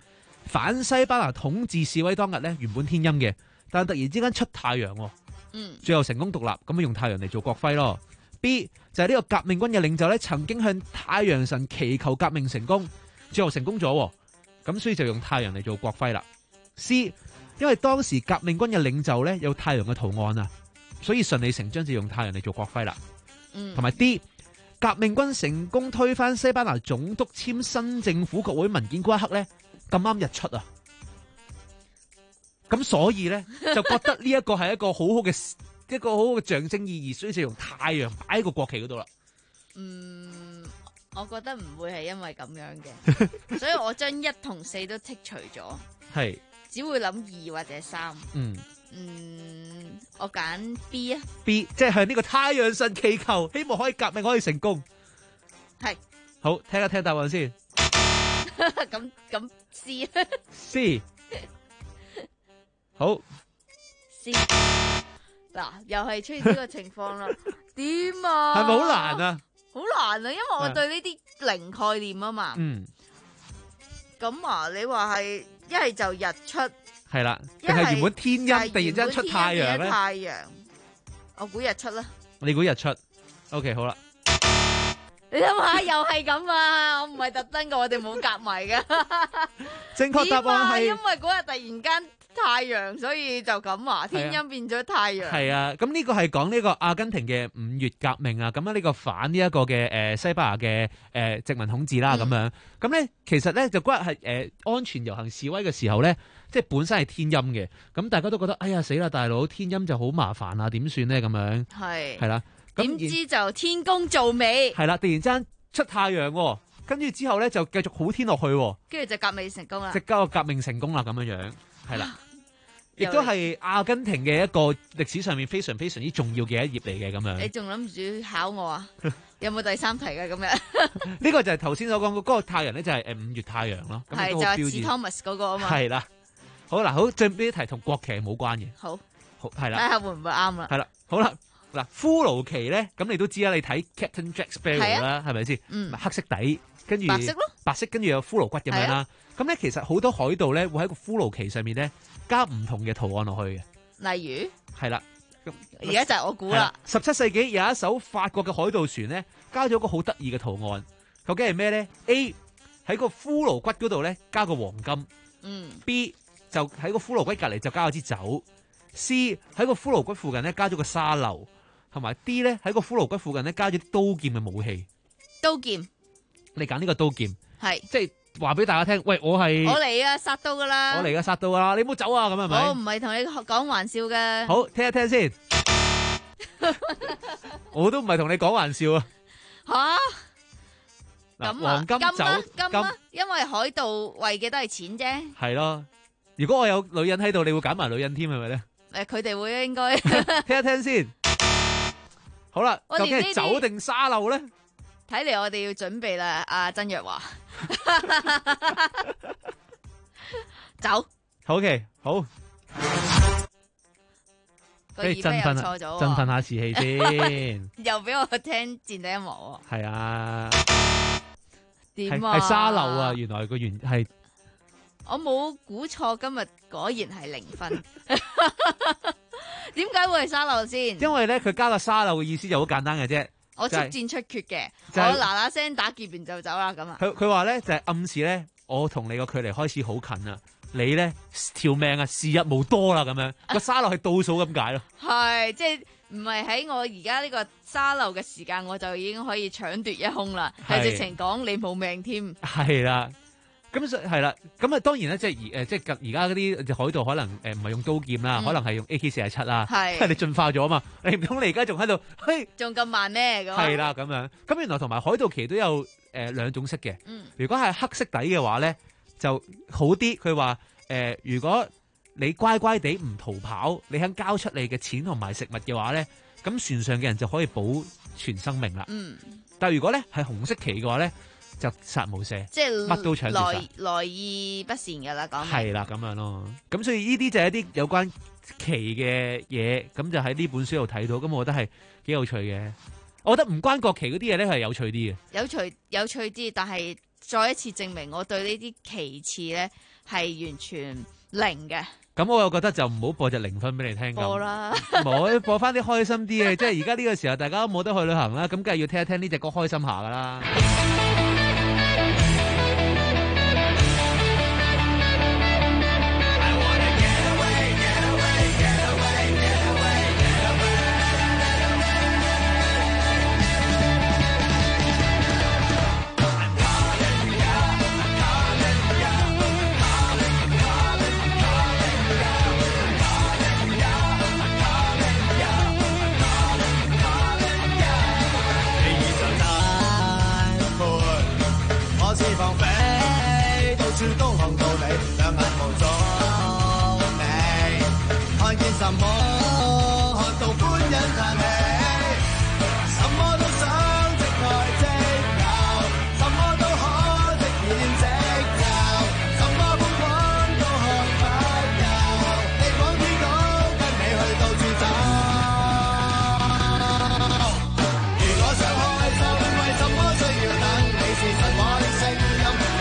Speaker 15: 反西班牙統治示威當日咧，原本天陰嘅，但突然之間出太陽喎。
Speaker 21: 嗯，
Speaker 15: 最後成功獨立，咁咪用太陽嚟做國徽咯。B 就係呢個革命軍嘅領袖咧，曾經向太陽神祈求革命成功，最後成功咗，咁所以就用太陽嚟做國徽啦。C 因為當時革命軍嘅領袖咧有太陽嘅圖案啊，所以順理成章就用太陽嚟做國徽啦。
Speaker 21: 嗯，
Speaker 15: 同埋 D 革命軍成功推翻西班牙總督簽新政府國會文件嗰一刻咧，咁啱日出啊！咁所以咧就覺得呢一個係一個好好嘅一個好好嘅象徵意義，所以就用太陽擺喺個國旗嗰度啦。
Speaker 21: 嗯，我覺得唔會係因為咁樣嘅，所以我將一同四都剔除咗，
Speaker 15: 係
Speaker 21: 只會諗二或者三。
Speaker 15: 嗯
Speaker 21: 嗯，我揀 B 啊
Speaker 15: ，B 即係向呢個太陽神祈求，希望可以革命可以成功。
Speaker 21: 係
Speaker 15: 好，聽一聽答案先。
Speaker 21: 咁咁 C
Speaker 15: C 好
Speaker 21: C 嗱，又係出現呢個情況啦。點啊？
Speaker 15: 係咪好難啊？
Speaker 21: 好難啊，因為我對呢啲零概念啊嘛。
Speaker 15: 嗯。
Speaker 21: 咁啊，你話係一係就日出，
Speaker 15: 係啦，定係原本天陰，突然之間出太陽咧？
Speaker 21: 太陽，我估日出啦。
Speaker 15: 你估日出 ？OK， 好啦。
Speaker 21: 你諗下，又係咁啊！我唔係特登嘅，我哋冇夾埋嘅。
Speaker 15: 正確答案係
Speaker 21: 因為嗰日突然間太陽，所以就咁啊，天陰變咗太陽。
Speaker 15: 係啊，咁呢個係講呢個阿根廷嘅五月革命啊，咁啊呢個反呢一個嘅誒西班牙嘅誒殖民統治啦，咁樣咁咧，其實咧就嗰日係誒安全遊行示威嘅時候咧，即係本身係天陰嘅，咁大家都覺得哎呀死啦，大佬天陰就好麻煩啊，點算咧咁樣？係係啦。
Speaker 21: 點知就天公造美，
Speaker 15: 係啦！突然之間出太陽，跟住之後咧就繼續好天落去，
Speaker 21: 跟住就革命成功啦。
Speaker 15: 即刻革命成功啦，咁樣樣係啦，亦都係阿根廷嘅一個歷史上面非常非常之重要嘅一頁嚟嘅咁樣。
Speaker 21: 你仲諗住考我啊？有冇第三題嘅咁樣？
Speaker 15: 呢個就係頭先所講嗰個太陽咧，就係誒五月太陽咯。
Speaker 21: 係就係似 Thomas 嗰個啊嘛。
Speaker 15: 係啦，好嗱，好最尾呢題同國旗係冇關嘅。
Speaker 21: 好，
Speaker 15: 好係啦。
Speaker 21: 睇下會唔會啱啦？
Speaker 15: 係啦，好啦。嗱，骷髏旗咧，咁你都知啦，你睇 Captain Jack Sparrow 啦，係咪先？嗯，黑色底，跟住
Speaker 21: 白色咯，
Speaker 15: 白色跟住有骷髏骨咁樣啦。咁咧，其實好多海盜咧會喺個骷髏旗上面咧加唔同嘅圖案落去嘅。
Speaker 21: 例如，
Speaker 15: 係啦，
Speaker 21: 而家就係我估啦。
Speaker 15: 十七世紀有一艘法國嘅海盜船咧，加咗個好得意嘅圖案，究竟係咩咧 ？A 喺個骷髏骨嗰度咧加個黃金，
Speaker 21: 嗯。
Speaker 15: B 就喺個骷髏骨隔籬就加咗支酒 ，C 喺個骷髏骨附近咧加咗個沙漏。同埋 D 咧喺個骷髏骨附近咧加咗啲刀劍嘅武器，
Speaker 21: 刀劍，
Speaker 15: 你揀呢個刀劍，
Speaker 21: 係
Speaker 15: 即係話俾大家聽，喂，我係
Speaker 21: 我嚟啊，殺刀噶啦，
Speaker 15: 我嚟啊，殺刀啊，你唔好走啊，咁係咪？
Speaker 21: 我唔係同你講玩笑嘅，
Speaker 15: 好，聽一聽先，我都唔係同你講玩笑啊，
Speaker 21: 吓，咁
Speaker 15: 黃金酒
Speaker 21: 金啊，因為海盜為嘅都係錢啫，
Speaker 15: 係咯，如果我有女人喺度，你會揀埋女人添係咪咧？
Speaker 21: 誒，佢哋會應該
Speaker 15: 聽一聽先。好啦，究竟係酒定沙漏咧？
Speaker 21: 睇嚟我哋要準備啦，阿曾若華。走。
Speaker 15: OK，好。
Speaker 21: 個耳機又錯咗，
Speaker 15: 振奮下士氣先。
Speaker 21: 又俾我聽戰地音樂喎。
Speaker 15: 係啊。
Speaker 21: 點啊？
Speaker 15: 係沙漏啊！原來個原係。
Speaker 21: 我冇估錯，今日果然係零分。點解會係沙漏先？
Speaker 15: 因為咧，佢加個沙漏嘅意思就好簡單嘅啫。
Speaker 21: 我速戰速決嘅，
Speaker 15: 就係、
Speaker 21: 我嗱嗱聲打劫完就走啦咁啊！
Speaker 15: 佢佢話咧就係、是、暗示咧，我同你個距離開始好近啦，你咧條命啊時日無多啦咁樣，個沙漏係倒數咁解咯。
Speaker 21: 係即係唔係喺我而家呢個沙漏嘅時間，我就已經可以搶奪一空啦，係直情講你冇命添。
Speaker 15: 係啦。咁所以係啦，咁啊當然咧，即係而誒，即係而家嗰啲海盜可能誒唔係用刀劍啦，嗯、可能係用 A K 四十七啦，因為你進化咗啊嘛，你唔通你而家仲喺度，嘿，
Speaker 21: 仲咁慢咩？咁
Speaker 15: 係啦，咁樣，咁原來同埋海盜旗都有誒、呃、兩種色嘅，
Speaker 21: 嗯、如
Speaker 15: 果係黑色底嘅話咧就好啲。佢話誒，如果你乖乖地唔逃跑，你肯交出你嘅錢同埋食物嘅話咧，咁船上嘅人就可以保全生命啦。
Speaker 21: 嗯，
Speaker 15: 但係如果咧係紅色旗嘅話咧，就殺無赦，
Speaker 21: 即係
Speaker 15: 乜都搶住殺，
Speaker 21: 來來意不善噶啦，講
Speaker 15: 係啦咁樣咯。咁所以呢啲就係一啲有關旗嘅嘢，咁就喺呢本書度睇到。咁我覺得係幾有趣嘅。我覺得唔關國旗嗰啲嘢咧係有趣啲嘅，
Speaker 21: 有趣有趣啲。但係再一次證明我對呢啲旗幟咧係完全零嘅。
Speaker 15: 咁我又覺得就唔好播隻零分俾你聽咁。
Speaker 21: 播啦，
Speaker 15: 冇播翻啲開心啲嘅，即係而家呢個時候大家都冇得去旅行啦，咁梗係要聽一聽呢隻歌開心下噶啦。
Speaker 13: 放飛，到處都看到你，兩眼無阻你，看見什麼，看到歡欣嘆氣，什麼都想即愛即有，什麼都可即演即有，什麼風光都看不夠，地廣天高，跟你去到處走。如果想開心，為什麼需要等？你是神話的聲音。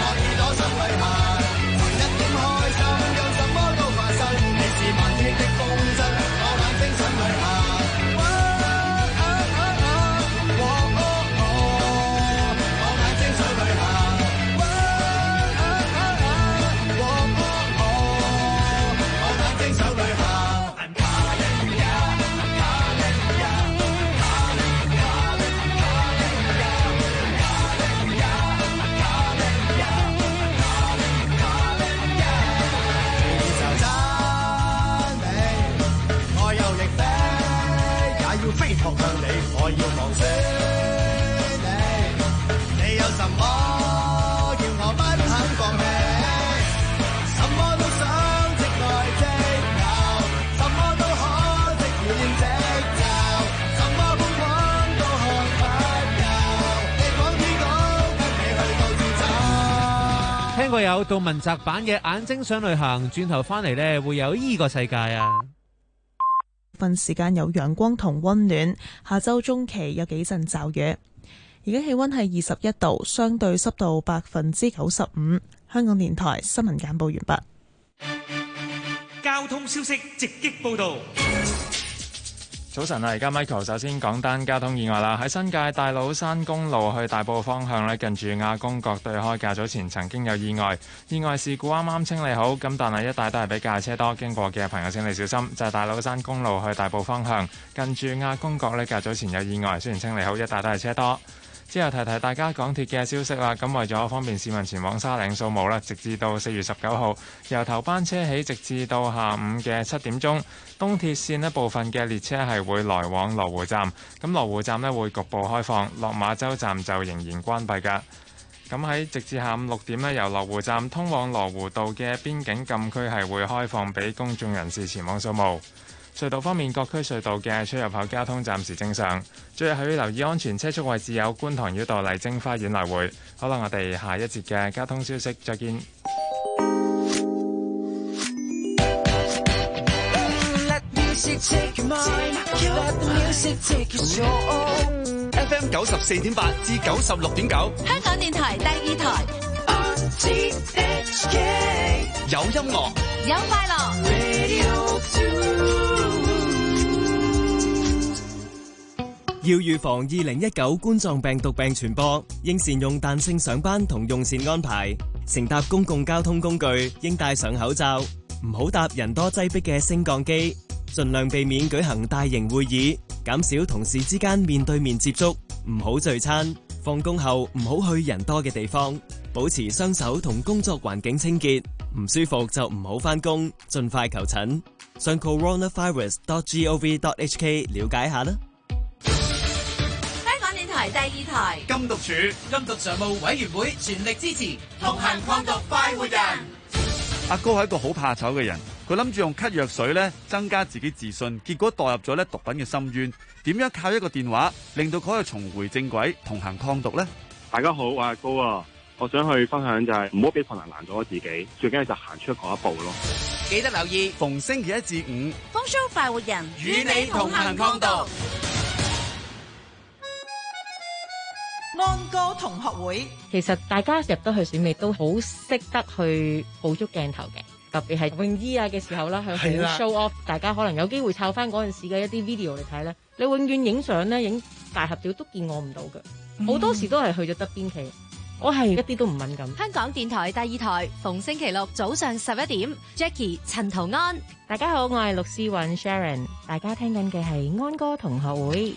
Speaker 13: 學向你，我要望穿你。你有什麼叫我不肯放棄？什麼都想即愛即有，什麼都可即演即就，什麼風光都看不夠。地廣天高，跟你去到處走。
Speaker 15: 聽過有杜汶澤版嘅《眼睛想旅行》，轉頭翻嚟呢會有依個世界啊！
Speaker 4: 份時間有陽光同溫暖，下周中期有幾陣驟雨。而家氣溫係二十一度，相對濕度百分之九十五。香港電台新聞簡報完畢。
Speaker 10: 交通消息直擊報道。
Speaker 1: 早晨啊，而家 Michael 首先講單交通意外啦。喺新界大老山公路去大埔方向咧，近住亞公角對開，較早前曾經有意外，意外事故啱啱清理好，咁但係一帶都係比較車多，經過嘅朋友請你小心。就係、是、大老山公路去大埔方向，近住亞公角咧，較早前有意外，雖然清理好，一帶都係車多。之後提提大家港鐵嘅消息啦，咁為咗方便市民前往沙嶺掃墓啦，直至到四月十九號，由頭班車起，直至到下午嘅七點鐘，東鐵線一部分嘅列車係會來往羅湖站，咁羅湖站呢會局部開放，落馬洲站就仍然關閉㗎。咁喺直至下午六點呢，由羅湖站通往羅湖道嘅邊境禁區係會開放俾公眾人士前往掃墓。隧道方面，各區隧道嘅出入口交通暫時正常。最後係要留意安全車速位置有觀塘繞道麗晶花園來回。好啦，我哋下一節嘅交通消息再見。
Speaker 2: F M 九十四點八至九十六點九，
Speaker 8: 香港電台第二台。
Speaker 2: 有音樂，
Speaker 8: 有快樂。
Speaker 6: 要預防二零一九冠狀病毒病傳播，應善用彈性上班同用膳安排。乘搭公共交通工具應戴上口罩，唔好搭人多擠迫嘅升降機。盡量避免舉行大型會議，減少同事之間面對面接觸，唔好聚餐。放工後唔好去人多嘅地方，保持雙手同工作環境清潔。唔舒服就唔好返工，盡快求診。上 coronavirus dot gov dot hk 了解下啦。
Speaker 8: 香港電台第二台，
Speaker 10: 禁毒處禁毒常務委員會全力支持，同行抗毒快活人。
Speaker 16: 阿哥係一個好怕醜嘅人，佢諗住用咳藥水咧增加自己自信，結果墮入咗咧毒品嘅深淵。點樣靠一個電話令到佢可以重回正軌，同行抗毒呢？
Speaker 17: 大家好，我係阿高啊，我想去分享就係唔好俾困難難咗我自己，最緊要就行出嗰一步咯。
Speaker 10: 記得留意
Speaker 16: 逢星期一至五，
Speaker 8: 風騷快活人
Speaker 10: 與你同行抗毒。
Speaker 3: 安歌同學會。
Speaker 18: 其實大家入得去選美都好識得去捕捉鏡頭嘅，特別係泳衣啊嘅時候啦，係好 show off。大家可能有機會抄翻嗰陣時嘅一啲 video 嚟睇咧，你永遠影相咧，影大合照都見我唔到嘅，好、嗯、多時都係去咗側邊企。我係一啲都唔敏感。
Speaker 8: 香港電台第二台，逢星期六早上十一點 ，Jackie 陳圖安。
Speaker 18: 大家好，我係陸思韻 Sharon。大家聽緊嘅係安歌同學會。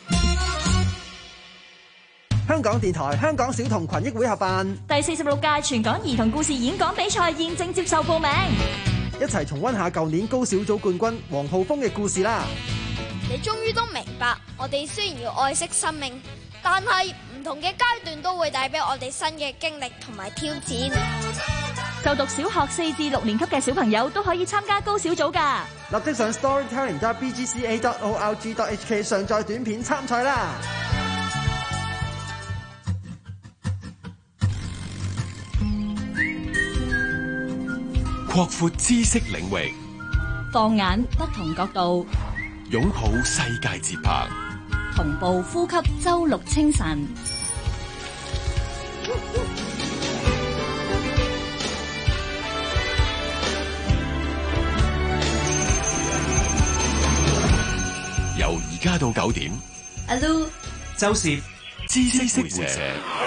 Speaker 19: 香港電台香港小童群益會合辦
Speaker 8: 第四十六屆全港兒童故事演講比賽，現正接受報名。
Speaker 19: 一齊重溫下舊年高小組冠軍黃浩峰嘅故事啦！
Speaker 20: 你終於都明白，我哋雖然要愛惜生命，但係唔同嘅階段都會帶俾我哋新嘅經歷同埋挑戰。
Speaker 8: 就讀小學四至六年級嘅小朋友都可以參加高小組㗎。
Speaker 19: 立即上 storytelling dot b g c a dot org dot h k 上載短片參賽啦！
Speaker 2: 擴闊知識領域，
Speaker 8: 放眼不同角度，
Speaker 2: 擁抱世界節拍，
Speaker 8: 同步呼吸周六清晨。
Speaker 2: 由而家到九點，
Speaker 8: 阿 Lu
Speaker 2: 周攝知識會社。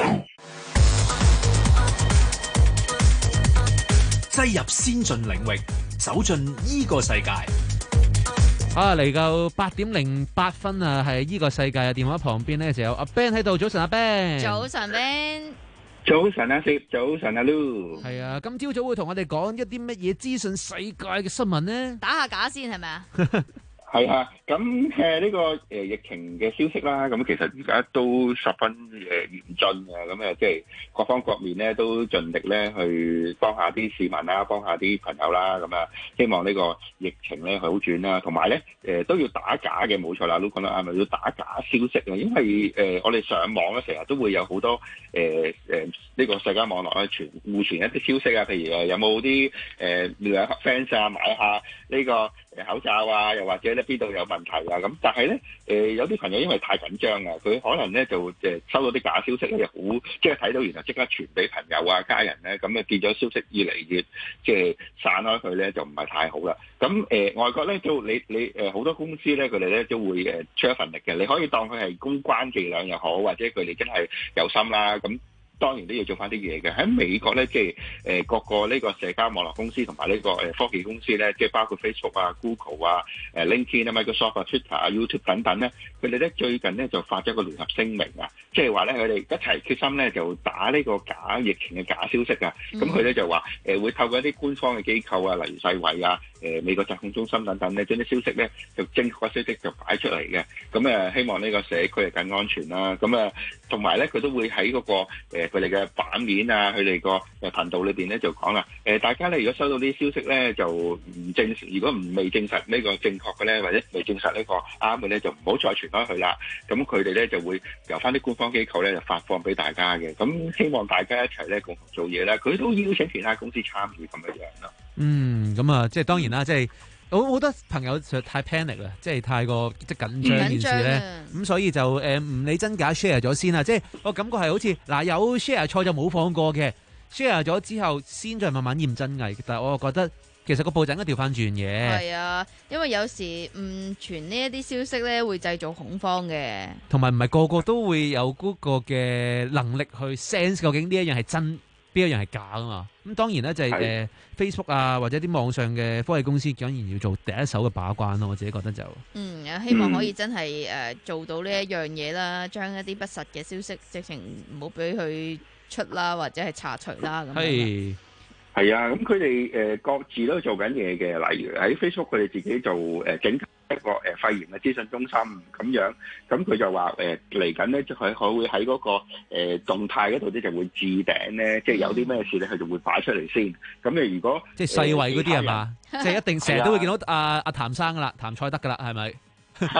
Speaker 23: 擠入先進領域，走進依個世界。
Speaker 15: 啊，嚟到八點零八分啊，係依個世界嘅電話旁邊咧就有阿 Ben 喺度。早晨，阿 Ben。
Speaker 21: 早晨 Ben。
Speaker 24: 早晨阿 Sir，早晨阿 Lu。
Speaker 15: 係啊，今朝早會同我哋講一啲乜嘢資訊世界嘅新聞呢？
Speaker 21: 打下假先係咪啊？
Speaker 24: 係啊，咁誒呢個誒、呃、疫情嘅消息啦，咁其實而家都十分誒嚴峻嘅，咁誒即係各方各面咧都盡力咧去幫下啲市民啦，幫下啲朋友啦，咁啊希望呢個疫情咧好轉啦，同埋咧誒都要打假嘅，冇錯啦，都講得啱咪要打假消息啊，因為誒、呃、我哋上網咧成日都會有好多誒誒呢個社交網絡咧傳互傳一啲消息啊，譬如誒有冇啲誒兩 fans 啊買下呢個誒口罩啊，又或者咧邊度有問題啊咁，但係咧誒有啲朋友因為太緊張啊，佢可能咧就誒收到啲假消息咧，就好即係睇到然後即刻傳俾朋友啊家人咧，咁啊見咗消息越嚟越即係散開佢咧，就唔係太好啦。咁誒、呃、外國咧都你你誒好、呃、多公司咧佢哋咧都會誒出一份力嘅，你可以當佢係公關伎倆又好，或者佢哋真係有心啦咁。當然都要做翻啲嘢嘅。喺美國咧，即係誒各個呢個社交網絡公司同埋呢個誒科技公司咧，即係包括 Facebook 啊、Google 啊、誒 LinkedIn 啊、Microsoft 啊、Twitter 啊、YouTube 等等咧，佢哋咧最近咧就發咗個聯合聲明啊，即係話咧佢哋一齊決心咧就打呢個假疫情嘅假消息啊。咁佢咧就話誒會透過一啲官方嘅機構啊，例如世衛啊、誒美國疾控中心等等咧，將啲消息咧就正確嘅消息就擺出嚟嘅。咁誒希望呢個社區係更安全啦。咁誒同埋咧佢都會喺嗰個誒佢哋嘅版面啊，佢哋個誒頻道裏邊咧就講啦，誒大家咧如果收到啲消息咧就唔證實，如果唔未證實呢個正確嘅咧，或者未證實呢個啱嘅咧，就唔好再傳開去啦。咁佢哋咧就會由翻啲官方機構咧就發放俾大家嘅。咁希望大家一齊咧共同做嘢啦。佢都邀請其他公司參與咁樣樣咯。
Speaker 15: 嗯，咁啊，即係當然啦，即係。好好多朋友就太 panic 啦，即係太過即係緊張呢件事咧，咁所以就誒唔理真假 share 咗先啦。即係我感覺係好似嗱有 share 錯就冇放過嘅 ，share 咗之後先再慢慢驗真偽。但係我覺得其實個步驟應該調翻轉嘅。係
Speaker 21: 啊，因為有時唔傳呢一啲消息咧，會製造恐慌嘅。同埋
Speaker 15: 唔係個個都會有嗰個嘅能力去 sense 究竟呢一樣係真，邊一樣係假啊嘛。咁當然咧就係、是、誒、呃、Facebook 啊或者啲網上嘅科技公司，當然要做第一手嘅把關咯。我自己覺得就
Speaker 21: 嗯，希望可以真係誒、呃、做到呢一樣嘢啦，將一啲不實嘅消息直情唔好俾佢出啦，或者係查除啦咁。
Speaker 24: 係係啊，咁佢哋誒各自都做緊嘢嘅，例如喺 Facebook 佢哋自己做誒整一個誒肺炎嘅資訊中心咁樣，咁佢就話誒嚟緊咧，即係佢會喺嗰個誒動態嗰度咧就會置頂咧，即係有啲咩事咧，佢就會擺出嚟先。咁你如果
Speaker 15: 即係世衛嗰啲係嘛，即係一定成日都會見到阿阿譚生噶啦，譚賽德噶啦，係咪？
Speaker 24: 係啊，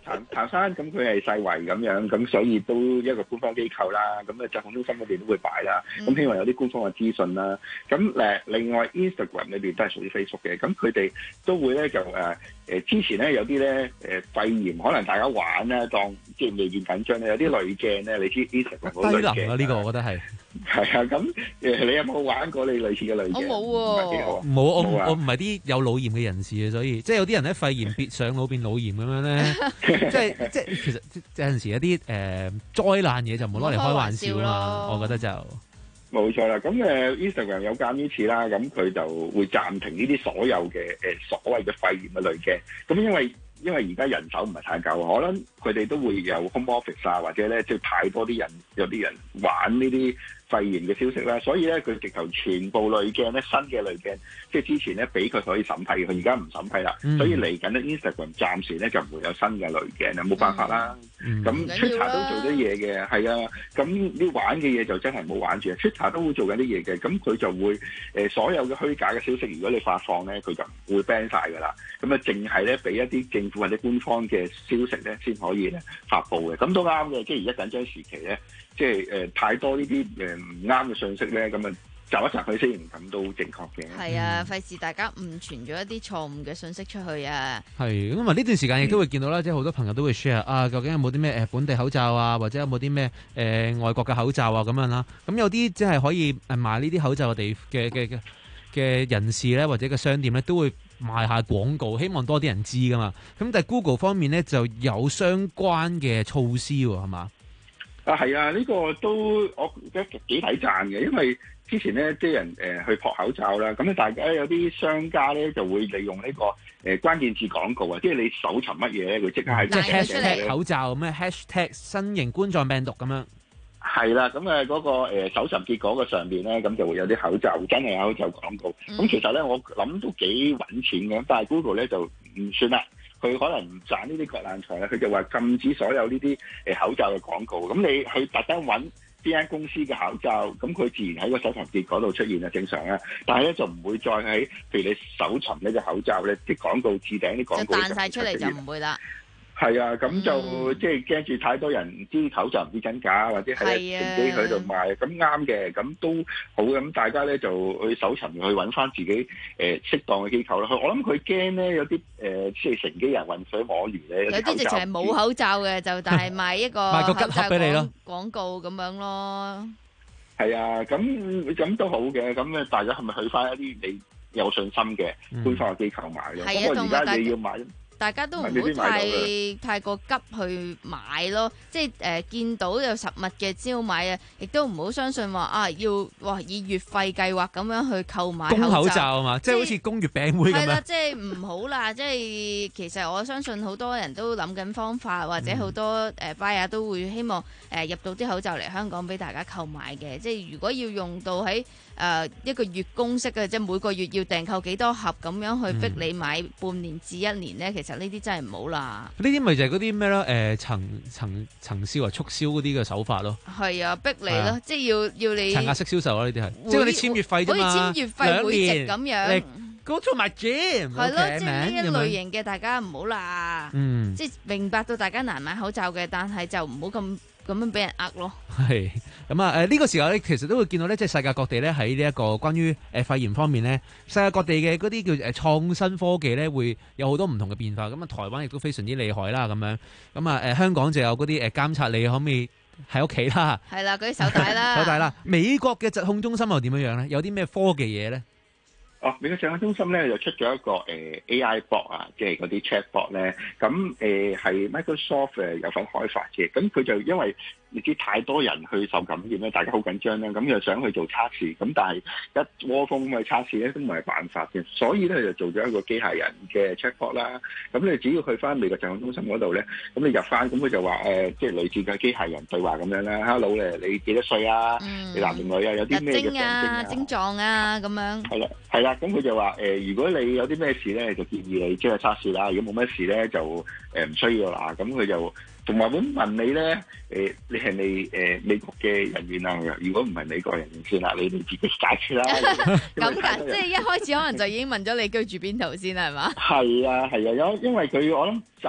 Speaker 24: 譚譚生咁佢係世衛咁樣，咁所以都一個官方機構啦。咁啊疾控中心嗰邊都會擺啦。咁、嗯、希望有啲官方嘅資訊啦。咁誒另外 Instagram 裏邊都係屬於 Facebook 嘅，咁佢哋都會咧就誒誒、呃、之前咧有啲咧誒肺炎，可能大家玩咧當即係未見緊張咧，有啲濾鏡咧，你知 Instagram 好濾鏡
Speaker 15: 低能啊！呢、這個我覺得係
Speaker 24: 係啊。咁誒你有冇玩過你類似嘅濾鏡？
Speaker 21: 我冇喎，
Speaker 15: 冇我我唔係啲有腦炎嘅人士啊，所以即係有啲人咧肺炎別上腦變腦炎咁樣咧，即係即係其實有陣時有啲誒災難嘢就唔好攞嚟開玩笑啦。我覺得就
Speaker 24: 冇錯啦。咁誒 Instagram 有鑑於此啦，咁佢就會暫停呢啲所有嘅誒所謂嘅肺炎嘅濾鏡。咁因為因為而家人手唔係太夠，我諗佢哋都會有 home office 啊，或者咧即係太多啲人，有啲人玩呢啲肺炎嘅消息啦，所以咧佢直頭全部濾鏡咧新嘅濾鏡，即係之前咧俾佢可以審批，佢而家唔審批啦，嗯、所以嚟緊咧 Instagram 暫時咧就唔會有新嘅濾鏡啊，冇辦法啦。咁、嗯、Twitter 都做咗嘢嘅，係啊，咁啲玩嘅嘢就真係冇玩住 Twitter 都會做緊啲嘢嘅，咁佢就會誒、呃、所有嘅虛假嘅消息，如果你發放咧，佢就唔會 ban 晒㗎啦。咁啊，淨係咧俾一啲政府或者官方嘅消息咧，先可以咧發布嘅，咁都啱嘅。即係而家緊張時期咧，即係誒、呃、太多呢啲誒唔啱嘅信息咧，咁啊集一集佢先，咁都正確嘅。
Speaker 21: 係啊，費事大家誤傳咗一啲錯誤嘅信息出去啊。
Speaker 15: 係咁啊！呢段時間亦都會見到啦，嗯、即係好多朋友都會 share 啊，究竟有冇啲咩誒本地口罩啊，或者有冇啲咩誒外國嘅口罩啊咁樣啦。咁有啲即係可以誒賣呢啲口罩嘅地嘅嘅嘅嘅人士咧，或者個商店咧，都會賣下廣告，希望多啲人知噶嘛。咁但係 Google 方面咧就有相關嘅措施喎，係嘛？
Speaker 24: 啊，係啊，呢、這個都我覺得幾睇讚嘅，因為之前咧啲人誒、呃、去撲口罩啦，咁咧大家有啲商家咧就會利用呢、這個誒、呃、關鍵字廣告啊，即係你搜尋乜嘢咧，佢即刻係
Speaker 15: 即係 hashtag 口罩咩 hashtag 新型冠狀病毒咁樣。
Speaker 24: 係啦，咁誒嗰個誒搜尋結果嘅上邊咧，咁就會有啲口罩，真係有口罩廣告。咁、嗯、其實咧，我諗都幾揾錢嘅，但係 Google 咧就唔算啦。佢可能唔賺呢啲割爛財啦，佢就話禁止所有呢啲誒口罩嘅廣告。咁你去特登揾邊間公司嘅口罩，咁佢自然喺個搜尋結果度出現啊，正常啊。但係咧就唔會再喺譬如你搜尋呢隻口罩咧，啲廣告置頂啲廣告就彈晒出嚟就唔會啦。係啊，咁就、嗯、即係驚住太多人唔知口罩唔知真假，或者係乘機喺度賣，咁啱嘅，咁都好嘅。咁大家咧就去搜尋去揾翻自己誒、呃、適當嘅機構啦。我諗佢驚咧有啲誒、呃、即係乘機人混水摸魚咧，有啲直情係冇口罩嘅，就但係賣一個
Speaker 15: 賣個吉盒俾你咯，
Speaker 21: 廣告咁樣咯。
Speaker 24: 係啊，咁咁都好嘅。咁咧大家係咪去翻一啲你有信心嘅官方嘅機構買咯？不過而家你要買。
Speaker 21: 大家都唔好太太過急去買咯，即係誒、呃、見到有實物嘅招買啊，亦都唔好相信話啊要哇以月費計劃咁樣去購買口罩，
Speaker 15: 供口罩啊嘛，即係好似供月餅會咁樣。係啦，
Speaker 21: 即係唔好啦，即係其實我相信好多人都諗緊方法，或者好多誒 buyer 都會希望誒、呃、入到啲口罩嚟香港俾大家購買嘅。即係如果要用到喺誒、呃、一個月供式嘅，即係每個月要訂購幾多盒咁樣去逼你買半年至一年咧，嗯、其實呢啲真係唔好啦。
Speaker 15: 呢啲咪就係嗰啲咩咯？誒、呃，層層層銷啊，促銷嗰啲嘅手法咯。
Speaker 21: 係啊，逼你咯，啊、即係要要你
Speaker 15: 層壓式銷售啊！呢啲係即係你簽月費啫嘛，
Speaker 21: 好似簽月費會籍咁樣。
Speaker 15: Go to my gym。係
Speaker 21: 咯，即係呢一類型嘅，大家唔好啦。嗯，即係明白到大家難買口罩嘅，但係就唔好咁。咁樣俾人呃咯，
Speaker 15: 係咁啊！誒、呃、呢、這個時候咧，其實都會見到咧，即係世界各地咧喺呢一個關於誒肺炎方面咧，世界各地嘅嗰啲叫誒創新科技咧，會有好多唔同嘅變化。咁啊，台灣亦都非常之厲害啦，咁樣咁啊誒香港就有嗰啲誒監察你可唔可以喺屋企啦，
Speaker 21: 係啦，嗰啲手帶啦，
Speaker 15: 手帶啦。美國嘅疾控中心又點樣樣咧？有啲咩科技嘢咧？
Speaker 24: 哦，美國疾控中心咧就出咗一個誒、呃、A I bot 啊，即係嗰啲 chat bot 咧，咁誒係 Microsoft 誒有份開發嘅，咁佢就因為你知太多人去受感染咧，大家好緊張啦，咁又想去做測試，咁但係一窩蜂咁去測試咧都唔係辦法嘅，所以咧就做咗一個機械人嘅 chat bot 啦，咁你只要去翻美國疾控中心嗰度咧，咁你入翻，咁佢就話誒、呃，即係類似嘅機械人對話咁樣啦 ，Hello 咧，你幾多歲啊？嗯、你男定女啊？有啲咩嘅症啊？
Speaker 21: 症狀啊咁樣。係啦，
Speaker 24: 係啦，咁佢就話誒、呃，如果你有啲咩事咧，就建議你即係測試啦；如果冇咩事咧，就誒唔、呃、需要啦。咁佢就。同埋會問你咧，誒、呃，你係咪誒美國嘅人員啊？如果唔係美國人員先啦，你哋自己解決啦。
Speaker 21: 咁噶，即係一開始可能就已經問咗你居住邊度先係嘛？
Speaker 24: 係啊，係啊，因因為佢我諗習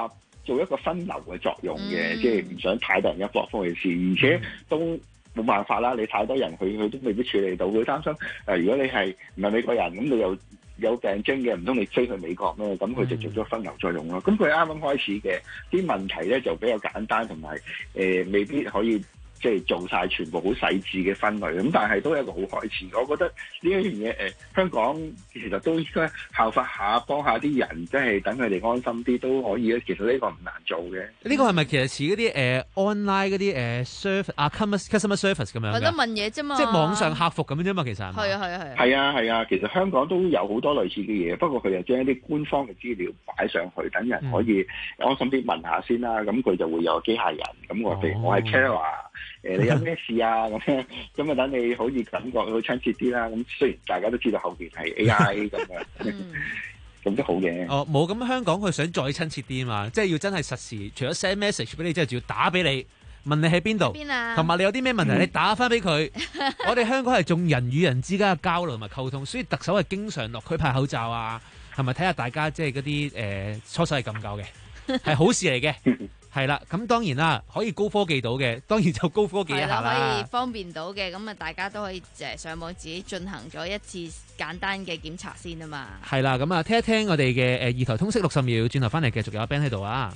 Speaker 24: 做一個分流嘅作用嘅，即係唔想太多人一窩蜂去試，而且都冇辦法啦。你太多人，佢佢都未必處理到，佢擔心誒、呃，如果你係唔係美國人，咁你又有病徵嘅，唔通你飛去美國咩？咁佢就做咗分流作用咯。咁佢啱啱開始嘅啲問題咧就比較簡單，同埋誒未必可以。即係做晒全部好細緻嘅分類，咁但係都係一個好開始。我覺得呢一樣嘢誒，香港其實都應該效法下，幫下啲人，即係等佢哋安心啲都可以咧。其實呢個唔難做嘅。
Speaker 15: 呢個係咪其實似嗰啲誒 online 嗰啲誒 service 啊 customer service 咁樣？
Speaker 21: 係咯，問嘢啫嘛。
Speaker 15: 即係網上客服咁樣啫嘛，其實係。
Speaker 21: 係啊係啊係啊。
Speaker 24: 係啊係啊，其實香港都有好多類似嘅嘢，不過佢就將一啲官方嘅資料擺上去，等人可以安心啲問下先啦。咁佢就會有機械人。咁我譬如我係 Kara。誒，你有咩事啊？咁樣咁啊，等你可以感覺好親切啲啦。咁雖然大家都知道後邊係 A I 咁樣，咁都好嘅。
Speaker 15: 哦，冇咁香港佢想再親切啲啊嘛，即係要真係實時，除咗 send message 俾你之後，仲要打俾你，問你喺邊度，同埋你有啲咩問題，你打翻俾佢。我哋香港係重人與人之間嘅交流同埋溝通，所以特首係經常落區派口罩啊，係咪睇下大家即係嗰啲誒搓手係咁夠嘅，係好事嚟嘅。係啦，咁當然啦，可以高科技到嘅，當然就高科技一下啦。
Speaker 21: 可以方便到嘅，咁啊大家都可以誒上網自己進行咗一次簡單嘅檢查先啊嘛。
Speaker 15: 係啦，咁啊聽一聽我哋嘅誒二台通識六十秒，轉頭翻嚟繼續有阿 Ben 喺度啊。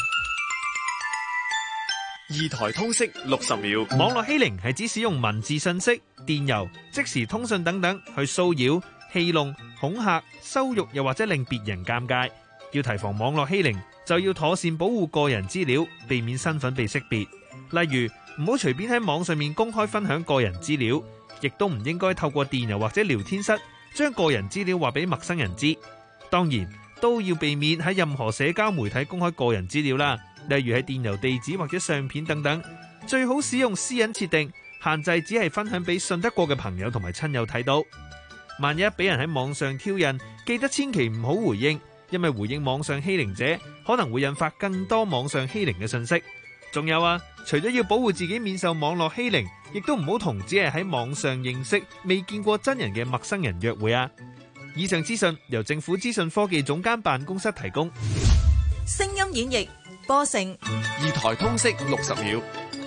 Speaker 3: 二台通識六十秒，網絡欺凌係指使用文字信息、電郵、即時通訊等等去騷擾、戲弄、恐嚇、羞辱，又或者令別人尷尬。要提防網絡欺凌，就要妥善保護個人資料，避免身份被識別。例如，唔好隨便喺網上面公開分享個人資料，亦都唔應該透過電郵或者聊天室將個人資料話俾陌生人知。當然，都要避免喺任何社交媒體公開個人資料啦，例如喺電郵地址或者相片等等。最好使用私隱設定，限制只係分享俾信得過嘅朋友同埋親友睇到。萬一俾人喺網上挑釁，記得千祈唔好回應。因為回應網上欺凌者，可能會引發更多網上欺凌嘅信息。仲有啊，除咗要保護自己免受網絡欺凌，亦都唔好同只係喺網上認識、未見過真人嘅陌生人約會啊。以上資訊由政府資訊科技總監辦公室提供。
Speaker 9: 聲音演繹波成
Speaker 3: 二台通識六十秒，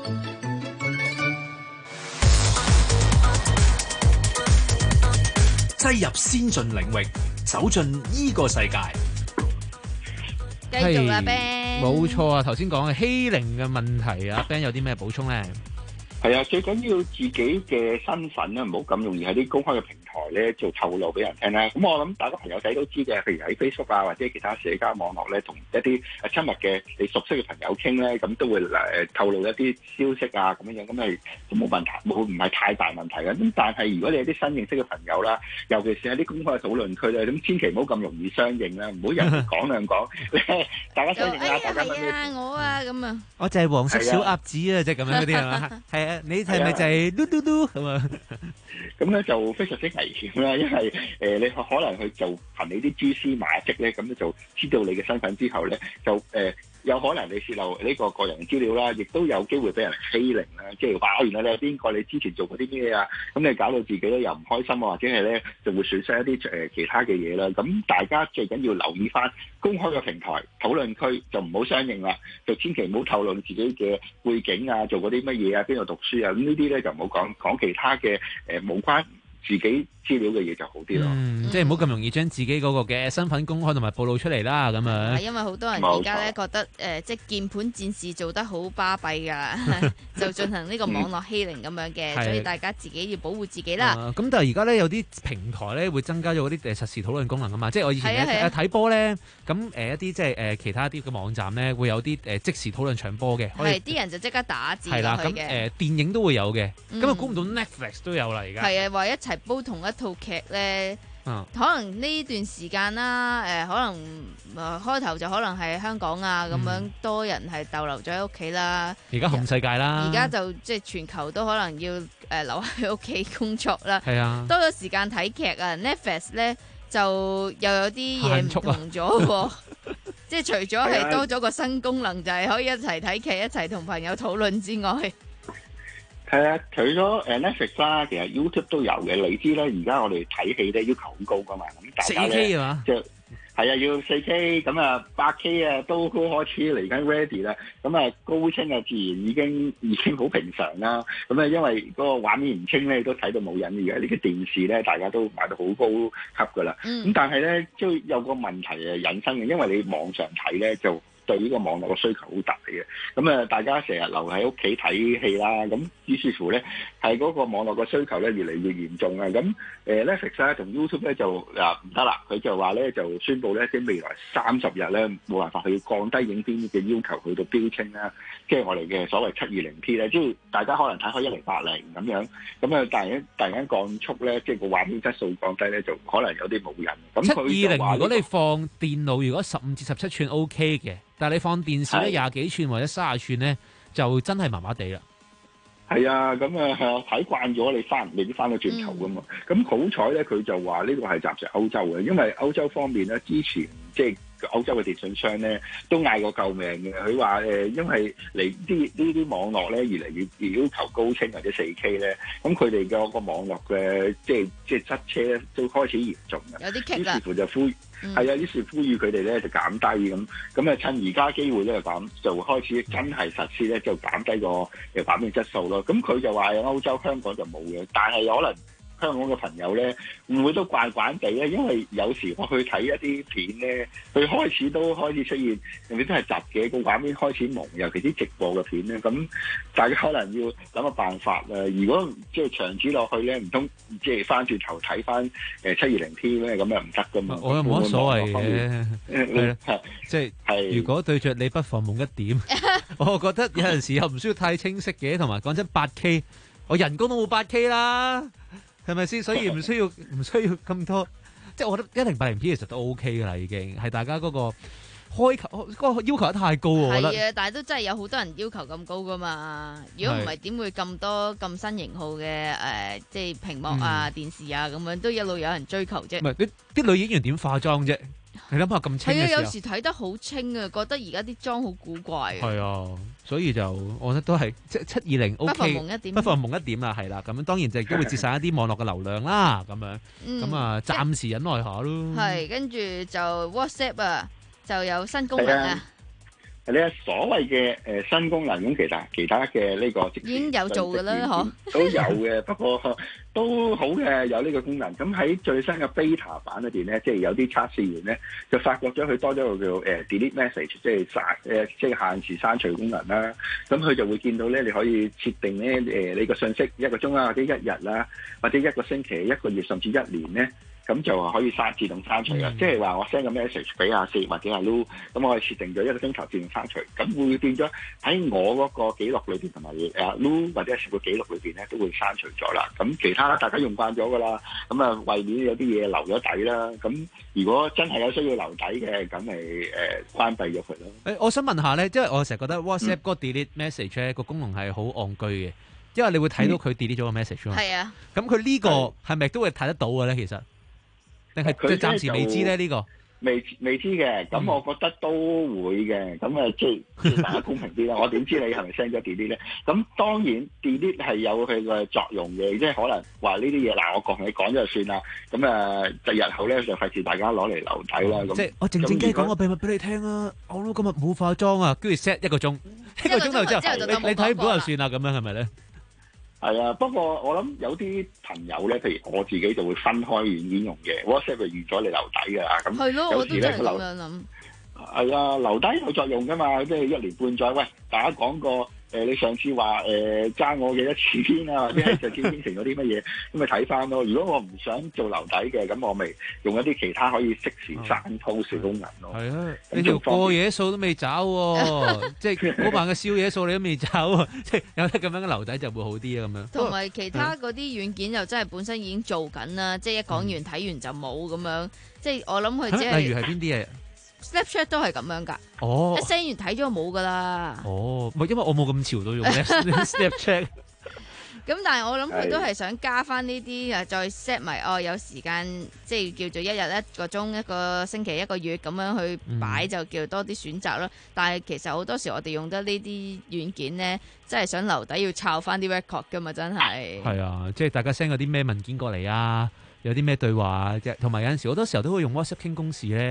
Speaker 23: 擠入先進領域，走進呢個世界。
Speaker 21: 繼續啊 Ben，
Speaker 15: 冇錯啊！頭先講嘅欺凌嘅問題啊 Ben 有啲咩補充咧？
Speaker 24: 係啊，最緊要自己嘅身份咧，唔好咁容易喺啲公開嘅平台咧做透露俾人聽啦。咁我諗大家朋友仔都知嘅，譬如喺 Facebook 啊或者其他社交網絡咧，同一啲親密嘅你熟悉嘅朋友傾咧，咁都會誒透露一啲消息啊咁樣樣，咁係都冇問題，冇唔係太大問題嘅。咁但係如果你有啲新認識嘅朋友啦，尤其是喺啲公開嘅討論區咧，咁千祈唔好咁容易相認啦，唔好人哋講兩講，大家相認啦，大家乜
Speaker 21: 啊我啊咁啊，
Speaker 15: 我就係黃色小鴨子啊，即係咁樣嗰啲係嘛？係啊，你係咪就係嘟嘟嘟咁啊？
Speaker 24: 咁咧就非常之危險啦，因為誒、呃、你可能去就憑你啲蛛絲馬跡咧，咁咧就知道你嘅身份之後咧，就誒、呃、有可能你泄露呢個個人資料啦，亦都有機會俾人欺凌啦，即係話原來你係邊個，你之前做過啲咩啊？咁你搞到自己咧又唔開心啊，或者係咧就會損失一啲誒、呃、其他嘅嘢啦。咁大家最緊要留意翻公開嘅平台討論區，就唔好相認啦，就千祈唔好透露自己嘅背景啊，做過啲乜嘢啊，邊度讀書啊，咁呢啲咧就唔好講講其他嘅誒冇關自己資料嘅嘢就好啲咯，
Speaker 15: 嗯，即係唔好咁容易將自己嗰個嘅身份公開同埋暴露出嚟啦，咁樣。
Speaker 21: 係因為好多人而家咧覺得誒、呃，即係鍵盤戰士做得好巴閉㗎，就進行呢個網絡欺凌咁樣嘅，嗯、所以大家自己要保護自己啦。
Speaker 15: 咁、啊、但係而家咧有啲平台咧會增加咗嗰啲誒實時討論功能啊嘛，即係我以前誒睇波咧，咁誒、呃、一啲即係誒其他啲嘅網站咧會有啲誒即時討論場波嘅，
Speaker 21: 係啲人就即刻打字落去嘅。係啦，咁誒、呃、電
Speaker 15: 影都會有嘅，咁啊估唔到 Netflix 都有啦而家。
Speaker 21: 係啊，話一齊煲同一套劇咧。嗯、可能呢段時間啦，誒、呃，可能誒、呃、開頭就可能係香港啊咁、嗯、樣多人係逗留咗喺屋企啦。而家
Speaker 15: 紅世界啦，
Speaker 21: 而家就即係全球都可能要誒、呃、留喺屋企工作啦。係
Speaker 15: 啊，
Speaker 21: 多咗時間睇劇啊 Netflix 咧就又有啲嘢唔同咗喎。即係除咗係多咗個新功能，就係可以一齊睇劇、一齊同朋友討論之外。
Speaker 24: 係啊，除咗誒 Netflix 啦，其實 YouTube 都有嘅。你知咧，而家我哋睇戲咧要求好高噶嘛，咁大家咧即係係啊，要四 K 咁啊，八 K 啊都都開始嚟緊 ready 啦。咁啊，高清啊自然已經已經好平常啦。咁啊，因為嗰個畫面唔清咧，都睇到冇癮。而家呢個電視咧，大家都買到好高級噶啦。咁、嗯、但係咧，都有個問題誒引申嘅，因為你網上睇咧就對呢個網絡嘅需求好大嘅。咁啊，大家成日留喺屋企睇戲啦，咁於是乎咧，係嗰個網絡嘅需求咧越嚟越嚴重啊。咁誒 Netflix 咧同 YouTube 咧就嗱唔得啦，佢就話咧就宣布咧，即係未來三十日咧冇辦法去降低影片嘅要求去到標清啦，即係我哋嘅所謂七二零 P 咧，即係大家可能睇開一零八零咁樣，咁啊突然間突然間降速咧，即係個畫面質素降低咧，就可能有啲冇癮。咁
Speaker 15: 七二零如果你放電腦，如果十五至十七寸 OK 嘅，但係你放電視咧廿幾寸或者三十寸咧，就真係麻麻地啦。
Speaker 24: 係啊，咁啊睇慣咗，你翻未必翻到轉頭噶嘛。咁、嗯、好彩咧，佢就話呢個係暫時歐洲嘅，因為歐洲方面咧之前即係歐洲嘅電信商咧都嗌過救命嘅。佢話誒，因為嚟啲呢啲網絡咧越嚟越要求高清或者四 K 咧，咁佢哋嘅個網絡嘅即係即係塞車咧都開始嚴重嘅。
Speaker 21: 有啲棘啦。於是乎
Speaker 24: 就呼係啊，於是呼籲佢哋咧就減低咁，咁啊趁而家機會咧就減就開始真係實施咧就減低個誒版面質素咯。咁佢就話歐洲香港就冇嘅，但係可能香港嘅朋友咧會唔會都慣慣地咧？因為有時我去睇一啲片咧，佢開始都開始出現，人哋都係雜嘅個畫面開始蒙，尤其啲直播嘅片咧，咁大家可能要諗個辦法啦。如果即係長此落去咧，唔通即係翻轉頭睇翻誒七二零 P 咧，咁又唔得噶嘛？
Speaker 15: 我又冇乜所謂嘅，係啦，即係
Speaker 24: 係
Speaker 15: 如果對着你不妨蒙一點，我覺得有陣時又唔需要太清晰嘅，同埋講真八 K， 我人工都冇八 K 啦。係咪先？所以唔需要唔需要咁多，即係我覺得一零八零 P 其實都 OK 噶啦，已經係大家嗰個開求嗰個要求得太高喎。
Speaker 21: 係啊，但係都真係有好多人要求咁高噶嘛。如果唔係，點會咁多咁新型號嘅誒，即係屏幕啊、電視啊咁樣都一路有人追求啫。唔
Speaker 15: 係啲啲女演員點化妝啫？你諗下咁清嘅時候，
Speaker 21: 係啊，有時睇得好清啊，覺得而家啲妝好古怪。
Speaker 15: 係啊，所以就我覺得都係即七二零 OK，
Speaker 21: 不妨蒙一點，
Speaker 15: 不妨蒙一點啦，係啦。咁當然就都會節省一啲網絡嘅流量啦，咁樣。咁啊，暫時忍耐下咯。
Speaker 21: 係，跟住就 WhatsApp 啊，就有新功能啊。
Speaker 24: 你係所謂嘅誒新功能，咁其實其他嘅呢個
Speaker 21: 已經有做㗎啦，嗬
Speaker 24: 都有嘅。不過都好嘅，有呢個功能。咁喺最新嘅 beta 版裏邊咧，即係有啲測試員咧就發覺咗佢多咗個叫誒 delete message，即係刪誒即係限時刪除功能啦。咁佢就會見到咧，你可以設定咧誒你個信息一個鐘啦，或者一日啦，或者一個星期、一個月甚至一年咧。咁就可以刪自動刪除啦，嗯、即係話我 send 個 message 俾阿四或者阿 Lu， 咁我係設定咗一個鐘頭自動刪除，咁會變咗喺我嗰個記錄裏邊同埋阿 Lu 或者係個記錄裏邊咧都會刪除咗啦。咁其他大家用慣咗噶啦，咁啊為免有啲嘢留咗底啦。咁如果真係有需要留底嘅，咁咪誒關閉咗佢咯。
Speaker 15: 誒，我想問下咧，即係我成日覺得 WhatsApp 嗰個 delete message 咧個功能係好戇居嘅，因為你會睇到佢 delete 咗個 message 嘛。係啊。咁佢呢個係咪都會睇得到嘅咧？其實？定係即係暫時未知咧？呢、這個
Speaker 24: 未未知嘅，咁我覺得都會嘅。咁啊，即係大家公平啲啦。我點知你係咪 send 咗 delete 咧？咁當然 delete 係有佢嘅作用嘅，即係可能話呢啲嘢嗱，我講你講咗就算啦。咁啊，第日後咧就費事大家攞嚟留底啦。咁
Speaker 15: 即係我靜靜雞講個秘密俾你聽啊！我都今日冇化妝啊，跟住 set 一個鐘，一個鐘頭之後你你睇唔到就算啦，咁樣係咪咧？
Speaker 24: 係啊，不過我諗有啲朋友咧，譬如我自己就會分開軟件用嘅 WhatsApp 就預咗你留底㗎啦。咁有時咧佢留係啊，留底有作用㗎嘛，即係一年半載。喂，大家講過。誒，你上次話誒爭我嘅一次天啊，或者係就先應承咗啲乜嘢，咁咪睇翻咯。如果我唔想做留底嘅，咁我咪用一啲其他可以即時刪 post 嘅功能咯。
Speaker 15: 係啊，你條過夜數都未找喎，即係嗰晚嘅宵夜數你都未找喎，即係有得咁樣嘅留底就會好啲啊咁樣。
Speaker 21: 同埋其他嗰啲軟件又真係本身已經做緊啦，即係一講完睇完就冇咁樣。即係我諗佢只係
Speaker 15: 例如係邊啲嘢？
Speaker 21: Snapchat 都係咁樣㗎，
Speaker 15: 哦、
Speaker 21: 一 send 完睇咗冇㗎啦。
Speaker 15: 哦，唔係因為我冇咁潮到用 Snapchat。
Speaker 21: 咁但係我諗佢都係想加翻呢啲啊，再 set 埋哦，有時間即係叫做一日一個鐘、一個星期、一個月咁樣去擺，就叫多啲選擇咯。嗯、但係其實好多時我哋用得呢啲軟件咧，真係想留底要抄翻啲 record 㗎嘛，真係。係
Speaker 15: 啊，即係大家 send 嗰啲咩文件過嚟啊，有啲咩對話啊，即係同埋有陣時好多時候都會用 WhatsApp 傾公事咧。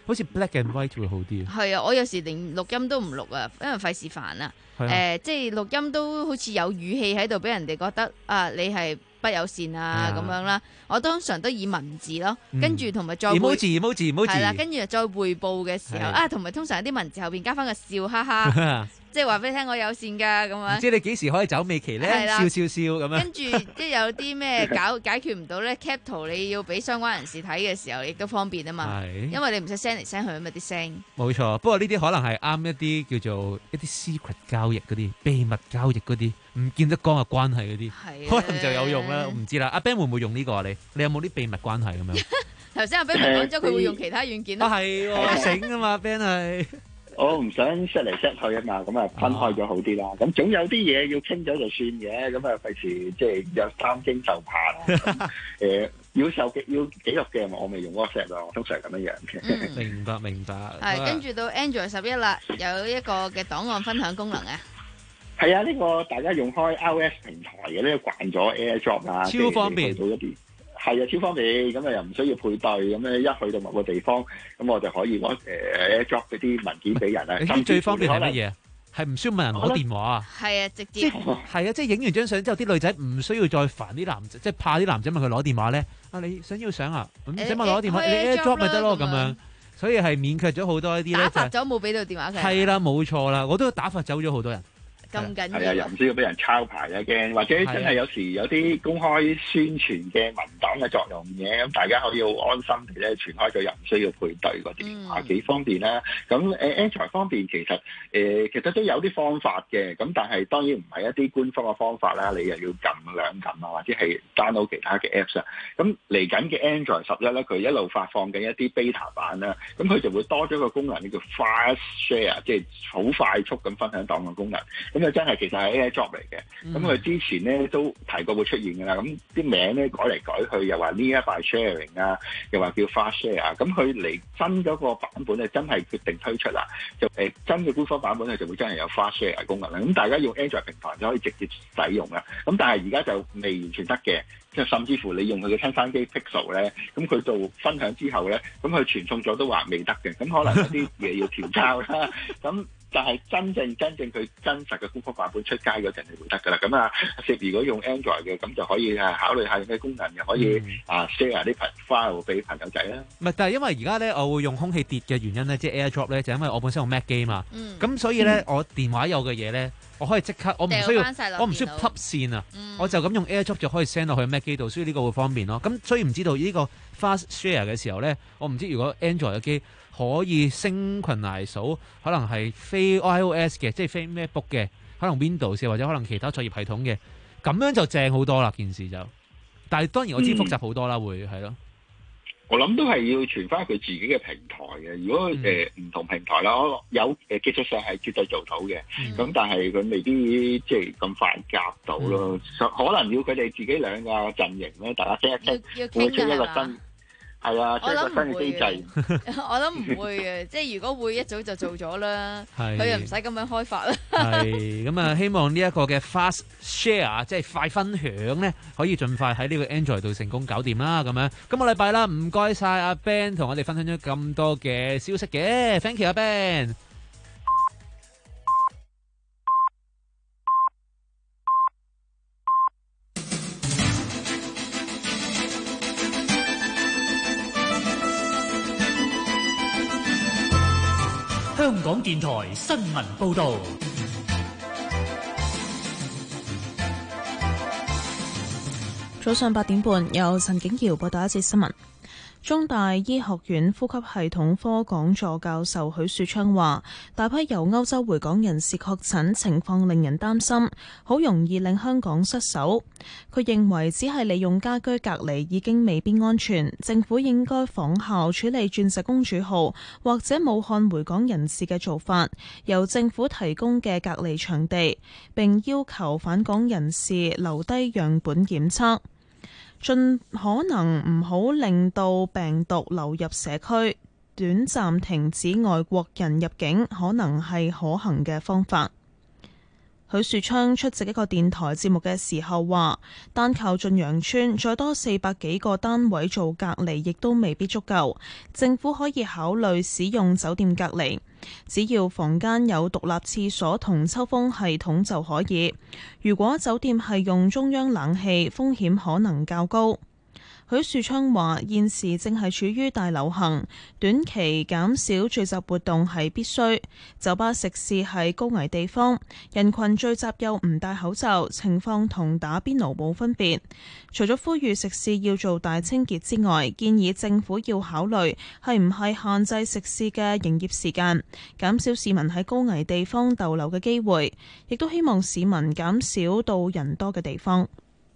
Speaker 15: 好似 black and white 會好啲。
Speaker 21: 係啊，我有時連錄音都唔錄啊，因為費事煩啊。誒、
Speaker 15: 係啊
Speaker 21: 呃，即係錄音都好似有語氣喺度，俾人哋覺得啊，你係不友善啊咁樣啦。我通常都以文字咯，
Speaker 15: 嗯
Speaker 21: 跟住同埋再
Speaker 15: emoji emoji emoji
Speaker 21: 係啦，跟住再匯報嘅時候
Speaker 15: 係
Speaker 21: 啊，同埋通常啲文字後邊加翻個笑哈哈。即係話俾你聽，我友善㗎咁樣。
Speaker 15: 唔知你幾時可以走尾期咧？
Speaker 21: 係啦
Speaker 15: 笑笑笑咁樣。
Speaker 21: 跟住即係有啲咩搞解決唔到咧，cap 圖你要俾相關人士睇嘅時候，亦都方便啊嘛。
Speaker 15: 係
Speaker 21: 因為你唔使 send 嚟 send 去啊嘛啲聲。
Speaker 15: 冇錯，不過呢啲可能係啱一啲叫做一啲 secret 交易嗰啲秘密交易嗰啲唔見得光嘅關係嗰啲，可能就有用啦。唔知啦，阿 Ben 會唔會用呢個啊？你你有冇啲秘密關係咁樣？
Speaker 21: 頭先阿 Ben 咪講咗佢會用其他軟件咯。
Speaker 15: 啊係喎，醒啊嘛 Ben 係。
Speaker 24: 我唔想 set 嚟 set 去啊嘛，咁啊分開咗好啲啦。咁總有啲嘢要傾咗就算嘅，咁啊費事即係有擔驚受怕啦。誒，要受要記錄嘅，我咪用 WhatsApp 咯，我通常係咁樣樣嘅。
Speaker 15: 明白明白。
Speaker 21: 係跟住到 Android 十一啦，有一個嘅檔案分享功能啊。
Speaker 24: 係啊，呢個大家用開 iOS 平台嘅呢個慣咗 AirDrop 啦，
Speaker 15: 超方便
Speaker 24: 去到一啲。係啊，超方便，咁啊又唔需要配對，咁咧一去到某個地方，咁我就可以攞誒 AirDrop 嗰啲文件俾人啊。
Speaker 15: 你知最方便係乜嘢？係唔需要問人攞電話啊？
Speaker 21: 係啊，直接
Speaker 15: 係啊，即係影完張相之後，啲女仔唔需要再煩啲男仔，即係怕啲男仔問佢攞電話咧。啊，你想要相啊？唔使問攞電話，你 AirDrop 咪得咯咁樣。所以係免卻咗好多一啲咧。
Speaker 21: 打發咗冇俾到電話佢。
Speaker 15: 係啦，冇錯啦，我都打發走咗好多人。
Speaker 21: 咁緊要
Speaker 24: 係啊，又唔需要俾人抄牌啊驚，或者真係有時有啲公開宣傳嘅文檔嘅作用嘅，咁大家可以好安心地咧傳開咗，又唔需要配對嗰啲，啊幾方便啦。咁誒 Android 方面其實誒、呃、其實都有啲方法嘅，咁但係當然唔係一啲官方嘅方法啦，你又要撳兩撳啊，或者係 download 其他嘅 Apps 啊。咁嚟緊嘅 Android 十一咧，佢一路發放緊一啲 beta 版啦，咁佢就會多咗個功能叫 Fast Share， 即係好快速咁分享檔嘅功能。咁啊真係其實係 AirDrop 嚟嘅，咁佢之前咧都提過會出現㗎啦。咁啲名咧改嚟改去，又話 Nearby Sharing 啊，又話叫 Fast Share 啊。咁佢嚟新嗰個版本咧，真係決定推出啦。就誒真嘅官方版本咧，就會真係有 Fast Share 功能啦。咁大家用 Android 平台就可以直接使用啦。咁但係而家就未完全得嘅，即係甚至乎你用佢嘅親生機 Pixel 咧，咁佢做分享之後咧，咁佢傳送咗都話未得嘅。咁可能有啲嘢要調校啦。咁但係真正真正佢真實嘅官方版本出街嗰陣係會得㗎啦。咁啊，如果用 Android 嘅，咁就可以啊考慮下咩功能，又可以、嗯、啊 share 啲 file 俾朋友仔啦。
Speaker 15: 唔係，但係因為而家咧，我會用空氣碟嘅原因咧，即係 AirDrop 咧，就因為我本身用 Mac 機嘛。咁、嗯、所以咧，我電話有嘅嘢咧，我可以即刻，我唔需要，我唔需要 plug 線啊，嗯、我就咁用 AirDrop 就可以 send 落去 Mac 機度，所以呢個會方便咯。咁所以唔知道呢個 Fast Share 嘅時候咧，我唔知如果 Android 嘅機可以synchronize數，可能係非 iOS 嘅，即係非 MacBook 嘅，可能 Windows 或者可能其他作業系統嘅，咁樣就正好多啦件事就。但係當然我知複雜好多啦，嗯、會係咯。
Speaker 24: 我諗都係要傳翻佢自己嘅平台嘅。如果誒唔、呃嗯、同平台啦，有誒技術上係絕對做到嘅。咁、嗯、但係佢未必即係咁快夾到咯。嗯、可能要佢哋自己兩個陣營咧，大家傾一傾，會出一個新。係啊，即係個新嘅機制。
Speaker 21: 我諗唔會嘅，即係如果會一早就做咗啦，佢又唔使咁樣開發啦。
Speaker 15: 係咁啊，希望呢一個嘅 Fast Share 即係快分享咧，可以盡快喺呢個 Android 度成功搞掂啦。咁樣今個禮拜啦，唔該晒阿 Ben 同我哋分享咗咁多嘅消息嘅 ，thank you 阿 Ben。
Speaker 23: 香港電台新聞報導，
Speaker 4: 早上八點半，由陳景瑤報道一節新聞。中大醫學院呼吸系統科講座教授許樹昌話，大批由歐洲回港人士確診情況令人擔心，好容易令香港失守。佢認為只係利用家居隔離已經未必安全，政府應該仿效處理鑽石公主號或者武漢回港人士嘅做法，由政府提供嘅隔離場地，並要求返港人士留低樣本檢測。盡可能唔好令到病毒流入社區，短暫停止外國人入境可能係可行嘅方法。 許樹昌出席一個電台節目嘅時候話，單靠駿洋邨再多四百幾個單位做隔離，亦都未必足夠。政府可以考慮使用酒店隔離，只要房間有獨立廁所同抽風系統就可以。如果酒店係用中央冷氣，風險可能較高。許樹昌話：現時正係處於大流行，短期減少聚集活動係必須。酒吧食肆係高危地方，人群聚集又唔戴口罩，情況同打邊爐冇分別。除咗呼籲食肆要做大清潔之外，建議政府要考慮係唔係限制食肆嘅營業時間，減少市民喺高危地方逗留嘅機會，亦都希望市民減少到人多嘅地方。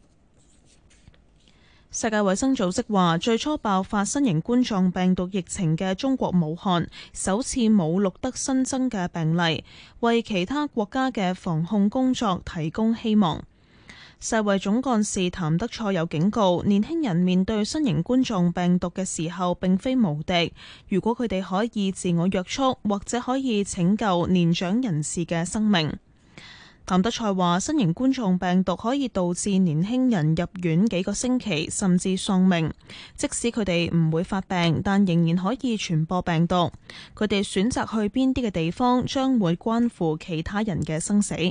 Speaker 4: 世界衛生組織話，最初爆發新型冠狀病毒疫情嘅中國武漢首次冇錄得新增嘅病例，為其他國家嘅防控工作提供希望。世衛總幹事譚德塞有警告，年輕人面對新型冠狀病毒嘅時候並非無敵，如果佢哋可以自我約束，或者可以拯救年長人士嘅生命。譚德塞話，新型冠狀病毒可以導致年輕人入院幾個星期，甚至喪命。即使佢哋唔會發病，但仍然可以傳播病毒。佢哋選擇去邊啲嘅地方，將會關乎其他人嘅生死。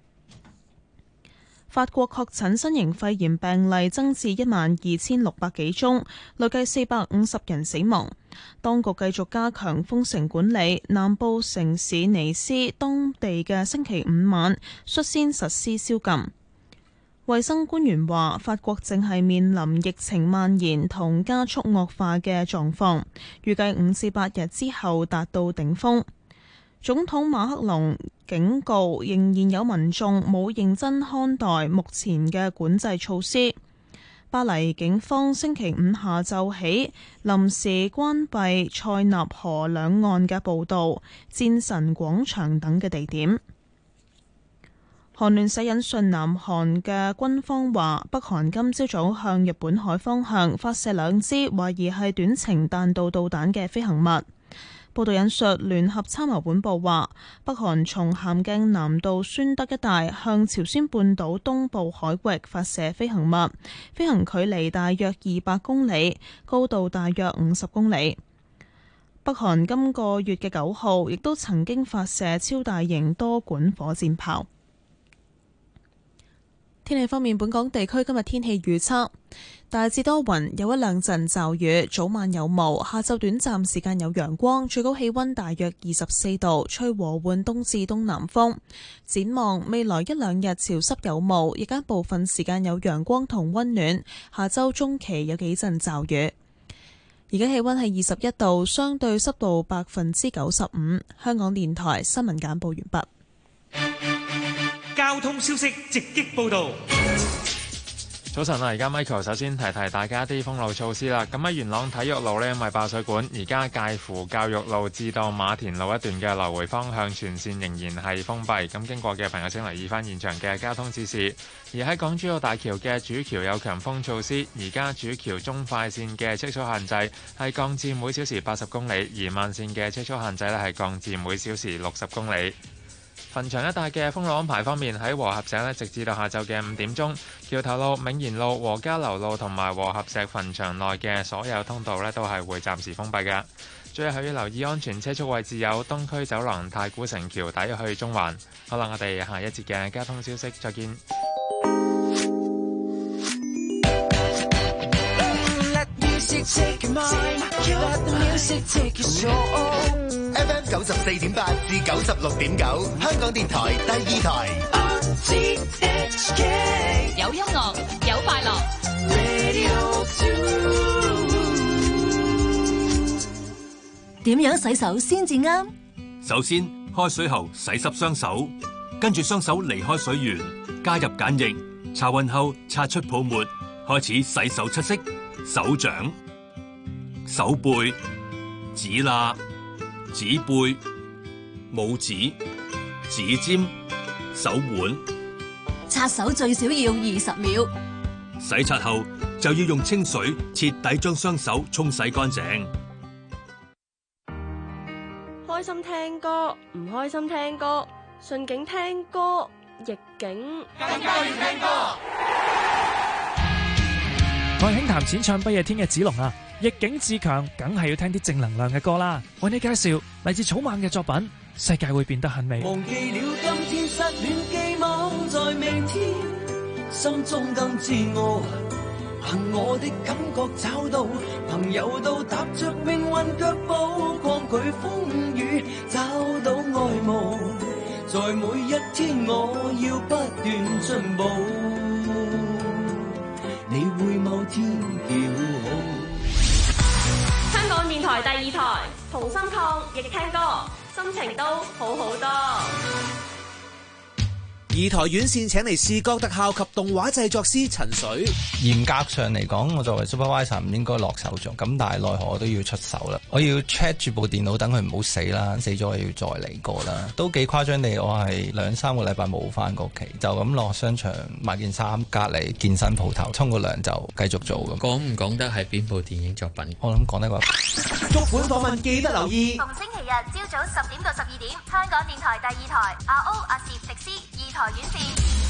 Speaker 4: 法國確診新型肺炎病例增至一萬二千六百幾宗，累計四百五十人死亡。當局繼續加強封城管理，南部城市尼斯當地嘅星期五晚率先實施宵禁。衛生官員話，法國正係面臨疫情蔓延同加速惡化嘅狀況，預計五至八日之後達到頂峰。總統馬克龍警告，仍然有民眾冇認真看待目前嘅管制措施。巴黎警方星期五下晝起臨時關閉塞納河兩岸嘅步道、戰神廣場等嘅地點。韓聯社引述南韓嘅軍方話，北韓今朝早向日本海方向發射兩支懷疑係短程彈道導彈嘅飛行物。報道引述聯合參謀本部話，北韓從咸鏡南道宣德一帶向朝鮮半島東部海域發射飛行物，飛行距離大約二百公里，高度大約五十公里。北韓今個月嘅九號亦都曾經發射超大型多管火箭炮。天氣方面，本港地區今日天氣預測大致多雲，有一兩陣驟雨，早晚有霧，下晝短暫時間有陽光，最高氣溫大約二十四度，吹和緩東至東南風。展望未來一兩日潮濕有霧，日間部分時間有陽光同溫暖，下週中期有幾陣驟雨。而家氣溫係二十一度，相對濕度百分之九十五。香港電台新聞簡報完畢。
Speaker 23: 交通消息直擊報道。
Speaker 1: 早晨啊！而家 Michael 首先提提大家啲封路措施啦。咁喺元朗體育路呢，因為爆水管，而家介乎教育路至到馬田路一段嘅來回方向全線仍然係封閉。咁經過嘅朋友請留意翻現場嘅交通指示。而喺港珠澳大橋嘅主橋有強風措施，而家主橋中快線嘅車速限制係降至每小時八十公里，而慢線嘅車速限制呢係降至每小時六十公里。墳場一帶嘅封路安排方面，喺和合石呢，直至到下晝嘅五點鐘，橋頭路、銘賢路、和家樓路同埋和合石墳場內嘅所有通道呢，都係會暫時封閉嘅。最後要留意安全車速位置有東區走廊、太古城橋底去中環。好啦，我哋下一節嘅交通消息再見。
Speaker 5: F M 九十四點八至九十六點九，香港電台第二台。
Speaker 8: 有音樂，有快樂。點樣洗手先至啱？
Speaker 12: 首先，開水後洗濕雙手，跟住雙手離開水源，加入鹼液，擦勻後擦出泡沫，開始洗手七式：手掌、手背、指罅、指背、拇指、指尖、手腕。
Speaker 8: 擦手最少要二十秒。
Speaker 12: 洗刷後就要用清水徹底將雙手沖洗乾淨。
Speaker 14: 開心聽歌，唔開心聽歌，順境聽歌，
Speaker 7: 逆境
Speaker 10: 更加要聽歌。
Speaker 11: 我係輕談淺唱不夜天嘅子龍啊！逆境自強，梗係要聽啲正能量嘅歌啦。為你介紹嚟自草蜢嘅作品《世界會變得很美》。
Speaker 13: 忘記了今天失戀寄望在明天，心中更自我，憑我的感覺找到朋友到踏着命運腳步，抗拒風雨，找到愛慕，在每一天我要不斷進步，你會某天叫好。
Speaker 7: 香港電台第二台，同心抗疫聽歌，心情都好好多。
Speaker 14: 二台院線請嚟視覺特效及動畫製作師陳水。
Speaker 22: 嚴格上嚟講，我作為 supervisor 唔應該落手做，咁但係奈何我都要出手啦。我要 check 住部電腦，等佢唔好死啦，死咗我要再嚟過啦。都幾誇張地，我係兩三個禮拜冇翻過屋企，就咁落商場買件衫，隔離健身鋪頭沖個涼就繼續做咁。
Speaker 25: 講唔講得係邊部電影作品？
Speaker 22: 我諗講得啩。
Speaker 14: 足本訪問記得留意。
Speaker 26: 逢星期日朝早十點到十二點，香港電台第二台阿 O 阿攝食師二台院線。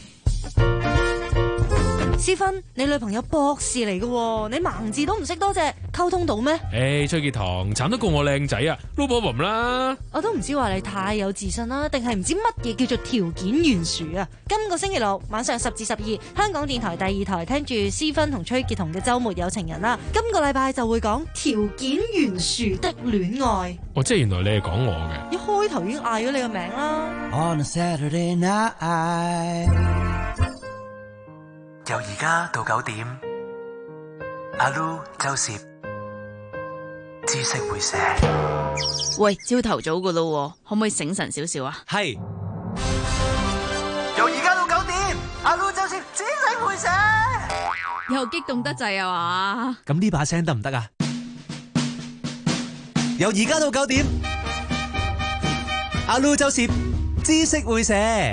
Speaker 27: 思芬，你女朋友博士嚟嘅，你盲字都唔識多隻，溝通到咩？
Speaker 28: 誒，崔潔彤慘得過我靚仔啊，撈波雲啦！
Speaker 27: 我都唔知話你太有自信啦，定係唔知乜嘢叫做條件懸殊啊？今個星期六晚上十至十二，香港電台第二台聽住思芬同崔潔彤嘅周末有情人啦。今個禮拜就會講條件懸殊的戀愛。
Speaker 28: 哦，即係原來你係講我嘅。
Speaker 27: 一開頭已經嗌咗你個名啦。
Speaker 13: On a Saturday night，
Speaker 29: 由而家到九點，阿 Lu 周攝知識會寫。
Speaker 21: 喂，朝頭早噶咯，可唔可以醒神少少啊？
Speaker 14: 係。
Speaker 29: 由而家到九點，阿 Lu 周攝知識會寫。
Speaker 21: 又激動得滯啊嘛？
Speaker 14: 咁呢把聲得唔得啊？由而家到九點，阿 Lu 周攝知識會寫。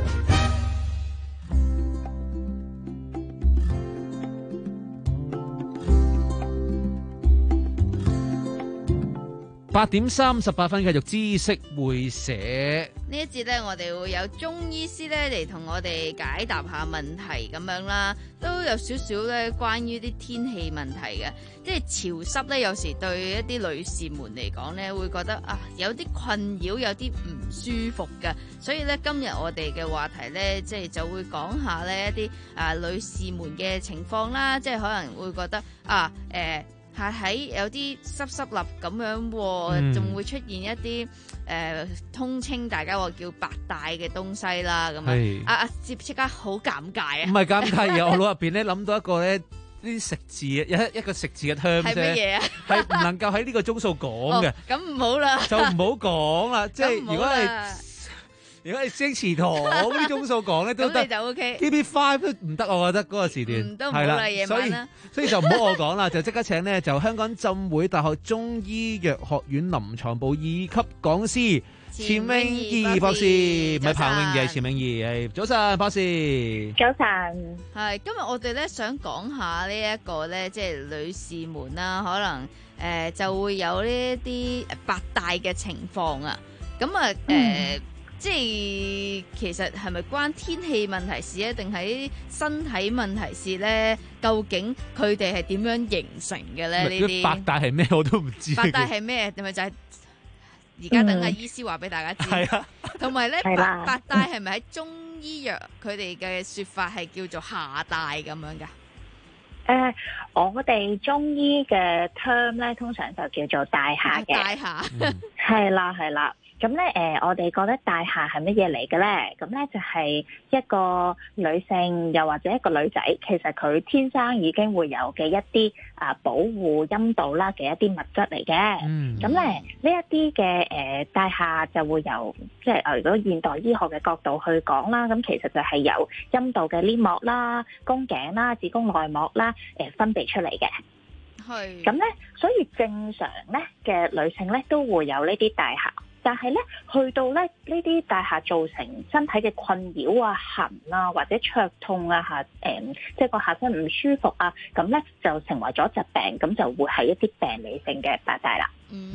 Speaker 15: 八點三十八分，繼續知識會寫。
Speaker 21: 呢一節呢，我哋會有中醫師咧嚟同我哋解答下問題咁樣啦，都有少少咧關於啲天氣問題嘅，即係潮濕咧，有時對一啲女士們嚟講咧，會覺得啊有啲困擾，有啲唔舒服嘅，所以咧今日我哋嘅話題咧，即係就會講下咧一啲啊女士們嘅情況啦，即係可能會覺得啊誒。呃係喺有啲濕濕立咁樣，仲、嗯、會出現一啲誒、呃、通稱大家話叫白帶嘅東西啦，咁樣啊啊，接即刻好尷尬啊！唔
Speaker 15: 係尷尬嘅，我腦入邊咧諗到一個咧呢啲食字嘅一一個食字嘅 term 啫，係乜嘢啊？係唔能夠喺呢個鐘數講嘅，
Speaker 21: 咁唔好啦，
Speaker 15: 就唔好講啦，即係如果係。如果係星馳堂呢啲鐘數講咧都得，咁你就 OK。T V Five 都唔得，我覺得嗰個時段
Speaker 21: 都唔好啦，夜晚啦。
Speaker 15: 所以就唔好我講啦，就即刻請呢就香港浸會大學中醫藥學院臨床部二級講師錢詠儀博士，唔係彭詠儀，係錢詠儀。係早晨，博士。
Speaker 30: 早晨。
Speaker 21: 係今日我哋咧想講下呢一個咧，即係女士們啦，可能誒、呃、就會有呢一啲白帶嘅情況啊。咁啊誒。
Speaker 30: 嗯
Speaker 21: 呃即係其實係咪關天氣問題事咧，定係身體問題事咧？究竟佢哋係點樣形成嘅咧？呢啲
Speaker 15: 白帶係咩我都唔知。
Speaker 21: 白帶係咩？定係就係而家等阿醫師話俾大家知。係、嗯、啊，同埋咧白白帶係咪喺中醫藥佢哋嘅説法係叫做下帶咁樣㗎？誒、
Speaker 30: 呃，我哋中醫嘅 term 咧，通常就叫做帶下嘅。
Speaker 21: 帶下，
Speaker 30: 係啦，係啦。咁咧，誒、呃，我哋覺得帶下係乜嘢嚟嘅咧？咁咧就係一個女性，又或者一個女仔，其實佢天生已經會有嘅一啲啊保護陰道啦嘅一啲物質嚟嘅。嗯。咁咧呢一啲嘅誒帶下就會由即係如果現代醫學嘅角度去講啦，咁其實就係由陰道嘅黏膜啦、宮頸啦、子宮內膜啦誒、呃、分泌出嚟嘅。係。咁咧，所以正常咧嘅女性咧都會有呢啲帶下。但係咧，去到咧呢啲帶下造成身體嘅困擾啊、痕啊或者灼痛啊嚇，誒、嗯，即係個下身唔舒服啊，咁咧就成為咗疾病，咁就會係一啲病理性嘅白帶啦。
Speaker 21: 嗯。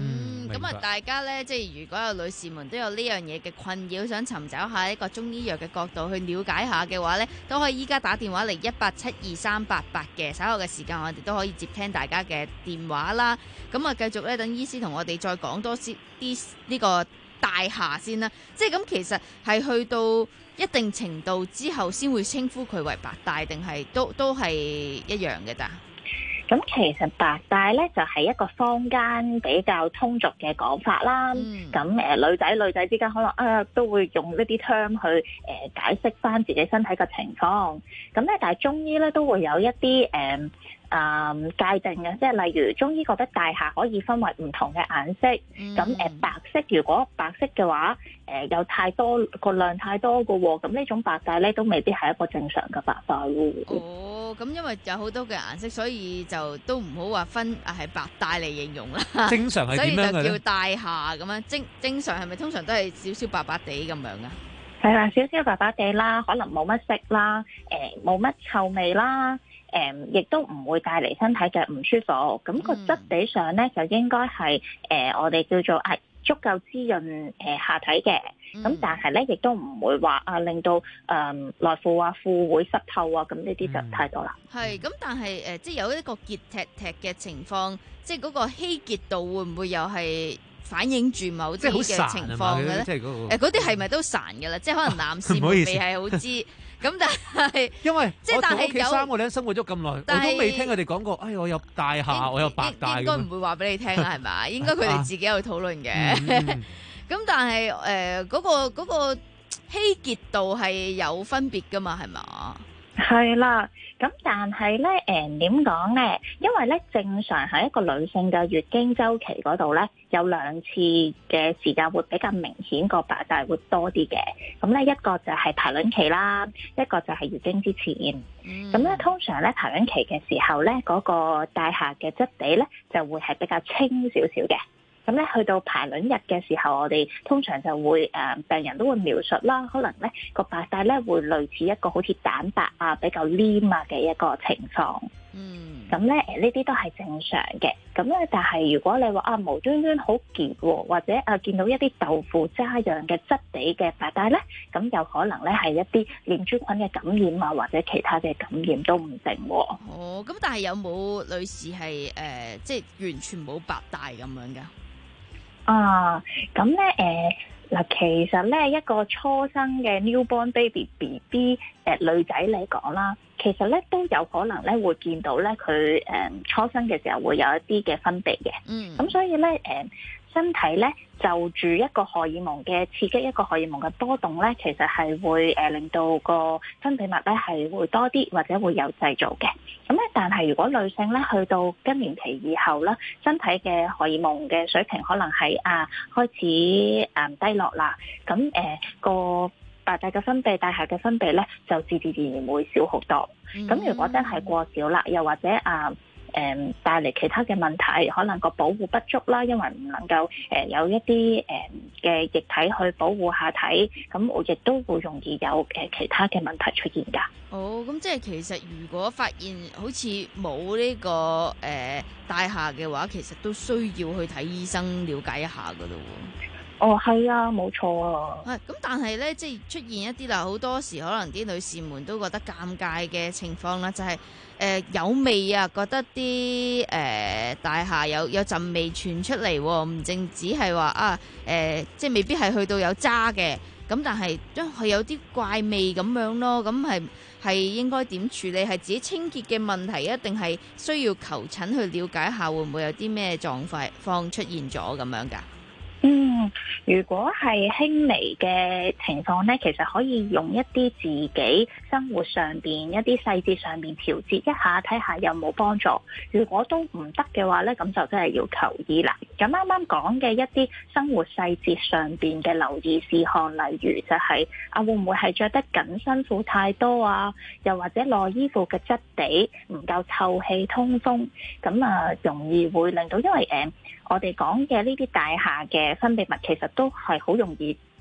Speaker 21: 嗯，咁啊，大家咧，即係如果有女士們都有呢樣嘢嘅困擾，想尋找下一個中醫藥嘅角度去了解下嘅話咧，都可以依家打電話嚟一八七二三八八嘅，稍後嘅時間我哋都可以接聽大家嘅電話啦。咁啊，繼續咧，等醫師同我哋再講多啲啲呢個大廈先啦。即係咁，其實係去到一定程度之後，先會稱呼佢為白帶，定係都都係一樣嘅咋？
Speaker 30: 咁其實白帶咧就係、是、一個坊間比較通俗嘅講法啦。咁誒、呃、女仔女仔之間可能啊都會用呢啲 term 去誒、呃、解釋翻自己身體嘅情況。咁咧但係中醫咧都會有一啲誒誒界定嘅，即係例如中醫覺得大廈可以分為唔同嘅顏色。咁、嗯、誒、呃、白色如果白色嘅話，誒、呃、有太多個量太多嘅喎，咁呢種白帶咧都未必係一個正常嘅白帶喎。
Speaker 21: 哦，咁因為有好多嘅顏色，所以就都唔好話分啊係白帶嚟形容啦。
Speaker 15: 正常係點樣嘅咧？
Speaker 21: 所以就叫大廈咁樣。正正常係咪通常都係少少白白地咁樣啊？
Speaker 30: 係啦，少少白白地啦，可能冇乜色啦，誒冇乜臭味啦。誒、嗯，亦都唔會帶嚟身體嘅唔舒服。咁、個質地上咧，就應該係誒、呃、我哋叫做係足夠滋潤誒、呃、下體嘅。咁、嗯、但係咧，亦都唔會話啊令到誒、呃、內褲啊褲會濕透啊。咁呢啲就太多啦。
Speaker 21: 係咁，但係誒、呃，即係有一個結踢踢嘅情況，即係嗰個稀結度會唔會又係反映住某啲嘅情況嘅咧？誒，嗰啲係咪都孱嘅啦？即係可能男士未係好知。咁但係，
Speaker 15: 因為
Speaker 21: 即係但係有
Speaker 15: 三個人生活咗咁耐，我都未聽佢哋講過。哎，我有大廈，我有白帶。
Speaker 21: 應該唔會話俾你聽啦，係咪？應該佢哋自己有討論嘅。咁、嗯、但係誒嗰個嗰、嗰個稀結度係有分別噶嘛？係嘛？
Speaker 30: 係啦，咁但係咧，誒點講咧？因為咧正常喺一個女性嘅月經週期嗰度咧，有兩次嘅時間會比較明顯，個白帶會多啲嘅。咁咧一個就係排卵期啦，一個就係月經之前。咁咧、嗯、通常咧排卵期嘅時候咧，嗰、嗰個大廈嘅質地咧就會係比較清少少嘅。咁咧去到排卵日嘅時候，我哋通常就會誒、呃、病人都會描述啦，可能咧個白帶咧會類似一個好似蛋白啊比較黏啊嘅一個情況。嗯，咁咧誒呢啲都係正常嘅。咁咧但係如果你話啊無端端好結喎，或者啊見到一啲豆腐渣樣嘅質地嘅白帶咧，咁有可能咧係一啲念珠菌嘅感染啊，或者其他嘅感染都唔定喎。
Speaker 21: 哦，咁但係有冇女士係誒、呃、即係完全冇白帶咁樣㗎？
Speaker 30: 啊，咁咧誒嗱，其實咧一個初生嘅 newborn baby B B 誒、呃、女仔嚟講啦，其實咧都有可能咧會見到咧佢誒初生嘅時候會有一啲嘅分泌嘅。嗯，咁所以咧誒、呃、身體咧就住一個荷爾蒙嘅刺激，一個荷爾蒙嘅波動咧，其實係會誒、呃、令到個分泌物咧係會多啲，或者會有製造嘅。咁咧，但係如果女性咧去到更年期以後啦，身體嘅荷爾蒙嘅水平可能係啊開始誒、嗯、低落啦，咁誒、呃、個白帶嘅分泌、大廈嘅分泌咧就自自然然會少好多。咁、嗯、如果真係過少啦，又或者啊誒帶嚟其他嘅問題，可能個保護不足啦，因為唔能夠誒、呃、有一啲誒嘅液體去保護下體，咁我亦都會容易有誒其他嘅問題出現㗎。
Speaker 21: 哦，咁即係其實如果發現好似冇呢個誒、呃、大廈嘅話，其實都需要去睇醫生了解一下㗎咯喎。
Speaker 30: 哦，係啊，冇錯啊。
Speaker 21: 係咁，但係咧，即係出現一啲啦，好多時可能啲女士們都覺得尷尬嘅情況啦，就係、是、誒、呃、有味啊，覺得啲誒、呃、大廈有有陣味傳出嚟，唔淨止係話啊誒、呃，即係未必係去到有渣嘅，咁但係都係有啲怪味咁樣咯。咁係係應該點處理？係自己清潔嘅問題，一定係需要求診去了解下，會唔會有啲咩狀況出現咗咁樣㗎？
Speaker 30: 嗯，如果係輕微嘅情況咧，其實可以用一啲自己生活上邊一啲細節上面調節一下，睇下有冇幫助。如果都唔得嘅話咧，咁就真係要求醫啦。咁啱啱講嘅一啲生活細節上邊嘅留意事項，例如就係、是、啊會唔會係着得緊身褲太多啊，又或者內衣褲嘅質地唔夠透氣通風，咁啊容易會令到，因為誒、呃、我哋講嘅呢啲大廈嘅分泌物其實都係好容易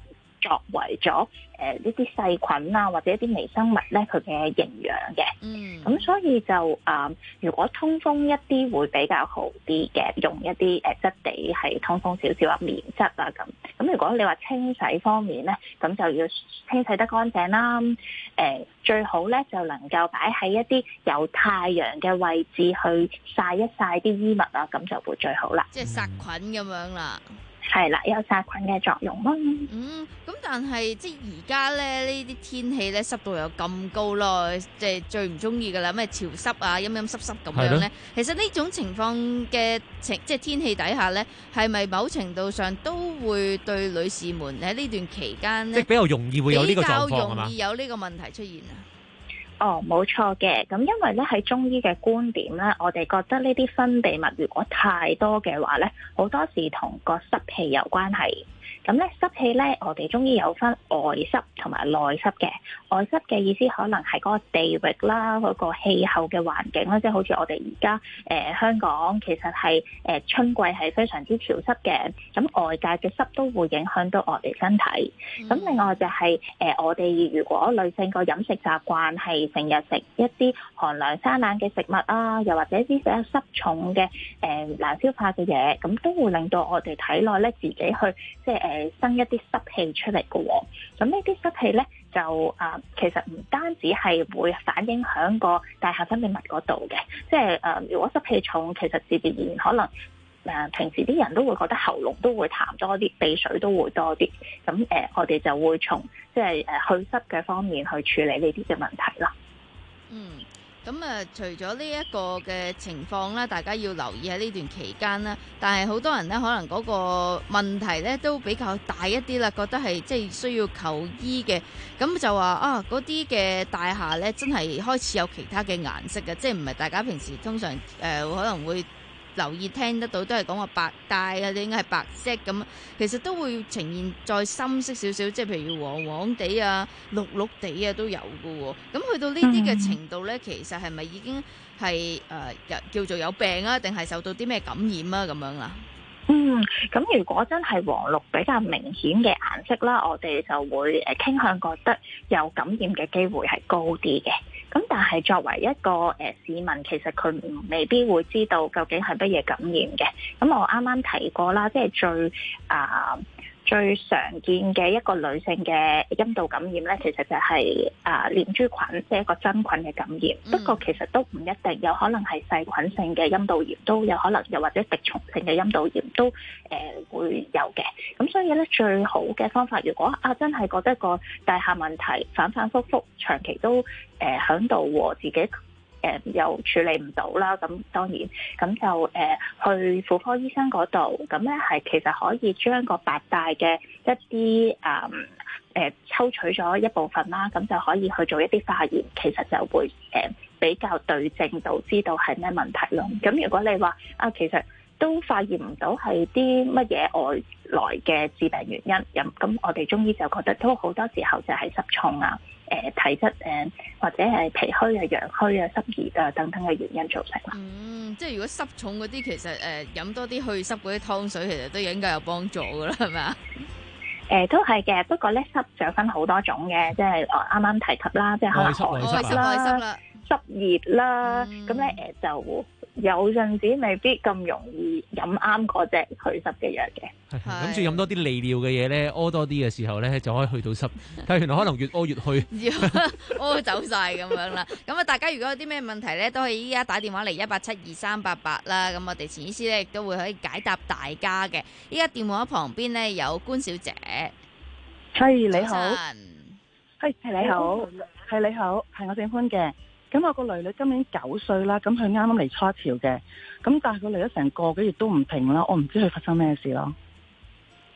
Speaker 30: 作為咗誒呢啲細菌啊或者一啲微生物咧佢嘅營養嘅。
Speaker 21: 嗯，
Speaker 30: 咁所以就啊、呃，如果通風一啲會比較好啲嘅，用一啲誒質地係通風少少啊，棉質啊咁。咁如果你話清洗方面咧，咁就要清洗得乾淨啦。誒、呃、最好咧就能夠擺喺一啲有太陽嘅位置去曬一曬啲衣物啊，咁就會最好啦。
Speaker 21: 即係殺菌咁樣啦。
Speaker 30: 係啦，有殺菌嘅作用咯。
Speaker 21: 嗯，咁但係即係而家咧呢啲天氣咧濕度又咁高咯，即係最唔中意噶啦，咩潮濕啊、陰陰濕濕咁樣咧。其實呢種情況嘅情，即係天氣底下咧，係咪某程度上都會對女士們喺呢段期間咧，
Speaker 15: 即係比較容易會有呢個狀況係嘛？
Speaker 21: 比較容易有呢個問題出現啊？
Speaker 30: 哦，冇錯嘅。咁因為咧喺中醫嘅觀點咧，我哋覺得呢啲分泌物如果太多嘅話咧，好多時同個濕氣有關係。咁咧濕氣咧，我哋中醫有分外濕同埋內濕嘅。外濕嘅意思可能係嗰個地域啦，嗰、嗰個氣候嘅環境啦，即係好似我哋而家誒香港其實係誒、呃、春季係非常之潮濕嘅，咁外界嘅濕都會影響到我哋身體。咁、嗯、另外就係、是、誒、呃、我哋如果女性個飲食習慣係成日食一啲寒涼生冷嘅食物啊，又或者一啲比較濕重嘅誒、呃、難消化嘅嘢，咁都會令到我哋體內咧自己去即係誒。呃生一啲濕氣出嚟嘅喎，咁呢啲濕氣咧就啊、呃，其實唔單止係會反映響個大廈分泌物嗰度嘅，即係誒、呃，如果濕氣重，其實自自然然可能誒、呃、平時啲人都會覺得喉嚨都會痰多啲，鼻水都會多啲，咁誒、呃、我哋就會從即係誒祛濕嘅方面去處理呢啲嘅問題啦。
Speaker 21: 嗯。咁啊，除咗呢一個嘅情況啦，大家要留意喺呢段期間啦。但係好多人呢，可能嗰個問題呢都比較大一啲啦，覺得係即係需要求醫嘅。咁就話啊，嗰啲嘅大廈呢，真係開始有其他嘅顏色嘅，即係唔係大家平時通常誒、呃、可能會留意聽得到，都係講話白帶啊，應該係白色咁。其實都會呈現再深色少少，即係譬如黃黃地啊、綠綠地啊都有㗎喎。咁去到呢啲嘅程度咧，其實係咪已經係誒、呃、叫做有病啊，定係受到啲咩感染啊咁樣啊？
Speaker 30: 嗯，咁如果真係黃綠比較明顯嘅顏色啦，我哋就會誒傾向覺得有感染嘅機會係高啲嘅。咁但係作為一個誒、呃、市民，其實佢未必會知道究竟係乜嘢感染嘅。咁我啱啱提過啦，即係最啊。呃最常見嘅一個女性嘅陰道感染咧，其實就係啊念珠菌，即係一個真菌嘅感染。嗯、不過其實都唔一定，有可能係細菌性嘅陰道炎，都有可能又或者滴蟲性嘅陰道炎都誒、呃、會有嘅。咁所以咧，最好嘅方法，如果啊真係覺得個大廈問題反反覆覆，長期都誒響度自己。誒、呃、又處理唔到啦，咁當然咁就誒、呃、去婦科醫生嗰度，咁咧係其實可以將個白帶嘅一啲誒誒抽取咗一部分啦，咁就可以去做一啲化驗，其實就會誒、呃、比較對症到知道係咩問題咯。咁如果你話啊，其實都發現唔到係啲乜嘢外來嘅致病原因，咁咁我哋中醫就覺得都好多時候就係濕重啊。誒體質誒或者係脾虛啊、陽虛啊、濕熱啊等等嘅原因造成啦。
Speaker 21: 嗯，即係如果濕重嗰啲，其實誒飲、呃、多啲去濕嗰啲湯水，其實都應該有幫助噶啦，係咪啊？
Speaker 30: 誒、呃、都係嘅，不過咧濕就分好多種嘅，即係我啱啱提及啦，即係可能外濕啦、濕熱啦，咁咧誒就有陣時未必咁容易飲啱嗰隻去濕嘅藥嘅。
Speaker 15: 諗住飲多啲利尿嘅嘢咧，屙多啲嘅時候咧就可以去到濕，但係原來可能越屙越虛，
Speaker 21: 屙走晒咁樣啦。咁啊，大家如果有啲咩問題咧，都可以依家打電話嚟一八七二三八八啦。咁我哋錢醫師咧亦都會可以解答大家嘅。依家電話旁邊咧有官小姐，
Speaker 2: 係你好，係係你好，係你好，係我姓潘嘅。咁我個女女今年九歲啦，咁佢啱啱嚟初潮嘅，咁但係佢嚟咗成個幾月都唔停啦，我唔知佢發生咩事咯。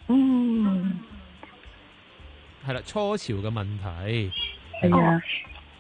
Speaker 2: 嗯，
Speaker 15: 係啦，初潮嘅問題
Speaker 2: 係啊，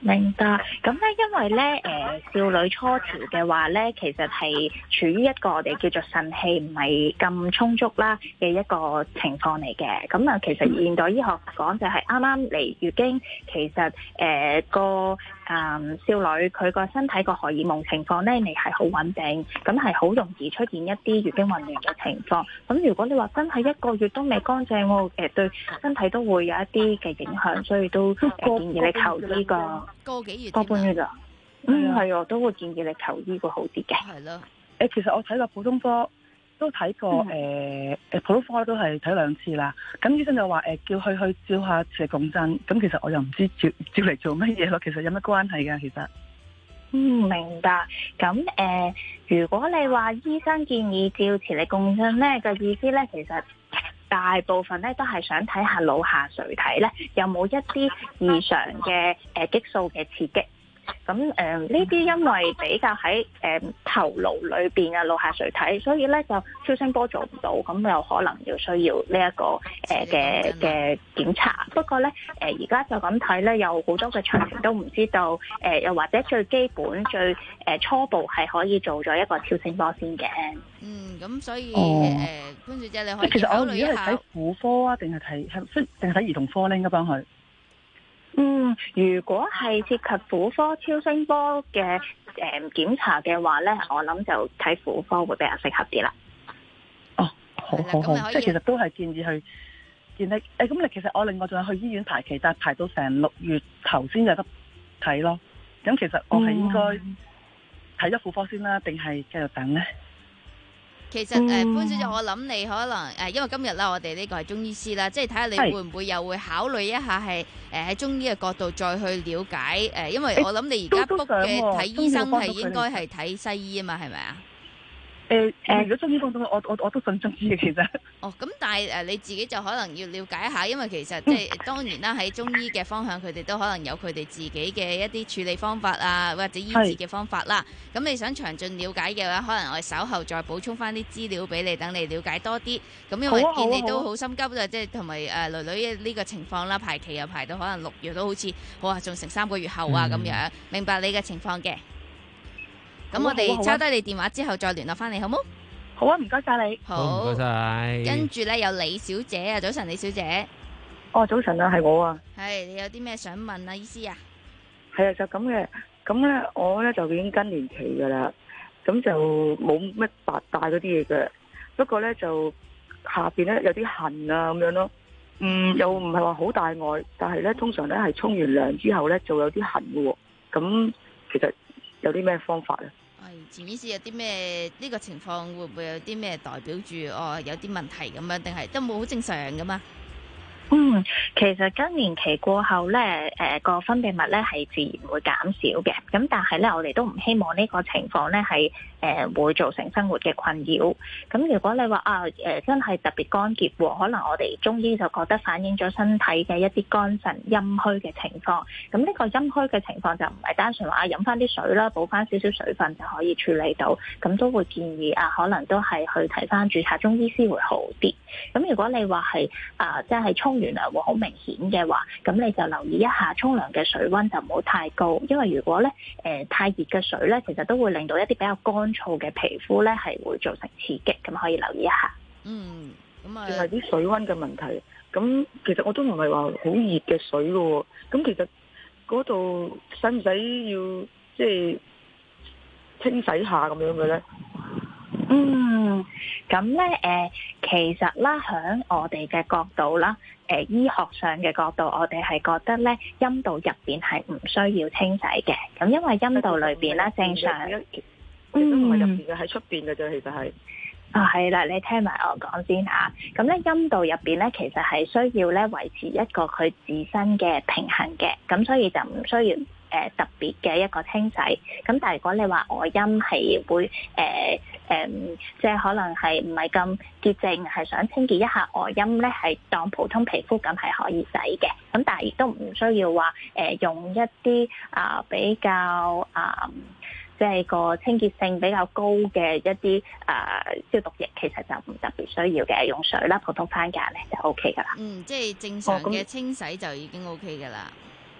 Speaker 30: 明白，咁咧，因為咧，誒、呃、少女初潮嘅話咧，其實係處於一個我哋叫做腎氣唔係咁充足啦嘅一個情況嚟嘅。咁啊，其實現代醫學講就係啱啱嚟月經，其實誒、呃、個誒、嗯、少女佢個身體個荷爾蒙情況咧，你係好穩定，咁係好容易出現一啲月經混亂嘅情況。咁如果你話真係一個月都未乾淨，我誒對身體都會有一啲嘅影響，所以都建議你求醫個。
Speaker 21: 個幾月
Speaker 30: 個半月咋？嗯，係啊，都會建議你求醫會好啲嘅。
Speaker 21: 係咯。
Speaker 2: 誒，其實我睇過普通科，都睇過誒誒、嗯呃、普通科都係睇兩次啦。咁醫生就話誒、呃、叫佢去照下磁力共振。咁其實我又唔知照照嚟做乜嘢咯。其實有乜關係㗎？其實。
Speaker 30: 嗯，明白。咁誒、呃，如果你話醫生建議照磁力共振咧嘅意思咧，其實大部分咧都係想睇下腦下垂體咧有冇一啲異常嘅誒、呃、激素嘅刺激。咁誒呢啲因為比較喺誒、呃、頭顱裏邊嘅腦下垂體，所以咧就超聲波做唔到，咁有可能要需要呢、這、一個誒嘅嘅檢查。不過咧誒而家就咁睇咧，有好多嘅詳情都唔知道誒、呃，又或者最基本最誒、呃、初步係可以做咗一個超聲波先嘅。
Speaker 21: 嗯，咁所以誒、
Speaker 2: 哦
Speaker 21: 呃、潘小姐你可以
Speaker 2: 其實我
Speaker 21: 考慮一下。
Speaker 2: 而家係睇婦科啊，定係睇係定係睇兒童科咧？應該幫佢。
Speaker 30: 嗯，如果係涉及婦科超聲波嘅誒檢查嘅話咧，我諗就睇婦科會比較適合啲啦。
Speaker 2: 哦，好好好，即係其實都係建議去見你誒。咁你其實我另外仲有去醫院排期，但係排到成六月頭先有得睇咯。咁其實我係應該睇咗婦科先啦，定係繼續等咧？
Speaker 21: 其實誒、呃、潘小姐，我諗你可能誒、呃，因為今日啦，我哋呢個係中醫師啦，即係睇下你會唔會又會考慮一下係誒喺中醫嘅角度再去了解誒、呃，因為我諗你而家 book 嘅睇醫生係應該係睇西醫啊嘛，係咪啊？
Speaker 2: 誒誒，如果中醫講到我我我都信中醫嘅其實。
Speaker 21: 哦，咁但係誒你自己就可能要了解一下，因為其實即係當然啦，喺中醫嘅方向，佢哋都可能有佢哋自己嘅一啲處理方法啊，或者醫治嘅方法啦。咁你想詳盡了解嘅話，可能我哋稍後再補充翻啲資料俾你，等你了解多啲。咁因為見你都好心急啊，即係同埋誒女女嘅呢個情況啦，排期又排到可能六月都好似好啊，仲成三個月後啊咁、嗯、樣，明白你嘅情況嘅。咁我哋抄低你電話之後再聯絡翻你，好冇？
Speaker 2: 好啊，唔該晒你。
Speaker 21: 好，
Speaker 15: 唔該晒。
Speaker 21: 跟住咧有李小姐啊，早晨李小姐。
Speaker 3: 哦，早晨啊，係我啊。
Speaker 21: 係，你有啲咩想問啊？醫師啊？
Speaker 3: 係啊，就咁嘅。咁咧，我咧就已經更年期噶啦，咁就冇乜白帶嗰啲嘢嘅。不過咧就下邊咧有啲痕啊咁樣咯。嗯，又唔係話好大礙，但係咧通常咧係沖完涼之後咧就有啲痕嘅喎。咁其實有啲咩方法咧？
Speaker 21: 前醫師有啲咩呢個情況會唔會有啲咩代表住哦有啲問題咁樣，定係都冇好正常噶嘛？
Speaker 30: 嗯，其實更年期過後咧，誒、呃、個分泌物咧係自然會減少嘅。咁但係咧，我哋都唔希望呢個情況咧係誒會造成生活嘅困擾。咁如果你話啊誒、呃、真係特別乾澀喎，可能我哋中醫就覺得反映咗身體嘅一啲肝腎陰虛嘅情況。咁呢個陰虛嘅情況就唔係單純話飲翻啲水啦，補翻少少水分就可以處理到。咁都會建議啊，可能都係去睇翻註冊中醫師會好啲。咁如果你話係啊，即係沖完涼會好明顯嘅話，咁你就留意一下沖涼嘅水溫就唔好太高，因為如果咧誒、呃、太熱嘅水咧，其實都會令到一啲比較乾燥嘅皮膚咧係會造成刺激，咁可以留意一下。
Speaker 21: 嗯，咁啊，
Speaker 3: 淨係啲水溫嘅問題。咁其實我都唔係話好熱嘅水嘅，咁其實嗰度使唔使要即係清洗下咁樣嘅咧？
Speaker 30: 嗯，咁咧誒，其實啦，喺我哋嘅角度啦，誒、呃、醫學上嘅角度，我哋係覺得咧陰道入邊係唔需要清洗嘅。咁因為陰道裏邊咧正常，
Speaker 3: 其實唔係入邊嘅，喺出邊嘅啫，其實係。
Speaker 30: 啊，係啦，你聽埋我講先嚇。咁咧陰道入邊咧，其實係需要咧維持一個佢自身嘅平衡嘅，咁所以就唔需要。誒、呃、特別嘅一個清洗，咁但係如果你話外陰係會誒誒、呃呃，即係可能係唔係咁潔淨，係想清潔一下外陰咧，係當普通皮膚咁係可以洗嘅，咁但係亦都唔需要話誒、呃、用一啲啊、呃、比較啊、呃，即係個清潔性比較高嘅一啲啊、呃、消毒液，其實就唔特別需要嘅，用水啦，普通番梘咧就 O K 噶啦。
Speaker 21: 嗯，即係正常嘅清洗就已經 O K 噶啦。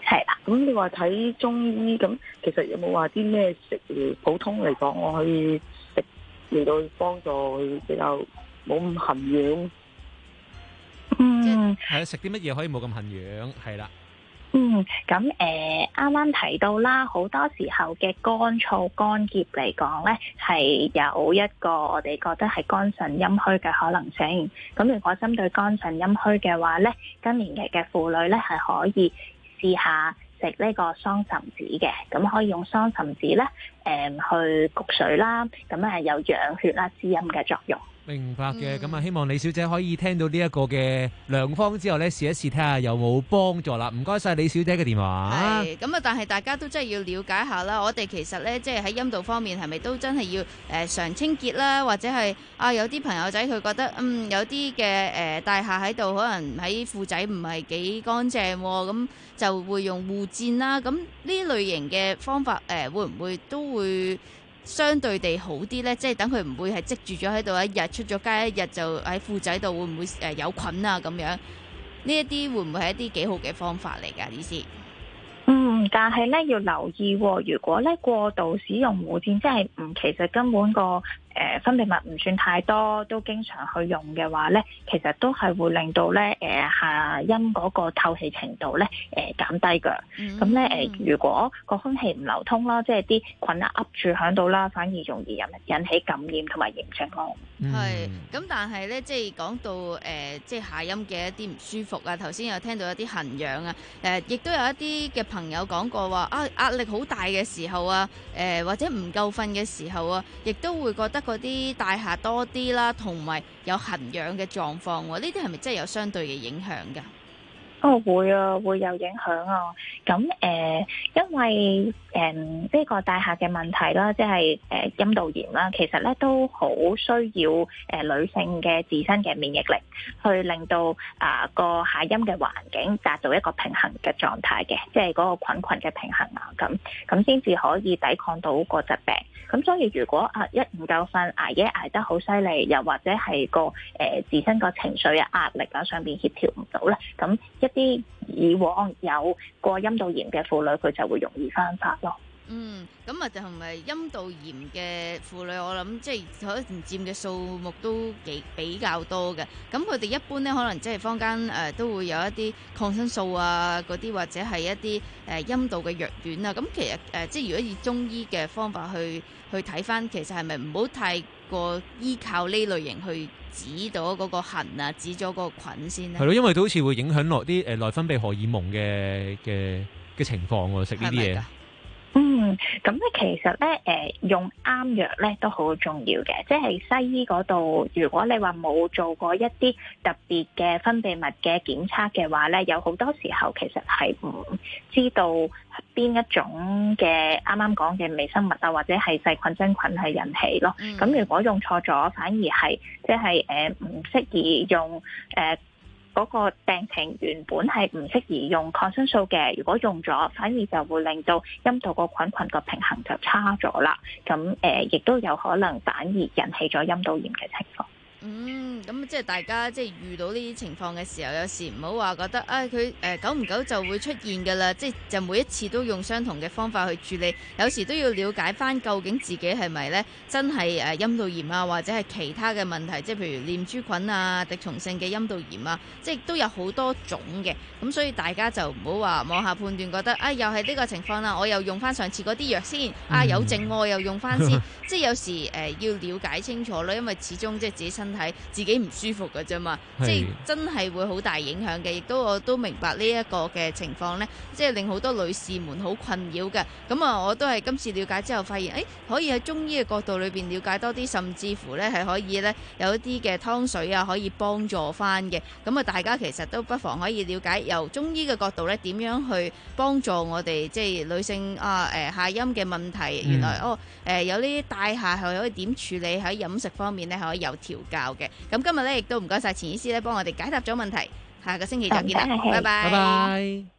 Speaker 30: 係啦。
Speaker 3: 咁你話睇中醫咁，其實有冇話啲咩食療？普通嚟講，我可以食嚟到幫助佢比較冇咁痕癢。
Speaker 30: 嗯，
Speaker 15: 係啊，食啲乜嘢可以冇咁痕癢？係啦。
Speaker 30: 嗯，咁誒啱啱提到啦，好多時候嘅乾燥乾澀嚟講咧，係有一個我哋覺得係肝腎陰虛嘅可能性。咁如果針對肝腎陰虛嘅話咧，更年期嘅婦女咧係可以試下食呢個桑葚子嘅，咁可以用桑葚子咧誒去焗水啦，咁啊有養血啦、滋陰嘅作用。
Speaker 15: 明白嘅，咁啊，希望李小姐可以聽到呢一個嘅良方之後咧，試一試睇下有冇幫助啦。唔該晒李小姐嘅電話。
Speaker 21: 係咁啊，但係大家都真係要了解下啦。我哋其實咧，即係喺陰道方面係咪都真係要誒常清潔啦，或者係啊有啲朋友仔佢覺得嗯有啲嘅誒大廈喺度，可能喺褲仔唔係幾乾淨，咁就會用護墊啦。咁呢類型嘅方法誒，會唔會都會相對地好啲呢？即係等佢唔會係積住咗喺度，一日出咗街一日就喺褲仔度，會唔會誒有菌啊咁樣？呢一啲會唔會係一啲幾好嘅方法嚟㗎？呢啲？
Speaker 30: 嗯，但係咧要留意喎，如果咧過度使用護墊，即係唔其實根本個誒、呃、分泌物唔算太多，都經常去用嘅話咧，其實都係會令到咧誒、呃、下陰嗰個透氣程度咧誒減低㗎。咁咧誒，如果個空氣唔流通啦，即係啲菌啊噏住喺度啦，反而容易引引起感染同埋炎症咯。
Speaker 21: 係，咁但係咧，即係講到誒、呃，即係下陰嘅一啲唔舒服啊。頭先有聽到一啲痕癢啊，誒、呃，亦都有一啲嘅朋友講過話啊，壓力好大嘅時候啊，誒、呃，或者唔夠瞓嘅時候啊，亦都會覺得嗰啲大廈多啲啦，同埋有痕癢嘅狀況。呢啲係咪真係有相對嘅影響㗎？
Speaker 30: 哦，會啊，會有影響啊。咁誒、呃，因為誒呢、呃這個大廈嘅問題啦，即係誒陰道炎啦，其實咧都好需要誒、呃、女性嘅自身嘅免疫力，去令到啊、呃、個下陰嘅環境達到一個平衡嘅狀態嘅，即係嗰個菌群嘅平衡啊，咁咁先至可以抵抗到個疾病。咁所以如果啊一唔夠瞓，捱夜捱得好犀利，又或者係個誒、呃、自身個情緒啊壓力啊上邊協調唔到咧，咁一啲以往有過陰道炎嘅婦女，佢就會容易翻發咯。
Speaker 21: 嗯，咁啊就係咪陰道炎嘅婦女，我諗即係可能佔嘅數目都幾比較多嘅。咁佢哋一般咧，可能即係坊間誒、呃、都會有一啲抗生素啊嗰啲，或者係一啲誒陰道嘅藥丸啊。咁其實誒、呃、即係如果以中醫嘅方法去去睇翻，其實係咪唔好太過依靠呢類型去止到嗰個痕啊，止咗嗰個菌先咧？
Speaker 15: 係咯，因為都好似會影響落啲誒內分泌荷爾蒙嘅嘅嘅情況喎，食呢啲嘢。
Speaker 30: 嗯，咁咧其實咧，誒、呃、用啱藥咧都好重要嘅，即係西醫嗰度，如果你話冇做過一啲特別嘅分泌物嘅檢測嘅話咧，有好多時候其實係唔知道邊一種嘅啱啱講嘅微生物啊，或者係細菌真菌係引起咯。咁、嗯、如果用錯咗，反而係即係誒唔適宜用誒。呃嗰個病情原本係唔適宜用抗生素嘅，如果用咗，反而就會令到陰道個菌群個平衡就差咗啦。咁誒，亦、呃、都有可能反而引起咗陰道炎嘅情況。
Speaker 21: 嗯，咁即係大家即係遇到呢啲情況嘅時候，有時唔好話覺得啊，佢、哎、誒久唔久就會出現㗎啦，即係就每一次都用相同嘅方法去處理，有時都要了解翻究竟自己係咪咧真係誒陰道炎啊，或者係其他嘅問題，即係譬如念珠菌啊、滴蟲性嘅陰道炎啊，即係都有好多種嘅，咁所以大家就唔好話妄下判斷，覺得啊又係呢個情況啦，我又用翻上次嗰啲藥先，啊有剩我又用翻先，即係有時誒、呃、要了解清楚咯，因為始終即係自己身體。睇自己唔舒服嘅啫嘛，即係真係會好大影響嘅，亦都我都明白呢一個嘅情況呢，即係令好多女士們好困擾嘅。咁啊，我都係今次了解之後發現，誒可以喺中醫嘅角度裏邊了解多啲，甚至乎呢係可以呢有一啲嘅湯水啊，可以幫助翻嘅。咁啊，大家其實都不妨可以了解由中醫嘅角度呢點樣去幫助我哋即係女性啊誒下陰嘅問題。原來、嗯、哦誒、呃、有呢啲大廈係可以點處理，喺飲食方面呢係可以有調教嘅。咁今日咧亦都唔該晒錢醫師咧，幫我哋解答咗問題。下個星期再見啦，拜拜。拜拜。